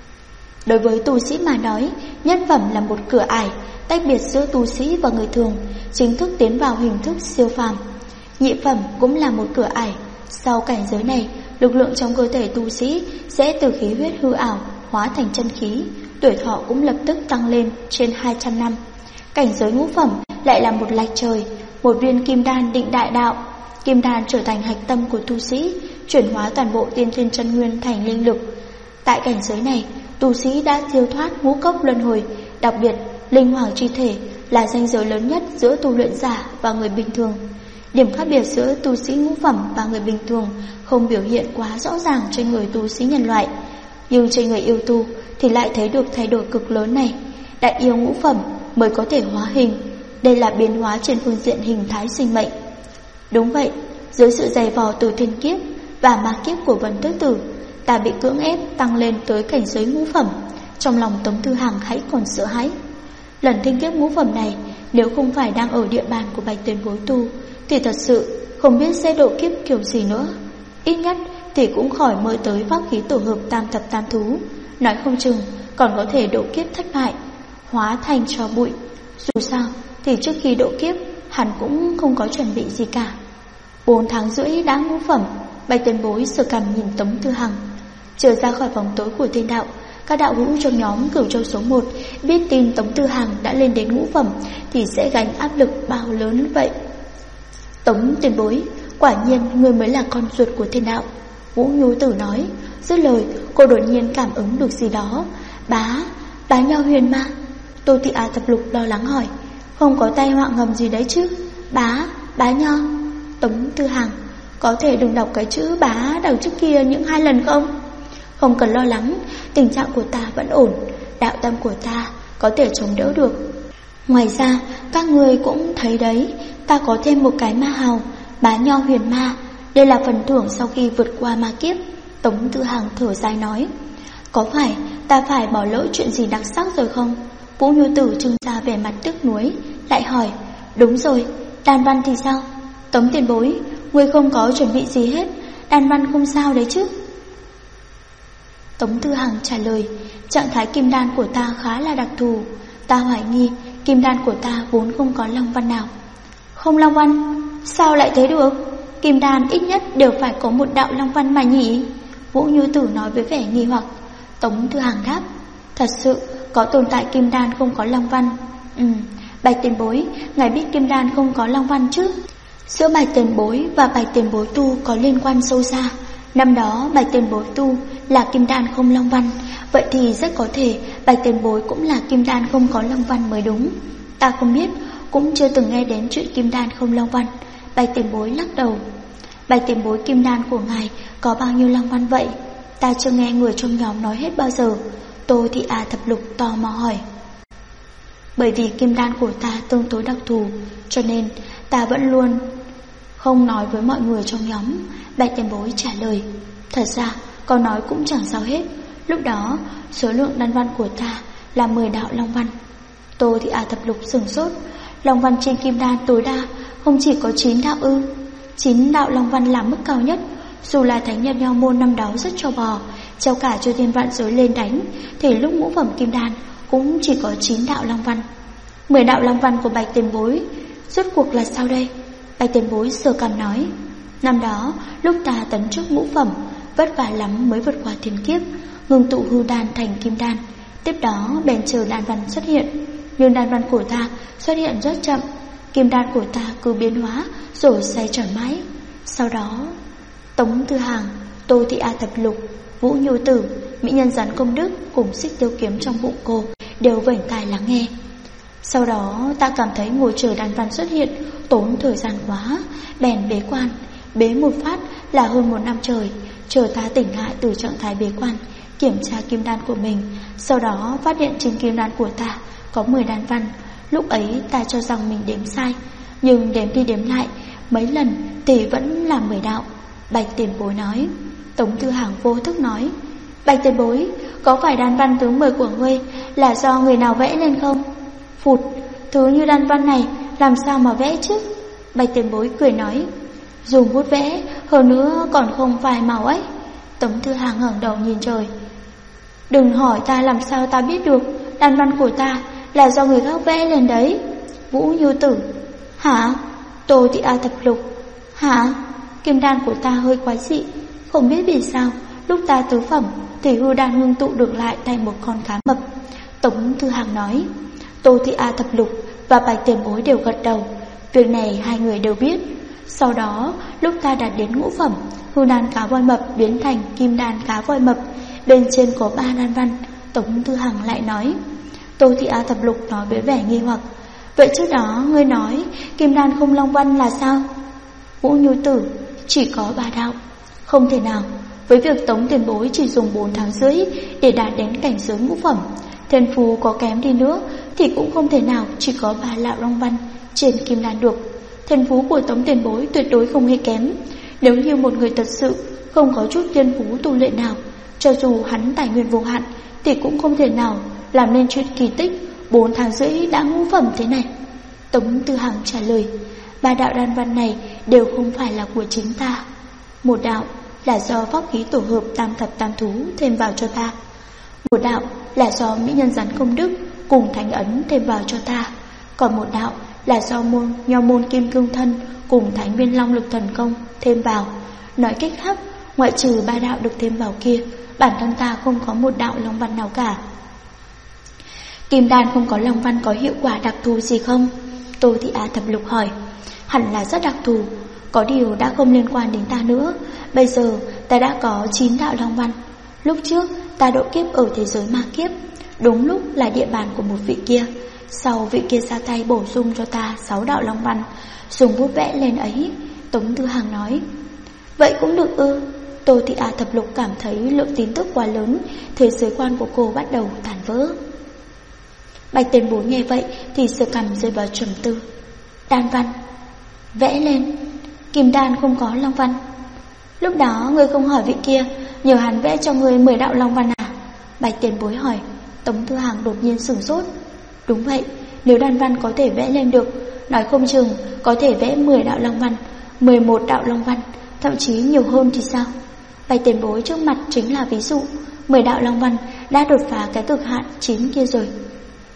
Đối với tu sĩ mà nói, nhất phẩm là một cửa ải tách biệt giữa tu sĩ và người thường, chính thức tiến vào hình thức siêu phàm. Nhị phẩm cũng là một cửa ải. Sau cảnh giới này, lực lượng trong cơ thể tu sĩ sẽ từ khí huyết hư ảo hóa thành chân khí, tuổi thọ cũng lập tức tăng lên trên 200 năm. Cảnh giới ngũ phẩm lại là một lạch trời, một viên kim đan định đại đạo. Kim đan trở thành hạch tâm của tu sĩ, chuyển hóa toàn bộ tiên thiên chân nguyên thành linh lực. Tại cảnh giới này, tu sĩ đã siêu thoát ngũ cốc luân hồi. Đặc biệt, linh hoàng chi thể là ranh giới lớn nhất giữa tu luyện giả và người bình thường. Điểm khác biệt giữa tu sĩ ngũ phẩm và người bình thường không biểu hiện quá rõ ràng trên người tu sĩ nhân loại, nhưng trên người yêu tu thì lại thấy được thay đổi cực lớn này. Đại yêu ngũ phẩm mới có thể hóa hình, đây là biến hóa trên phương diện hình thái sinh mệnh. Đúng vậy, dưới sự dày vò từ thiên kiếp và ma kiếp của Vân Tước Tử, ta bị cưỡng ép tăng lên tới cảnh giới ngũ phẩm. Trong lòng Tống Tư Hằng hãy còn sợ hãi. Lần thiên kiếp ngũ phẩm này, nếu không phải đang ở địa bàn của Bạch Tiền Bối Tu thì thật sự không biết sẽ độ kiếp kiểu gì nữa. Ít nhất thì cũng khỏi mơ tới pháp khí tổ hợp tam thập tam thú, nói không chừng còn có thể độ kiếp thất bại, hóa thành tro bụi. Dù sao thì trước khi độ kiếp hắn cũng không có chuẩn bị gì cả. 4 tháng rưỡi đã ngũ phẩm. Bạch Tiền Bối sờ cằm nhìn Tống Tư Hằng. Trở ra khỏi vòng tối của thiên đạo, các đạo hữu trong nhóm Cửu Châu số 1 biết tin Tống Tư Hằng đã lên đến ngũ phẩm thì sẽ gánh áp lực bao lớn vậy. Tống Tiền Bối, quả nhiên người mới là con ruột của thiên đạo, Vũ Nhu Tử nói. Dứt lời, cô đột nhiên cảm ứng được gì đó. Bá Nho Huyền Ma. Tô Thị A Thập Lục lo lắng hỏi. Không có tai họa ngầm gì đấy chứ? Bá Nho. Tống Tư Hằng, có thể đừng đọc cái chữ bá đằng trước kia những 2 lần không? Không cần lo lắng, tình trạng của ta vẫn ổn, đạo tâm của ta có thể chống đỡ được. Ngoài ra, các người cũng thấy đấy, ta có thêm một cái ma hào, Bá Nho Huyền Ma. Đây là phần thưởng sau khi vượt qua ma kiếp. Tống Tư Hằng thở dài nói. Có phải ta phải bỏ lỡ chuyện gì đặc sắc rồi không? Vũ Nhu Tử trưng ra vẻ mặt tiếc nuối, lại hỏi. Đúng rồi, đan văn thì sao? Tống Tiền Bối, ngươi không có chuẩn bị gì hết, đan văn không sao đấy chứ? Tống Tư Hằng trả lời. Trạng thái kim đan của ta khá là đặc thù, Ta hoài nghi kim đan của ta vốn không có long văn nào. Không long văn? Sao lại thế được? Kim đan ít nhất đều phải có một đạo long văn mà nhỉ? Vũ Như Tử nói với vẻ nghi hoặc. Tống Thư Hàng đáp, thật sự có tồn tại kim đan không có long văn. Bạch tiền bối, ngài biết kim đan không có long văn chứ? Giữa Bạch tiền bối và Bạch tiền bối tu có liên quan sâu xa. Năm đó Bạch tiền bối tu là kim đan không long văn, vậy thì rất có thể Bạch tiền bối cũng là kim đan không có long văn mới đúng. Ta không biết, cũng chưa từng nghe đến chuyện kim đan không long văn. Bạch tiền bối lắc đầu. Bạch tiền bối, kim đan của ngài có bao nhiêu long văn vậy? Ta chưa nghe người trong nhóm nói hết bao giờ. Tô Thị A Thập Lục tò mò hỏi. Bởi vì kim đan của ta tương đối đặc thù, cho nên ta vẫn luôn không nói với mọi người trong nhóm. Bạch tiền bối trả lời. Thật ra câu nói cũng chẳng sao hết. Lúc đó số lượng đan văn của ta là 10 đạo long văn. Tô Thị A Thập Lục sửng sốt. Long văn trên kim đan tối đa không chỉ có 9 đạo ư? 9 đạo long văn là mức cao nhất. Dù là thánh nhân Nho môn năm đó rất cho bò, treo cả cho thiên vạn giới lên đánh, thì lúc ngũ phẩm kim đan cũng chỉ có 9 đạo long văn. 10 đạo long văn của Bạch tiền bối rốt cuộc là sao đây? Bạch tiền bối sờ cằm nói. Năm đó lúc ta tấn chức ngũ phẩm, vất vả lắm mới vượt qua thiên kiếp, ngưng tụ hư đan thành kim đan. Tiếp đó bèn chờ đan văn xuất hiện. Nhưng đan văn của ta xuất hiện rất chậm. Kim đan của ta cứ biến hóa rồi xoay tròn mãi. Sau đó Tống Thư Hàng, Tô Thị A Thập Lục, Vũ Nhu Tử, mỹ nhân rắn công đức cùng xích tiêu kiếm trong bụng cô đều vểnh tai lắng nghe. Sau đó ta cảm thấy ngồi chờ đan văn xuất hiện tốn thời gian quá, bèn bế quan. Bế một phát là hơn 1 năm trời. Chờ ta tỉnh lại từ trạng thái bế quan, kiểm tra kim đan của mình, sau đó phát hiện trên kim đan của ta có 10 đan văn. Lúc ấy ta cho rằng mình đếm sai, nhưng đếm đi đếm lại mấy lần thì vẫn là 10 đạo. Bạch tiền bối nói. Tống Thư Hàng vô thức nói. Bạch tiền bối, có phải đan văn thứ 10 của ngươi là do người nào vẽ lên không? Phụt, thứ như đan văn này làm sao mà vẽ chứ? Bạch tiền bối cười nói. Dùng bút vẽ, hơn nữa còn không phải màu ấy. Tống Thư Hàng ngẩng đầu nhìn trời. Đừng hỏi ta làm sao ta biết được. Đan văn của ta là do người khác vẽ lên đấy. Vũ Như Tử. Hả? Tô Thị A Thập Lục. Hả? Kim đan của ta hơi quái dị. Không biết vì sao lúc ta tứ phẩm thì hư đan ngưng tụ được lại thành một con cá mập. Tống Thư Hàng nói. Tô Thị A Thập Lục và Bạch tiền bối đều gật đầu. Việc này hai người đều biết. Sau đó lúc ta đạt đến ngũ phẩm, hư đan cá voi mập biến thành kim đan cá voi mập, bên trên có 3 đan văn. Tống Thư Hằng lại nói. Tô Thị A Thập Lục nói với vẻ nghi hoặc. Vậy trước đó ngươi nói kim đan không long văn là sao? Vũ Nhu Tử. Chỉ có 3 đạo. Không thể nào. Với việc Tống tiền bối chỉ dùng 4 tháng rưỡi để đạt đến cảnh giới ngũ phẩm, thiên phú có kém đi nữa thì cũng không thể nào chỉ có 3 đạo long văn trên kim đan được. Thiên phú của Tống tiền bối tuyệt đối không hề kém. Nếu như một người thật sự không có chút thiên phú tu luyện nào, cho dù hắn tài nguyên vô hạn thì cũng không thể nào làm nên chuyện kỳ tích 4 tháng rưỡi đã ngũ phẩm thế này. Tống Thư Hằng trả lời. 3 đạo đan văn này đều không phải là của chính ta. Một đạo là do pháp khí tổ hợp tam thập tam thú thêm vào cho ta. Một đạo là do mỹ nhân rắn công đức cùng thánh ấn thêm vào cho ta. Còn một đạo là do Nho môn kim cương thân cùng thánh viên long lực thần công thêm vào. Nói cách khác, ngoại trừ 3 đạo được thêm vào kia, bản thân ta không có một đạo long văn nào cả. Kim đan không có long văn có hiệu quả đặc thù gì không? Tô Thị A Thập Lục hỏi. Hẳn là rất đặc thù, có điều đã không liên quan đến ta nữa. Bây giờ ta đã có 9 đạo long văn. Lúc trước ta độ kiếp ở thế giới ma kiếp, đúng lúc là địa bàn của một vị kia. Sau vị kia ra tay bổ sung cho ta 6 đạo long văn, dùng bút vẽ lên ấy. Tống Thư Hằng nói. Vậy cũng được ư? Tô Thị A Thập Lục cảm thấy lượng tin tức quá lớn, thế giới quan của cô bắt đầu tàn vỡ. Bạch tiền bối nghe vậy thì sờ cằm rơi vào trầm tư. Đan văn vẽ lên, kim đan không có long văn. Lúc đó ngươi không hỏi vị kia nhờ hắn vẽ cho ngươi 10 đạo long văn à? Bạch tiền bối hỏi. Tống Thư Hằng đột nhiên sửng sốt. Đúng vậy, nếu đan văn có thể vẽ lên được, nói không chừng có thể vẽ 10 đạo long văn, 11 đạo long văn, thậm chí nhiều hơn thì sao? Bạch tiền bối trước mặt chính là ví dụ. 10 đạo long văn đã đột phá cái cực hạn 9 kia rồi.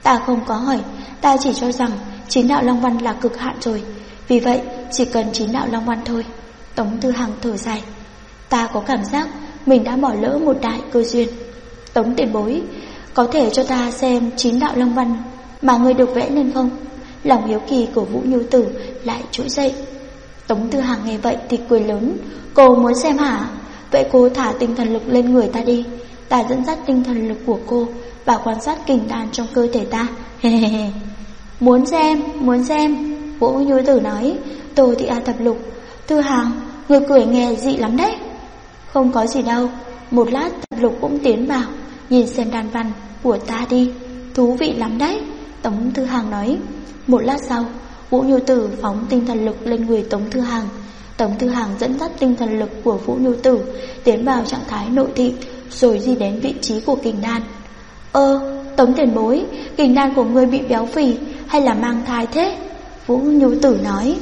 Ta không có hỏi, ta chỉ cho rằng 9 đạo Long Văn là cực hạn rồi, vì vậy chỉ cần 9 đạo Long Văn thôi. Tống Tư Hằng thở dài. Ta có cảm giác mình đã bỏ lỡ một đại cơ duyên. Tống tiền bối, có thể cho ta xem 9 đạo Long Văn mà ngươi được vẽ nên không? Lòng hiếu kỳ của Vũ Nhu Tử lại trỗi dậy. Tống Tư Hằng nghe vậy thì cười lớn. Cô muốn xem hả? Vậy cô thả tinh thần lực lên người ta đi. Ta dẫn dắt tinh thần lực của cô và quan sát kình đan trong cơ thể ta. Muốn xem. Vũ Nhu Tử nói. Tô Thị A Thập Lục, Tư Hằng, người cười nghe dị lắm đấy. Không có gì đâu. Một lát Thập Lục cũng tiến vào. Nhìn xem đan văn của ta đi, thú vị lắm đấy. Tống Tư Hằng nói. Một lát sau, Vũ Nhu Tử phóng tinh thần lực lên người Tống Tư Hằng. Tống Tư Hằng dẫn dắt tinh thần lực của Vũ Nhu Tử tiến vào trạng thái nội thị, rồi đi đến vị trí của kình đan. Tống tiền bối, kình đan của ngươi bị béo phì hay là mang thai thế? Vũ Nhu Tử nói.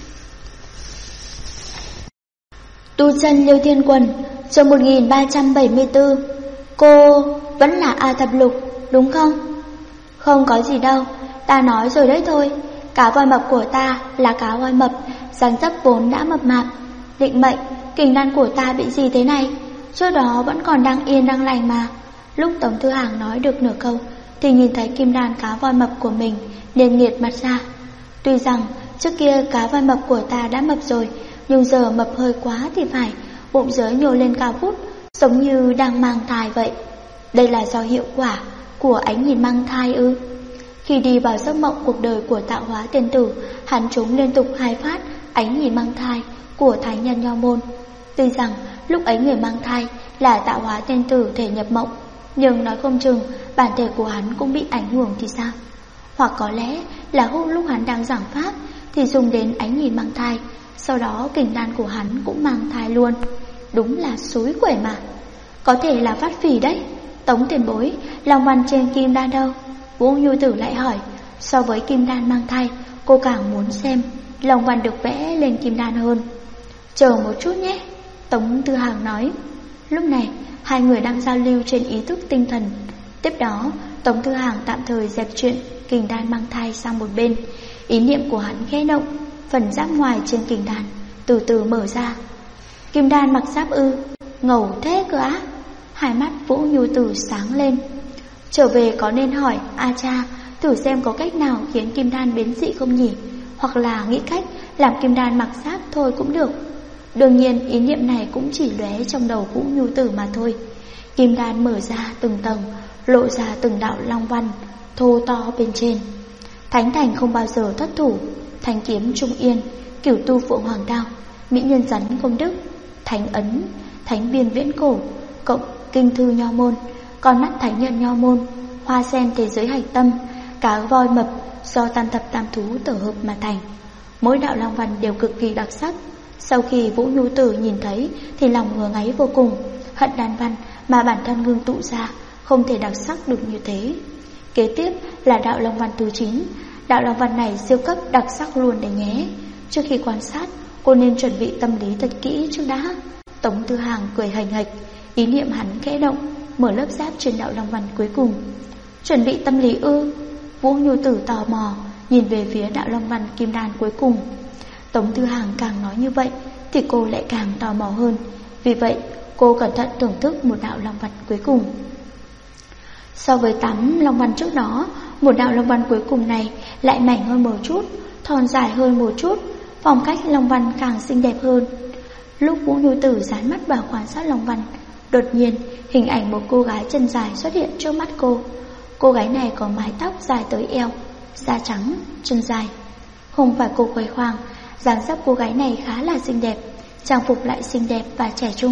Tu chân Liêu Thiên Quần, chương 1374. Cô vẫn là A Thập Lục, đúng không? Không có gì đâu, ta nói rồi đấy thôi. Cá voi mập của ta là cá voi mập, dáng dấp vốn đã mập mạp. Định mệnh, kình đan của ta bị gì thế này? Trước đó vẫn còn đang yên đang lành mà. Lúc Tống Tư Hằng nói được nửa câu thì nhìn thấy kim đan cá voi mập của mình nên nghiệt mặt ra. Tuy rằng trước kia cá voi mập của ta đã mập rồi, nhưng giờ mập hơi quá thì phải, bụng dưới nhô lên cao vút, giống như đang mang thai vậy. Đây là do hiệu quả của ánh nhìn mang thai ư? Khi đi vào giấc mộng cuộc đời của Tạo Hóa Tiên Tử, hắn trúng liên tục 2 phát ánh nhìn mang thai của Thái Nhân Nho Môn. Tuy rằng lúc ấy người mang thai là Tạo Hóa Tiên Tử thể nhập mộng, nhưng nói không chừng bản thể của hắn cũng bị ảnh hưởng thì sao? Hoặc có lẽ là lúc hắn đang giảng pháp thì dùng đến ánh nhìn mang thai, sau đó kình đan của hắn cũng mang thai luôn. Đúng là xúi quẩy mà. Có thể là phát phỉ đấy. Tống tiền bối, Long Văn trên kim đan đâu? Vũ Nhu Tử lại hỏi. So với kim đan mang thai, cô càng muốn xem Long Văn được vẽ lên kim đan hơn. Chờ một chút nhé, Tống Tư Hằng nói. Lúc này hai người đang giao lưu trên ý thức tinh thần. Tiếp đó Tống Tư Hằng tạm thời dẹp chuyện kình đan mang thai sang một bên. Ý niệm của hắn khẽ động, phần giáp ngoài trên kình đan từ từ mở ra. Kim đan mặc giáp ư? Ngầu thế cơ á? Hai mắt Vũ Nhu Tử sáng lên. Trở về có nên hỏi A cha thử xem có cách nào khiến kim đan biến dị không nhỉ? Hoặc là nghĩ cách làm kim đan mặc giáp thôi cũng được. Đương nhiên ý niệm này cũng chỉ lóe trong đầu Vũ Nhu Tử mà thôi. Kim đan mở ra từng tầng, lộ ra từng đạo long văn thô to bên trên. Thánh thành không bao giờ thất thủ, thanh kiếm trung yên, cửu tu phượng hoàng đao, mỹ nhân rắn công đức, thánh ấn, thánh viên viễn cổ, cộng kinh thư nho môn, con mắt thánh nhân nho môn, hoa sen thế giới hạch tâm, cá voi mập do tam thập tam thú tổ hợp mà thành. Mỗi đạo long văn đều cực kỳ đặc sắc. Sau khi Vũ Nhu Tử nhìn thấy thì lòng ngứa ngáy vô cùng, hận đan văn mà bản thân ngưng tụ ra không thể đặc sắc được như thế. Kế tiếp là đạo long văn thứ 9. Đạo long văn này siêu cấp đặc sắc luôn đấy nhé. Trước khi quan sát, cô nên chuẩn bị tâm lý thật kỹ trước đã. Tống Tư Hằng cười hành hạch, ý niệm hắn khẽ động, mở lớp giáp trên đạo long văn cuối cùng. Chuẩn bị tâm lý ư? Vũ Nhu Tử tò mò nhìn về phía đạo long văn kim đan cuối cùng. Tống Tư Hằng càng nói như vậy thì cô lại càng tò mò hơn. Vì vậy cô cẩn thận thưởng thức một đạo long văn cuối cùng. So với 8 long văn trước đó, một đạo long văn cuối cùng này lại mảnh hơn một chút, thon dài hơn một chút, phong cách long văn càng xinh đẹp hơn. Lúc Vũ Nhu Tử dán mắt vào quan sát long văn, đột nhiên hình ảnh một cô gái chân dài xuất hiện trước mắt cô. Cô gái này có mái tóc dài tới eo, da trắng, chân dài. Không phải cô khoe khoang, dáng dấp cô gái này khá là xinh đẹp, trang phục lại xinh đẹp và trẻ trung.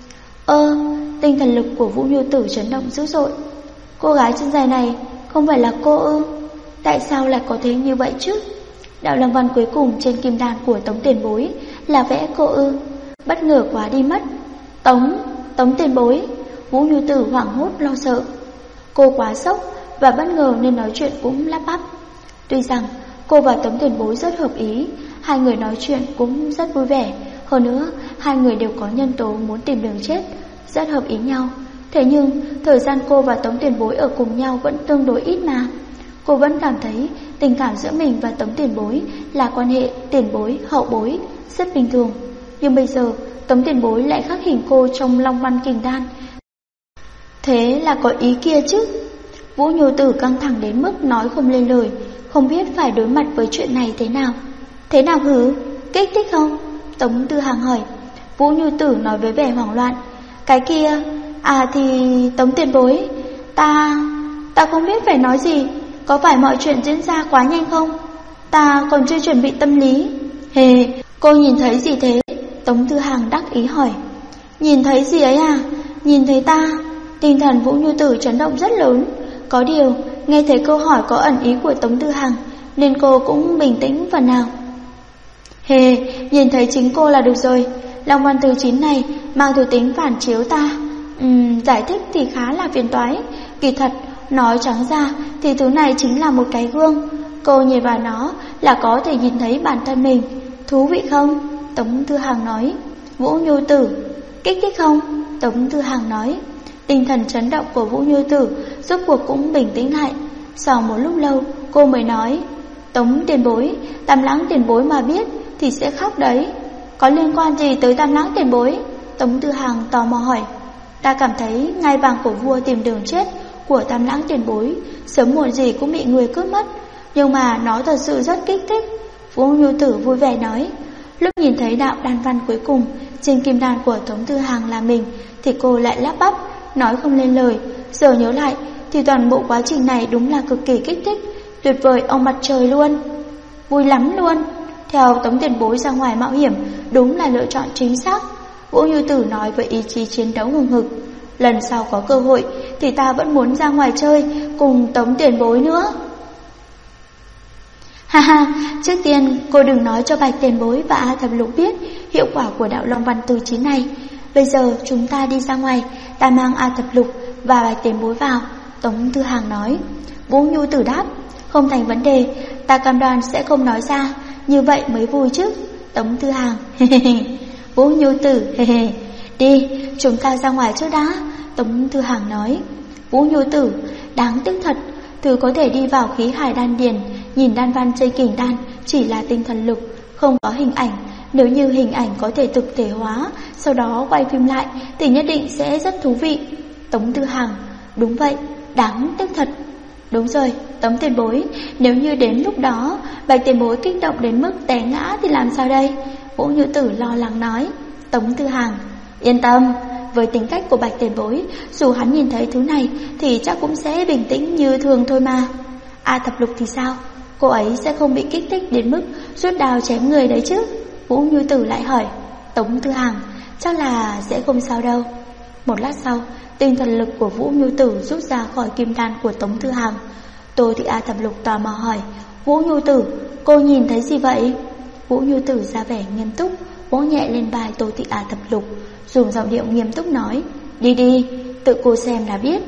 Tinh thần lực của Vũ Nhu Tử chấn động dữ dội. Cô gái chân dài này không phải là cô ư? Tại sao lại có thế như vậy chứ? Đạo long văn cuối cùng trên kim đan của Tống tiền bối là vẽ cô ư? Bất ngờ quá đi mất. Tống tiền bối. Vũ Nhu Tử hoảng hốt lo sợ. Cô quá sốc và bất ngờ nên nói chuyện cũng lắp bắp. Tuy rằng cô và Tống tiền bối rất hợp ý, hai người nói chuyện cũng rất vui vẻ. Hơn nữa hai người đều có nhân tố muốn tìm đường chết, rất hợp ý nhau. Thế nhưng thời gian cô và Tống tiền bối ở cùng nhau vẫn tương đối ít mà. Cô vẫn cảm thấy tình cảm giữa mình và Tống tiền bối là quan hệ tiền bối hậu bối rất bình thường. Nhưng bây giờ Tống tiền bối lại khắc hình cô trong Long Văn Kình Đan. Thế là có ý kia chứ? Vũ Nhu Tử căng thẳng đến mức nói không lên lời, không biết phải đối mặt với chuyện này thế nào. Thế nào hứ? Kích thích không? Tống Tư Hằng hỏi. Vũ Nhu Tử nói với vẻ hoảng loạn. Cái kia, thì Tống tiền bối, ta không biết phải nói gì. Có phải mọi chuyện diễn ra quá nhanh không? Ta còn chưa chuẩn bị tâm lý. Hề, cô nhìn thấy gì thế? Tống Tư Hằng đắc ý hỏi. Nhìn thấy gì ấy à? Nhìn thấy ta. Tinh thần Vũ Nhu Tử chấn động rất lớn. Có điều, nghe thấy câu hỏi có ẩn ý của Tống Tư Hằng, nên cô cũng bình tĩnh phần nào. Hề, nhìn thấy chính cô là được rồi. Long Văn Thứ 9 này mang thuộc tính phản chiếu ta. Giải thích thì khá là phiền toái. Kỳ thật, nói trắng ra thì thứ này chính là một cái gương. Cô nhìn vào nó là có thể nhìn thấy bản thân mình. Thú vị không? Tống Tư Hằng nói. Vũ Nhu Tử, kích thích không? Tống Tư Hằng nói. Tinh thần chấn động của Vũ Nhu Tử rốt cuộc cũng bình tĩnh lại. Sau một lúc lâu cô mới nói. Tống tiền bối, Tam Lãng tiền bối mà biết thì sẽ khóc đấy. Có liên quan gì tới Tam Lãng tiền bối? Tống Tư Hằng tò mò hỏi. Ta cảm thấy ngai vàng của vua tìm đường chết của Tam Lãng tiền bối sớm muộn gì cũng bị người cướp mất. Nhưng mà nó thật sự rất kích thích. Vũ Nhu Tử vui vẻ nói. Lúc nhìn thấy đạo đan văn cuối cùng trên kim đan của Tống Tư Hằng là mình thì cô lại lắp bắp, nói không lên lời. Giờ nhớ lại thì toàn bộ quá trình này đúng là cực kỳ kích thích. Tuyệt vời ông mặt trời luôn. Vui lắm luôn. Theo Tống tiền bối ra ngoài mạo hiểm đúng là lựa chọn chính xác. Vũ Nhu Tử nói với ý chí chiến đấu hừng hực. Lần sau có cơ hội thì ta vẫn muốn ra ngoài chơi cùng Tống tiền bối nữa. Trước tiên cô đừng nói cho Bạch tiền bối và A Thập Lục biết hiệu quả của đạo Long Văn Thứ 9 này. Bây giờ chúng ta đi ra ngoài, ta mang A Thập Lục và Bạch tiền bối vào. Tống Tư Hằng nói. Vũ Nhu Tử đáp. Không thành vấn đề, ta cam đoan sẽ không nói ra, như vậy mới vui chứ. Tống Tư Hằng. Vũ Nhu Tử. Đi, chúng ta ra ngoài trước đã. Tống Tư Hằng nói. Vũ Nhu Tử, đáng tiếc thật, thứ có thể đi vào khí hải đan điền, nhìn đan văn trên kình đan chỉ là tinh thần lực, không có hình ảnh. Nếu như hình ảnh có thể thực thể hóa, sau đó quay phim lại thì nhất định sẽ rất thú vị. Tống Tư Hằng. Đúng vậy, đáng tiếc thật. Đúng rồi, Tống tiền bối, nếu như đến lúc đó Bạch tiền bối kích động đến mức té ngã thì làm sao đây? Vũ Nhu Tử lo lắng nói. Tống Tư Hằng. Yên tâm, với tính cách của Bạch tiền bối, dù hắn nhìn thấy thứ này thì chắc cũng sẽ bình tĩnh như thường thôi mà. A Thập Lục thì sao? Cô ấy sẽ không bị kích thích đến mức rút đao chém người đấy chứ? Vũ Nhu Tử lại hỏi. Tống Tư Hằng. Chắc là sẽ không sao đâu. Một lát sau, tinh thần lực của Vũ Nhu Tử rút ra khỏi kim đan của Tống Tư Hằng. Tô Thị A Thập Lục tò mò hỏi. Vũ Nhu Tử, cô nhìn thấy gì vậy? Vũ Nhu Tử ra vẻ nghiêm túc, vỗ nhẹ lên vai Tô Thị A Thập Lục, dùng giọng điệu nghiêm túc nói. Đi đi, tự cô xem là biết.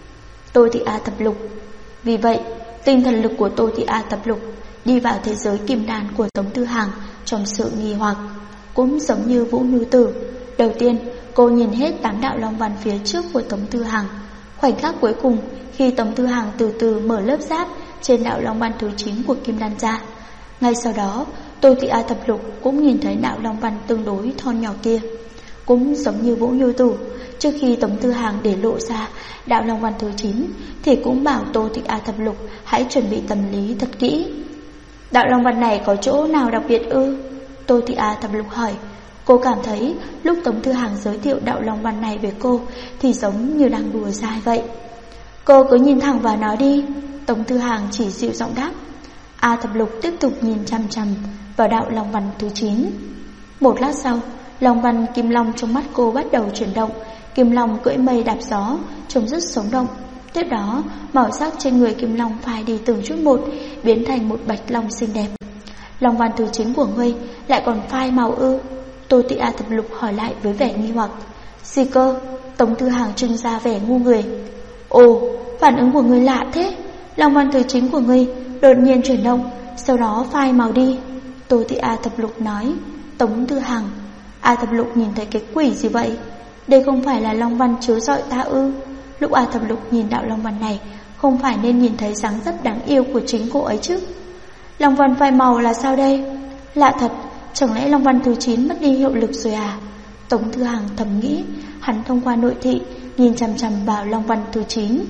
Tô Thị A Thập Lục. Vì vậy, tinh thần lực của Tô Thị A Thập Lục đi vào thế giới kim đan của Tống Tư Hằng trong sự nghi hoặc. Cũng giống như Vũ Nhu Tử, đầu tiên cô nhìn hết 8 đạo long văn phía trước của Tống Tư Hằng. Khoảnh khắc cuối cùng, khi Tống Tư Hằng từ từ mở lớp giáp trên đạo long văn thứ 9 của kim đan ra, ngay sau đó Tô Thị A Thập Lục cũng nhìn thấy đạo long văn tương đối thon nhỏ kia. Cũng giống như Vũ Nhu Tử, trước khi Tống Tư Hằng để lộ ra đạo long văn thứ 9 thì cũng bảo Tô Thị A Thập Lục hãy chuẩn bị tâm lý thật kỹ. Đạo long văn này có chỗ nào đặc biệt ư? Tô Thị A Thập Lục hỏi. Cô cảm thấy lúc Tống Tư Hằng giới thiệu đạo long văn này với cô thì giống như đang đùa dai vậy. Cô cứ nhìn thẳng vào nó đi. Tống Tư Hằng chỉ dịu giọng đáp. A Thập Lục tiếp tục nhìn chăm chăm vào đạo long văn thứ 9. Một lát sau, long văn kim long trong mắt cô bắt đầu chuyển động. Kim long cưỡi mây đạp gió, trông rất sống động. Tiếp đó, màu sắc trên người kim long phai đi từng chút một, biến thành một bạch long xinh đẹp. Long văn thứ 9 của ngươi lại còn phai màu ư? Tô Thị A Thập Lục hỏi lại với vẻ nghi hoặc. Gì cơ? Tống Tư Hằng trưng ra vẻ ngu người. Ồ, phản ứng của ngươi lạ thế. Long văn thứ 9 của ngươi đột nhiên chuyển động, sau đó phai màu đi. Tô Thị A Thập Lục nói. Tống Tư Hằng. A Thập Lục nhìn thấy cái quỷ gì vậy? Đây không phải là long văn chiếu rọi ta ư? Lúc A Thập Lục nhìn đạo long văn này, không phải nên nhìn thấy dáng dấp đáng yêu của chính cô ấy chứ. Long văn phai màu là sao đây? Lạ thật, chẳng lẽ Long văn thứ 9 mất đi hiệu lực rồi à? Tống Thư Hằng thầm nghĩ. Hắn thông qua nội thị nhìn chằm chằm vào Long văn thứ 9.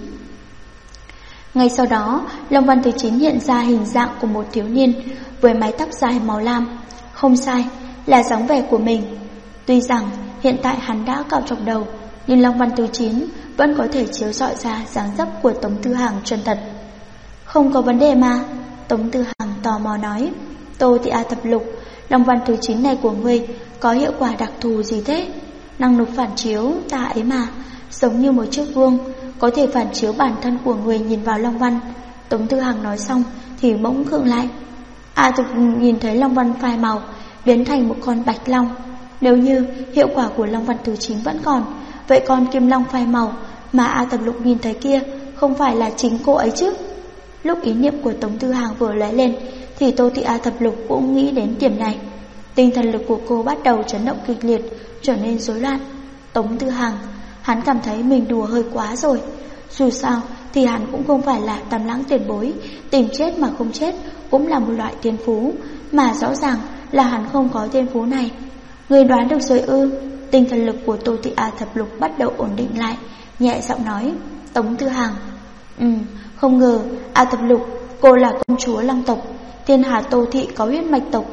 Ngay sau đó, Long văn thứ 9 hiện ra hình dạng của một thiếu niên với mái tóc dài màu lam. Không sai, là dáng vẻ của mình. Tuy rằng hiện tại hắn đã cạo trọc đầu, nhưng Long văn thứ 9 vẫn có thể chiếu rọi ra dáng dấp của Tống Thư Hằng chân thật. Không có vấn đề mà, Tống Thư Hằng tò mò nói. Tô Thị A Thập Lục, Long văn thứ 9 này của ngươi có hiệu quả đặc thù gì thế? Năng lực phản chiếu ta ấy mà, giống như một chiếc gương, có thể phản chiếu bản thân của người nhìn vào Long văn. Tống Thư Hằng nói xong thì bỗng khựng lại. A Thập nhìn thấy Long văn phai màu biến thành một con bạch long. Nếu như hiệu quả của Long văn thứ 9 vẫn còn, vậy con kim long phai màu mà A Thập Lục nhìn thấy kia không phải là chính cô ấy chứ? Lúc ý niệm của Tống Thư Hằng vừa lóe lên thì Tô Thị A Thập Lục cũng nghĩ đến điểm này. Tinh thần lực của cô bắt đầu chấn động kịch liệt, trở nên rối loạn. Tống Thư Hằng, hắn cảm thấy mình đùa hơi quá rồi. Dù sao thì hắn cũng không phải là Tam Lãng tiền bối, tìm chết mà không chết cũng là một loại thiên phú, mà rõ ràng là hắn không có thiên phú này. Người đoán được rồi ư? Tinh thần lực của Tô Thị A Thập Lục bắt đầu ổn định lại, nhẹ giọng nói. Tống Thư Hằng, không ngờ A Thập Lục, cô là công chúa Long tộc, thiên hà Tô Thị có huyết mạch tộc.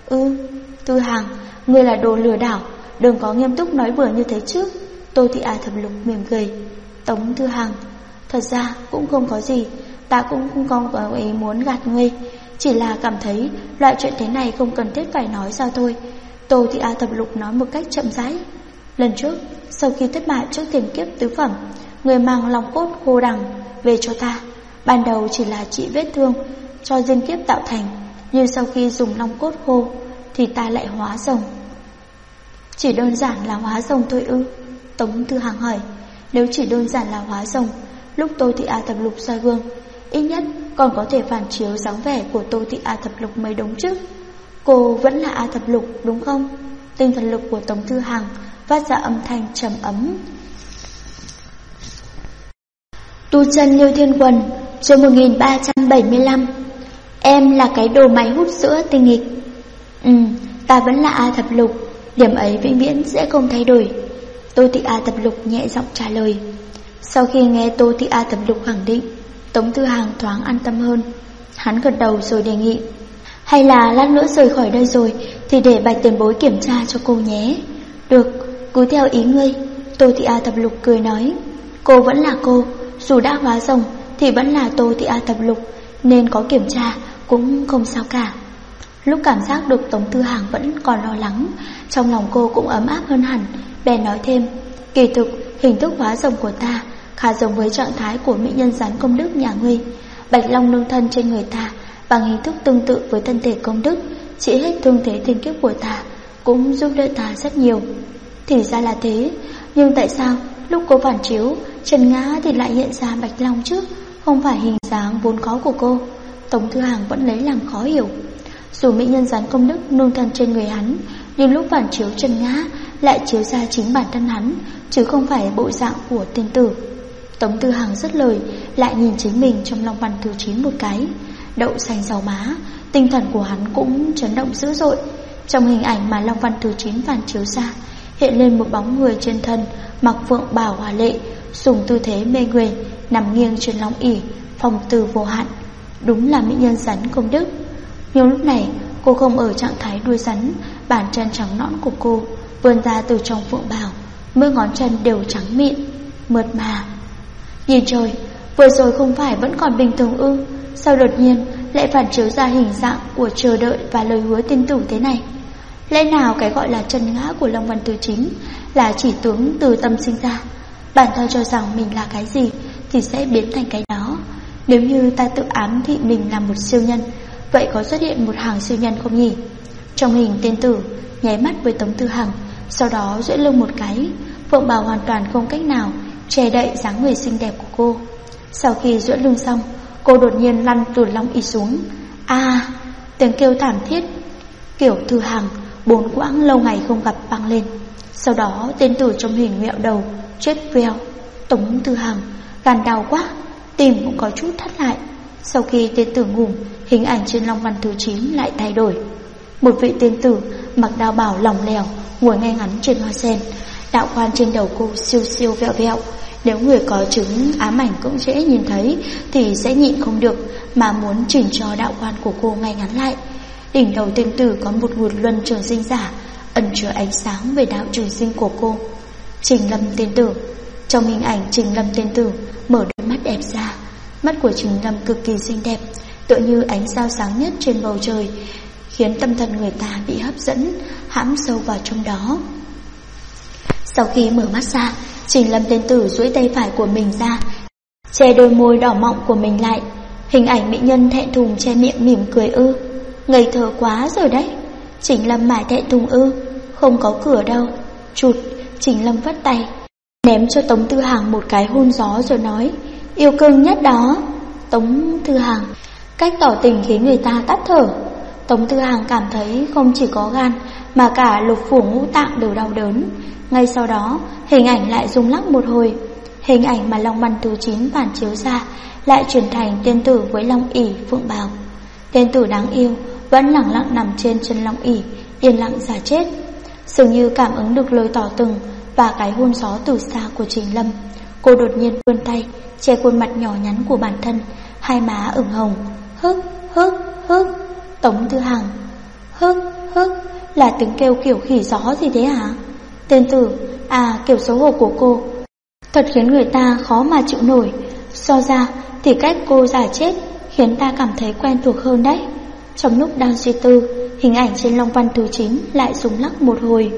Thư Hằng, ngươi là đồ lừa đảo, đừng có nghiêm túc nói bừa như thế chứ. Tô Thị A Thập Lục mỉm cười. Tống Thư Hằng, thật ra cũng không có gì, ta cũng không có ý muốn gạt ngươi, chỉ là cảm thấy loại chuyện thế này không cần thiết phải nói ra thôi. Tô Thị A Thập Lục nói một cách chậm rãi. Lần trước, sau khi thất bại trước tiền kiếp tứ phẩm, người mang long cốt khô đằng về cho ta. Ban đầu chỉ là trị vết thương cho diên kiếp tạo thành, nhưng sau khi dùng long cốt khô thì ta lại hóa rồng. Chỉ đơn giản là hóa rồng thôi ư? Tống Thư Hằng hỏi. Nếu chỉ đơn giản là hóa rồng, lúc Tô Thị A Thập Lục soi gương, ít nhất còn có thể phản chiếu dáng vẻ của Tô Thị A Thập Lục mới đúng chứ. Cô vẫn là A Thập Lục đúng không? Tinh thần lực của Tống Thư Hằng phát ra âm thanh trầm ấm. Tu chân Liêu Thiên Quần, chương 1375. Em là cái đồ máy hút sữa tinh nghịch. Ta vẫn là A Thập Lục, điểm ấy vĩnh viễn sẽ không thay đổi. Tô Thị A Thập Lục nhẹ giọng trả lời. Sau khi nghe Tô Thị A Thập Lục khẳng định, Tống Thư Hằng thoáng an tâm hơn. Hắn gật đầu rồi đề nghị. Hay là lát nữa rời khỏi đây rồi thì để Bạch tiền bối kiểm tra cho cô nhé. Được, cứ theo ý ngươi. Tô Thị A Thập Lục cười nói. Cô vẫn là cô, dù đã hóa rồng thì vẫn là Tô Thị A Thập Lục, nên có kiểm tra cũng không sao cả. Lúc cảm giác được Tống Thư Hằng vẫn còn lo lắng, trong lòng cô cũng ấm áp hơn hẳn, bèn nói thêm. Kỳ thực hình thức hóa rồng của ta khá giống với trạng thái của mỹ nhân gián công đức nhà ngươi. Bạch long nương thân trên người ta bằng hình thức tương tự với thân thể công đức, trị hết thương thế tiền kiếp của ta, cũng giúp đỡ ta rất nhiều. Thì ra là thế, nhưng tại sao lúc cô phản chiếu trần ngã thì lại hiện ra bạch long chứ, không phải hình dáng vốn có của cô? Tống Thư Hằng vẫn lấy làm khó hiểu. Dù mỹ nhân gián công đức nương thân trên người hắn, nhưng lúc phản chiếu trần ngã lại chiếu ra chính bản thân hắn, chứ không phải bộ dạng của tiên tử. Tống Thư Hằng dứt lời, lại nhìn chính mình trong long văn thứ 9 một cái. Đậu xanh dầu má, tinh thần của hắn cũng chấn động dữ dội. Trong hình ảnh mà long văn thứ 9 phản chiếu ra, hiện lên một bóng người trên thân mặc phượng bào hòa lệ, dùng tư thế mê người, nằm nghiêng trên long ỷ, phong tư vô hạn. Đúng là mỹ nhân rắn công đức. Nhưng lúc này cô không ở trạng thái đuôi rắn, bàn chân trắng nõn của cô vươn ra từ trong phượng bào, mỗi ngón chân đều trắng mịn, mượt mà. Nhìn trời, vừa rồi không phải vẫn còn bình thường ư? Sao đột nhiên lại phản chiếu ra hình dạng của chờ đợi và lời hứa tiên tử thế này? Lẽ nào cái gọi là chân ngã của long văn thứ 9 là chỉ tướng từ tâm sinh ra? Bản thân cho rằng mình là cái gì thì sẽ biến thành cái đó. Nếu như ta tự ám thị mình là một siêu nhân, vậy có xuất hiện một hàng siêu nhân không nhỉ? Trong hình tiên tử nháy mắt với Tống Thư Hằng, sau đó duỗi lưng một cái, phượng bào hoàn toàn không cách nào che đậy dáng người xinh đẹp của cô. Sau khi duỗi lưng xong, cô đột nhiên lăn từ long ỷ xuống. Tiếng kêu thảm thiết kiểu Thư Hằng 4 quãng lâu ngày không gặp vang lên. Sau đó tiên tử trong hình ngẹo đầu chết veo. Tống Thư Hằng, gan đau quá. tim cũng có chút thắt lại. Sau khi tiên tử ngủ, hình ảnh trên long văn thứ 9 lại thay đổi. Một vị tiên tử mặc đạo bào lỏng lẻo ngồi ngay ngắn trên hoa sen. Đạo quan trên đầu cô siêu siêu vẹo vẹo. Nếu người có chứng ám ảnh cũng dễ nhìn thấy thì sẽ nhịn không được mà muốn chỉnh cho đạo quan của cô ngay ngắn lại. Đỉnh đầu tiên tử có một nguồn luân trường sinh giả ẩn chứa ánh sáng về đạo trường sinh của cô. Trình Lâm tiên tử. Trong hình ảnh, Trình Lâm tiên tử mở đôi mắt đẹp ra. Mắt của Trình Lâm cực kỳ xinh đẹp, tựa như ánh sao sáng nhất trên bầu trời, khiến tâm thần người ta bị hấp dẫn, hãm sâu vào trong đó. Sau khi mở mắt ra, Trình Lâm tiên tử duỗi tay phải của mình ra, che đôi môi đỏ mọng của mình lại. Hình ảnh mỹ nhân thẹn thùng che miệng mỉm cười ư? Ngây thơ quá rồi đấy. Trình Lâm mải thẹn thùng ư? Không có cửa đâu. Chụt, Trình Lâm vắt tay, ném cho Tống Tư Hàng một cái hôn gió rồi nói: Yêu cưng nhất đó. Tống Tư Hàng cách tỏ tình khiến người ta tắt thở. Tống Tư Hàng cảm thấy không chỉ có gan mà cả lục phủ ngũ tạng đều đau đớn. Ngay sau đó, hình ảnh lại rung lắc một hồi. Hình ảnh mà long văn thứ 9 phản chiếu ra lại chuyển thành tiên tử với long ỷ phượng bào. Tiên tử đáng yêu vẫn lẳng lặng nằm trên chân long ỷ, yên lặng giả chết, dường như cảm ứng được lời tỏ tình và cái hôn gió từ xa của Trình Lâm. Cô đột nhiên vươn tay che khuôn mặt nhỏ nhắn của bản thân, hai má ửng hồng. Hức hức hức. Tống Tư Hàng. Hức hức là tiếng kêu kiểu khỉ gió gì thế hả? Tiên tử, kiểu xấu hổ của cô thật khiến người ta khó mà chịu nổi. So ra thì cách cô giả chết khiến ta cảm thấy quen thuộc hơn đấy. Trong lúc đang suy tư, hình ảnh trên long văn thứ 9 lại rung lắc một hồi.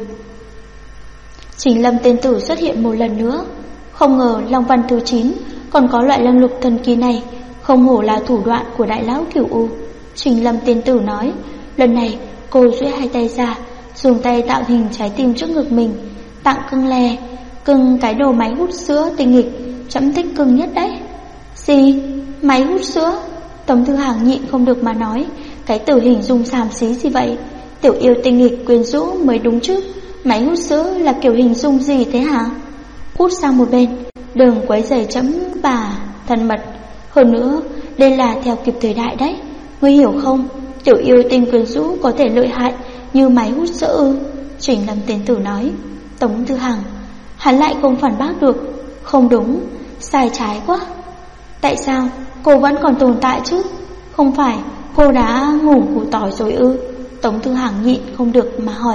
Trình Lâm tiên tử xuất hiện một lần nữa. Không ngờ long văn thứ 9 còn có loại năng lực thần kỳ này, không hổ là thủ đoạn của đại lão Cửu U. Trình Lâm tiên tử nói. Lần này cô duỗi hai tay ra, dùng tay tạo hình trái tim trước ngực mình. Tặng cưng lè, cưng cái đồ máy hút sữa tinh nghịch, chấm thích cưng nhất đấy. Gì? Máy hút sữa? Tống Tư Hàng nhịn không được mà nói. Cái từ hình dung xàm xí gì vậy? Tiểu yêu tinh nghịch quyến rũ mới đúng chứ. Máy hút sữa là kiểu hình dung gì thế hả? Hút sang một bên, đừng quấy rầy chấm và thân mật. Hơn nữa, đây là theo kịp thời đại đấy. Ngươi hiểu không? Tiểu yêu tinh quyến rũ có thể lợi hại như máy hút sữa ư? Trình Lâm tiên tử nói. Tống Tư Hàng, hắn lại không phản bác được. Không đúng, sai trái quá. Tại sao cô vẫn còn tồn tại chứ? Không phải cô đã ngủ củ tỏi rồi ư? Tống Tư Hàng nhịn không được mà hỏi.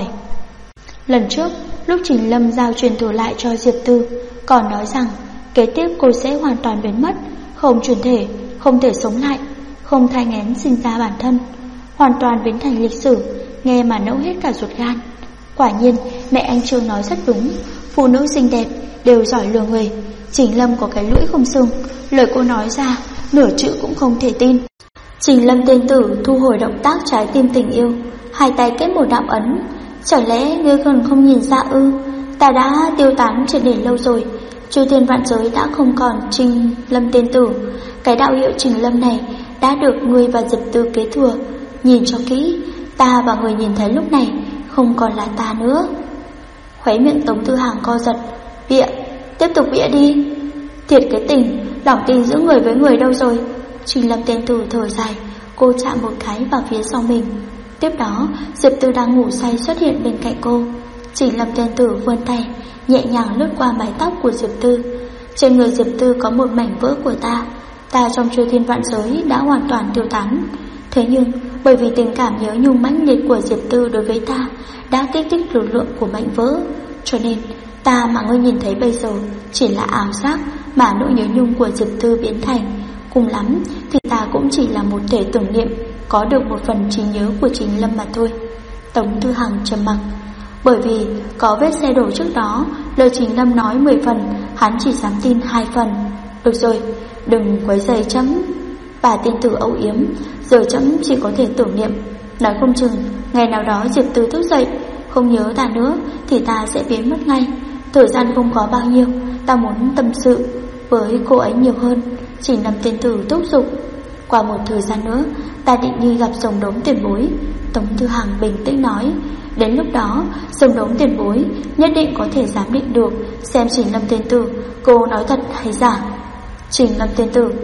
Lần trước, lúc Trình Lâm giao truyền thừa lại cho Diệp Tư, còn nói rằng kế tiếp cô sẽ hoàn toàn biến mất, không chuyển thể, không thể sống lại, không thai nghén sinh ra bản thân, hoàn toàn biến thành lịch sử. Nghe mà nẫu hết cả ruột gan. Quả nhiên mẹ anh Trương nói rất đúng, phụ nữ xinh đẹp đều giỏi lừa người. Trình Lâm có cái lưỡi không xương, lời cô nói ra nửa chữ cũng không thể tin. Trình Lâm tiên tử thu hồi động tác trái tim tình yêu, hai tay kết một đạo ấn. Chẳng lẽ ngươi còn không nhìn ra ư? Ta đã tiêu tán trên đền lâu rồi, chư thiên vạn giới đã không còn Trình Lâm tiên tử. Cái đạo hiệu Trình Lâm này đã được ngươi và Diệp Tư kế thừa. Nhìn cho kỹ, ta và người nhìn thấy lúc này không còn là ta nữa. Khóe miệng Tống Tư Hàng co giật. Bịa, tiếp tục bịa đi. Thiệt cái tình, lòng tin giữa người với người đâu rồi? Trình Lâm tiên tử thở dài, cô chạm một cái vào phía sau mình. Tiếp đó, Diệp Tư đang ngủ say xuất hiện bên cạnh cô. Trình Lâm tiên tử vươn tay, nhẹ nhàng lướt qua mái tóc của Diệp Tư. Trên người Diệp Tư có một mảnh vỡ của ta. Ta trong chư thiên vạn giới đã hoàn toàn tiêu tán. Thế nhưng, bởi vì tình cảm nhớ nhung mãnh liệt của Diệp Tư đối với ta đã kích thích lực lượng của mảnh vỡ, cho nên ta mà ngươi nhìn thấy bây giờ chỉ là ảo giác mà nỗi nhớ nhung của Diệp Tư biến thành. Cùng lắm thì ta cũng chỉ là một thể tưởng niệm, có được một phần trí nhớ của Trình Lâm mà thôi. Tống Tư Hằng trầm mặc. Bởi vì có vết xe đổ trước đó, lời Trình Lâm nói 10 phần, hắn chỉ dám tin 2 phần. Được rồi, đừng quấy rầy chấm. Bà tiên tử âu yếm, giờ chấm chỉ có thể tưởng niệm. Nói không chừng ngày nào đó Diệp Tư thức dậy không nhớ ta nữa thì ta sẽ biến mất ngay. Thời gian không có bao nhiêu, ta muốn tâm sự với cô ấy nhiều hơn. Trình Lâm tiên tử thúc giục. Qua một thời gian nữa ta định đi gặp Rồng Đống tiền bối. Tống Tư Hằng bình tĩnh nói. Đến lúc đó Rồng Đống tiền bối nhất định có thể giám định được xem Trình Lâm tiên tử cô nói thật hay giả. Trình Lâm tiên tử,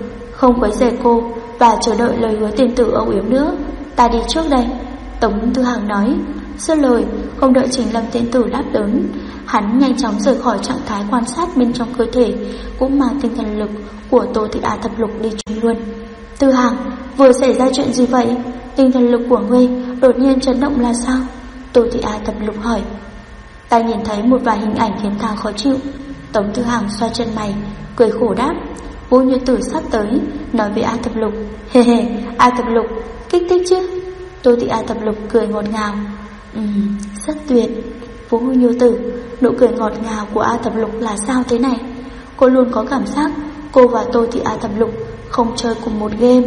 không quấy rầy cô và chờ đợi lời hứa tiền tử âu yếm nữa. Ta đi trước đây, Tống Thư Hàng nói. Dứt lời, không đợi Trình Lâm tiền tử đáp ứng, hắn nhanh chóng rời khỏi trạng thái quan sát bên trong cơ thể, cũng mang tinh thần lực của Tô Thị A Thập Lục đi chung luôn. Thư Hàng, vừa xảy ra chuyện gì vậy? Tinh thần lực của ngươi đột nhiên chấn động là sao? Tô Thị A Thập Lục hỏi. Ta nhìn thấy một vài hình ảnh khiến ta khó chịu. Tống Thư Hàng xoa chân mày, cười khổ đáp. Vũ Như Tử sắp tới, nói với A Thập Lục. Hề hề, A Thập Lục, kích thích chứ? Tô Thị A Thập Lục cười ngọt ngào. Rất tuyệt. Vũ Như Tử, nụ cười ngọt ngào của A Thập Lục là sao thế này? Cô luôn có cảm giác cô và Tô Thị A Thập Lục không chơi cùng một game.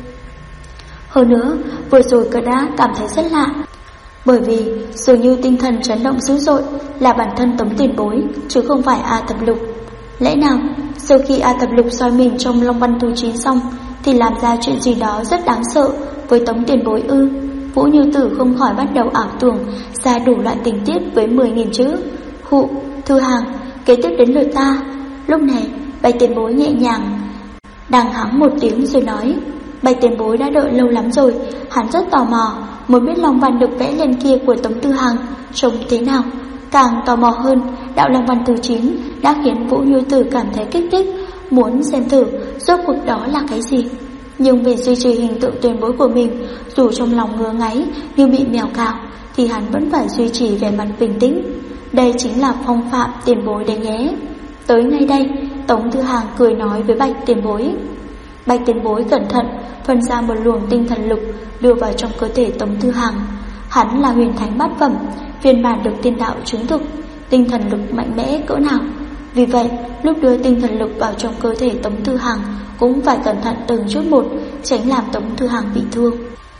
Hơn nữa, vừa rồi cô đã cảm thấy rất lạ, bởi vì dường như tinh thần chấn động dữ dội là bản thân Tống tiền bối, chứ không phải A Thập Lục. Lẽ nào sau khi A Thập Lục soi mình trong Long Văn Thú Chín xong thì làm ra chuyện gì đó rất đáng sợ với Tống tiền bối ư? Vũ Như Tử không khỏi bắt đầu ảo tưởng ra đủ loại tình tiết với 10.000 chữ. Hụ, Thư Hàng, kế tiếp đến lượt ta. Lúc này Bạch tiền bối nhẹ nhàng đằng hắng một tiếng rồi nói. Bạch tiền bối đã đợi lâu lắm rồi, hắn rất tò mò muốn biết Long Văn được vẽ lên kia của Tống Thư Hàng trông thế nào. Càng tò mò hơn, đạo Long Văn thứ 9 đã khiến Vũ Như Tử cảm thấy kích thích, muốn xem thử rốt cuộc đó là cái gì. Nhưng vì duy trì hình tượng tiền bối của mình, dù trong lòng ngứa ngáy như bị mèo cào, thì hắn vẫn phải duy trì vẻ mặt bình tĩnh. Đây chính là phong phạm tiền bối đấy nhé. Tới ngay đây, Tống Thư Hàng cười nói với Bạch tiền bối. Bạch tiền bối cẩn thận phân ra một luồng tinh thần lực đưa vào trong cơ thể Tống Thư Hàng. Hắn là huyền thánh bát phẩm, phiên bản được tiên đạo chứng thực, tinh thần lực mạnh mẽ cỡ nào. Vì vậy, lúc đưa tinh thần lực vào trong cơ thể Tống Thư Hàng cũng phải cẩn thận từng chút một, tránh làm Tống Thư Hàng bị thương.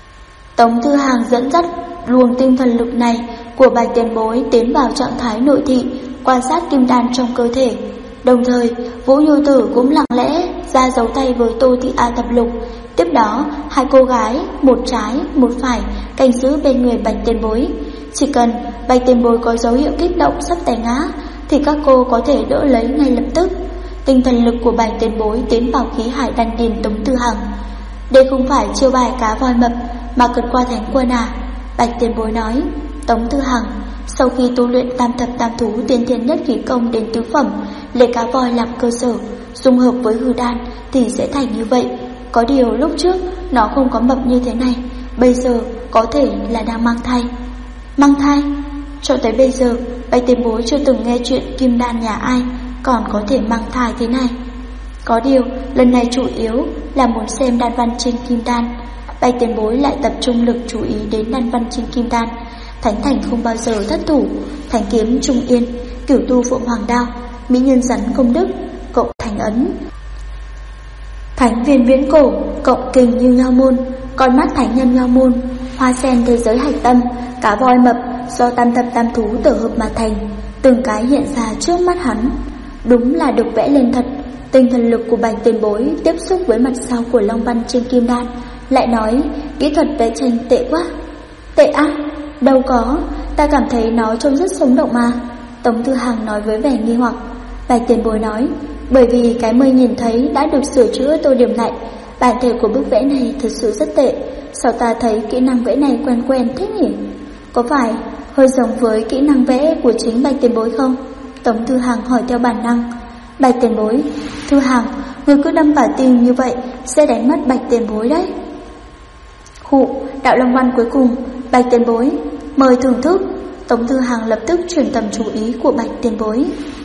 Tống Thư Hàng dẫn dắt luồng tinh thần lực này của Bạch tiền bối tiến vào trạng thái nội thị, quan sát kim đan trong cơ thể. Đồng thời, Vũ Như Tử cũng lặng lẽ ra dấu tay với Tô Thị A Thập Lục. Tiếp đó, hai cô gái, một trái, một phải, canh giữ bên người Bạch tiền bối. Chỉ cần Bạch tiền bối có dấu hiệu kích động sắp té ngã, thì các cô có thể đỡ lấy ngay lập tức. Tinh thần lực của Bạch tiền bối tiến vào khí hải đan điền Tống Thư Hàng. Đây không phải chiêu bài cá voi mập mà cần qua thánh quân à? Bạch tiền bối nói. Tống Thư Hàng, sau khi tu luyện tam thập tam thú tiên thiên nhất khí công đến tứ phẩm, lấy cá voi làm cơ sở, dung hợp với hư đan thì sẽ thành như vậy. Có điều lúc trước nó không có mập như thế này, bây giờ có thể là đang mang thai. Mang thai? Cho tới bây giờ, Bạch tiền bối chưa từng nghe chuyện kim đan nhà ai còn có thể mang thai thế này. Có điều, lần này chủ yếu là muốn xem đan văn trên kim đan. Bạch tiền bối lại tập trung lực chú ý đến đan văn trên kim đan. Thánh thành không bao giờ thất thủ, Thánh kiếm trung yên, Cửu tu phượng hoàng đao, mỹ nhân rắn công đức, cộng thành ấn, thánh viên viễn cổ, cộng kình như nho môn, con mắt thánh nhân nho môn, hoa sen thế giới hạch tâm, cá voi mập do tam thập tam thú tổ hợp mà thành, từng cái hiện ra trước mắt hắn. Đúng là được vẽ lên thật. Tinh thần lực của Bạch tiền bối tiếp xúc với mặt sau của long văn trên kim đan, lại nói kỹ thuật vẽ tranh tệ quá. Tệ á? Đâu có, ta cảm thấy nó trông rất sống động mà. Tống Thư Hàng nói với vẻ nghi hoặc. Bạch tiền bối nói, bởi vì cái mây nhìn thấy đã được sửa chữa tô điểm lại. Bản thể của bức vẽ này thật sự rất tệ. Sao ta thấy kỹ năng vẽ này quen quen thế nhỉ? Có phải hơi giống với kỹ năng vẽ của chính Bạch tiền bối không? Tống Thư Hàng hỏi theo bản năng. Bạch tiền bối, Thư Hàng, người cứ đâm vào tim như vậy sẽ đánh mất Bạch tiền bối đấy. Khụ, đạo long văn cuối cùng, Bạch tiền bối, mời thưởng thức. Tống Thư Hàng lập tức chuyển tầm chú ý của Bạch tiền bối.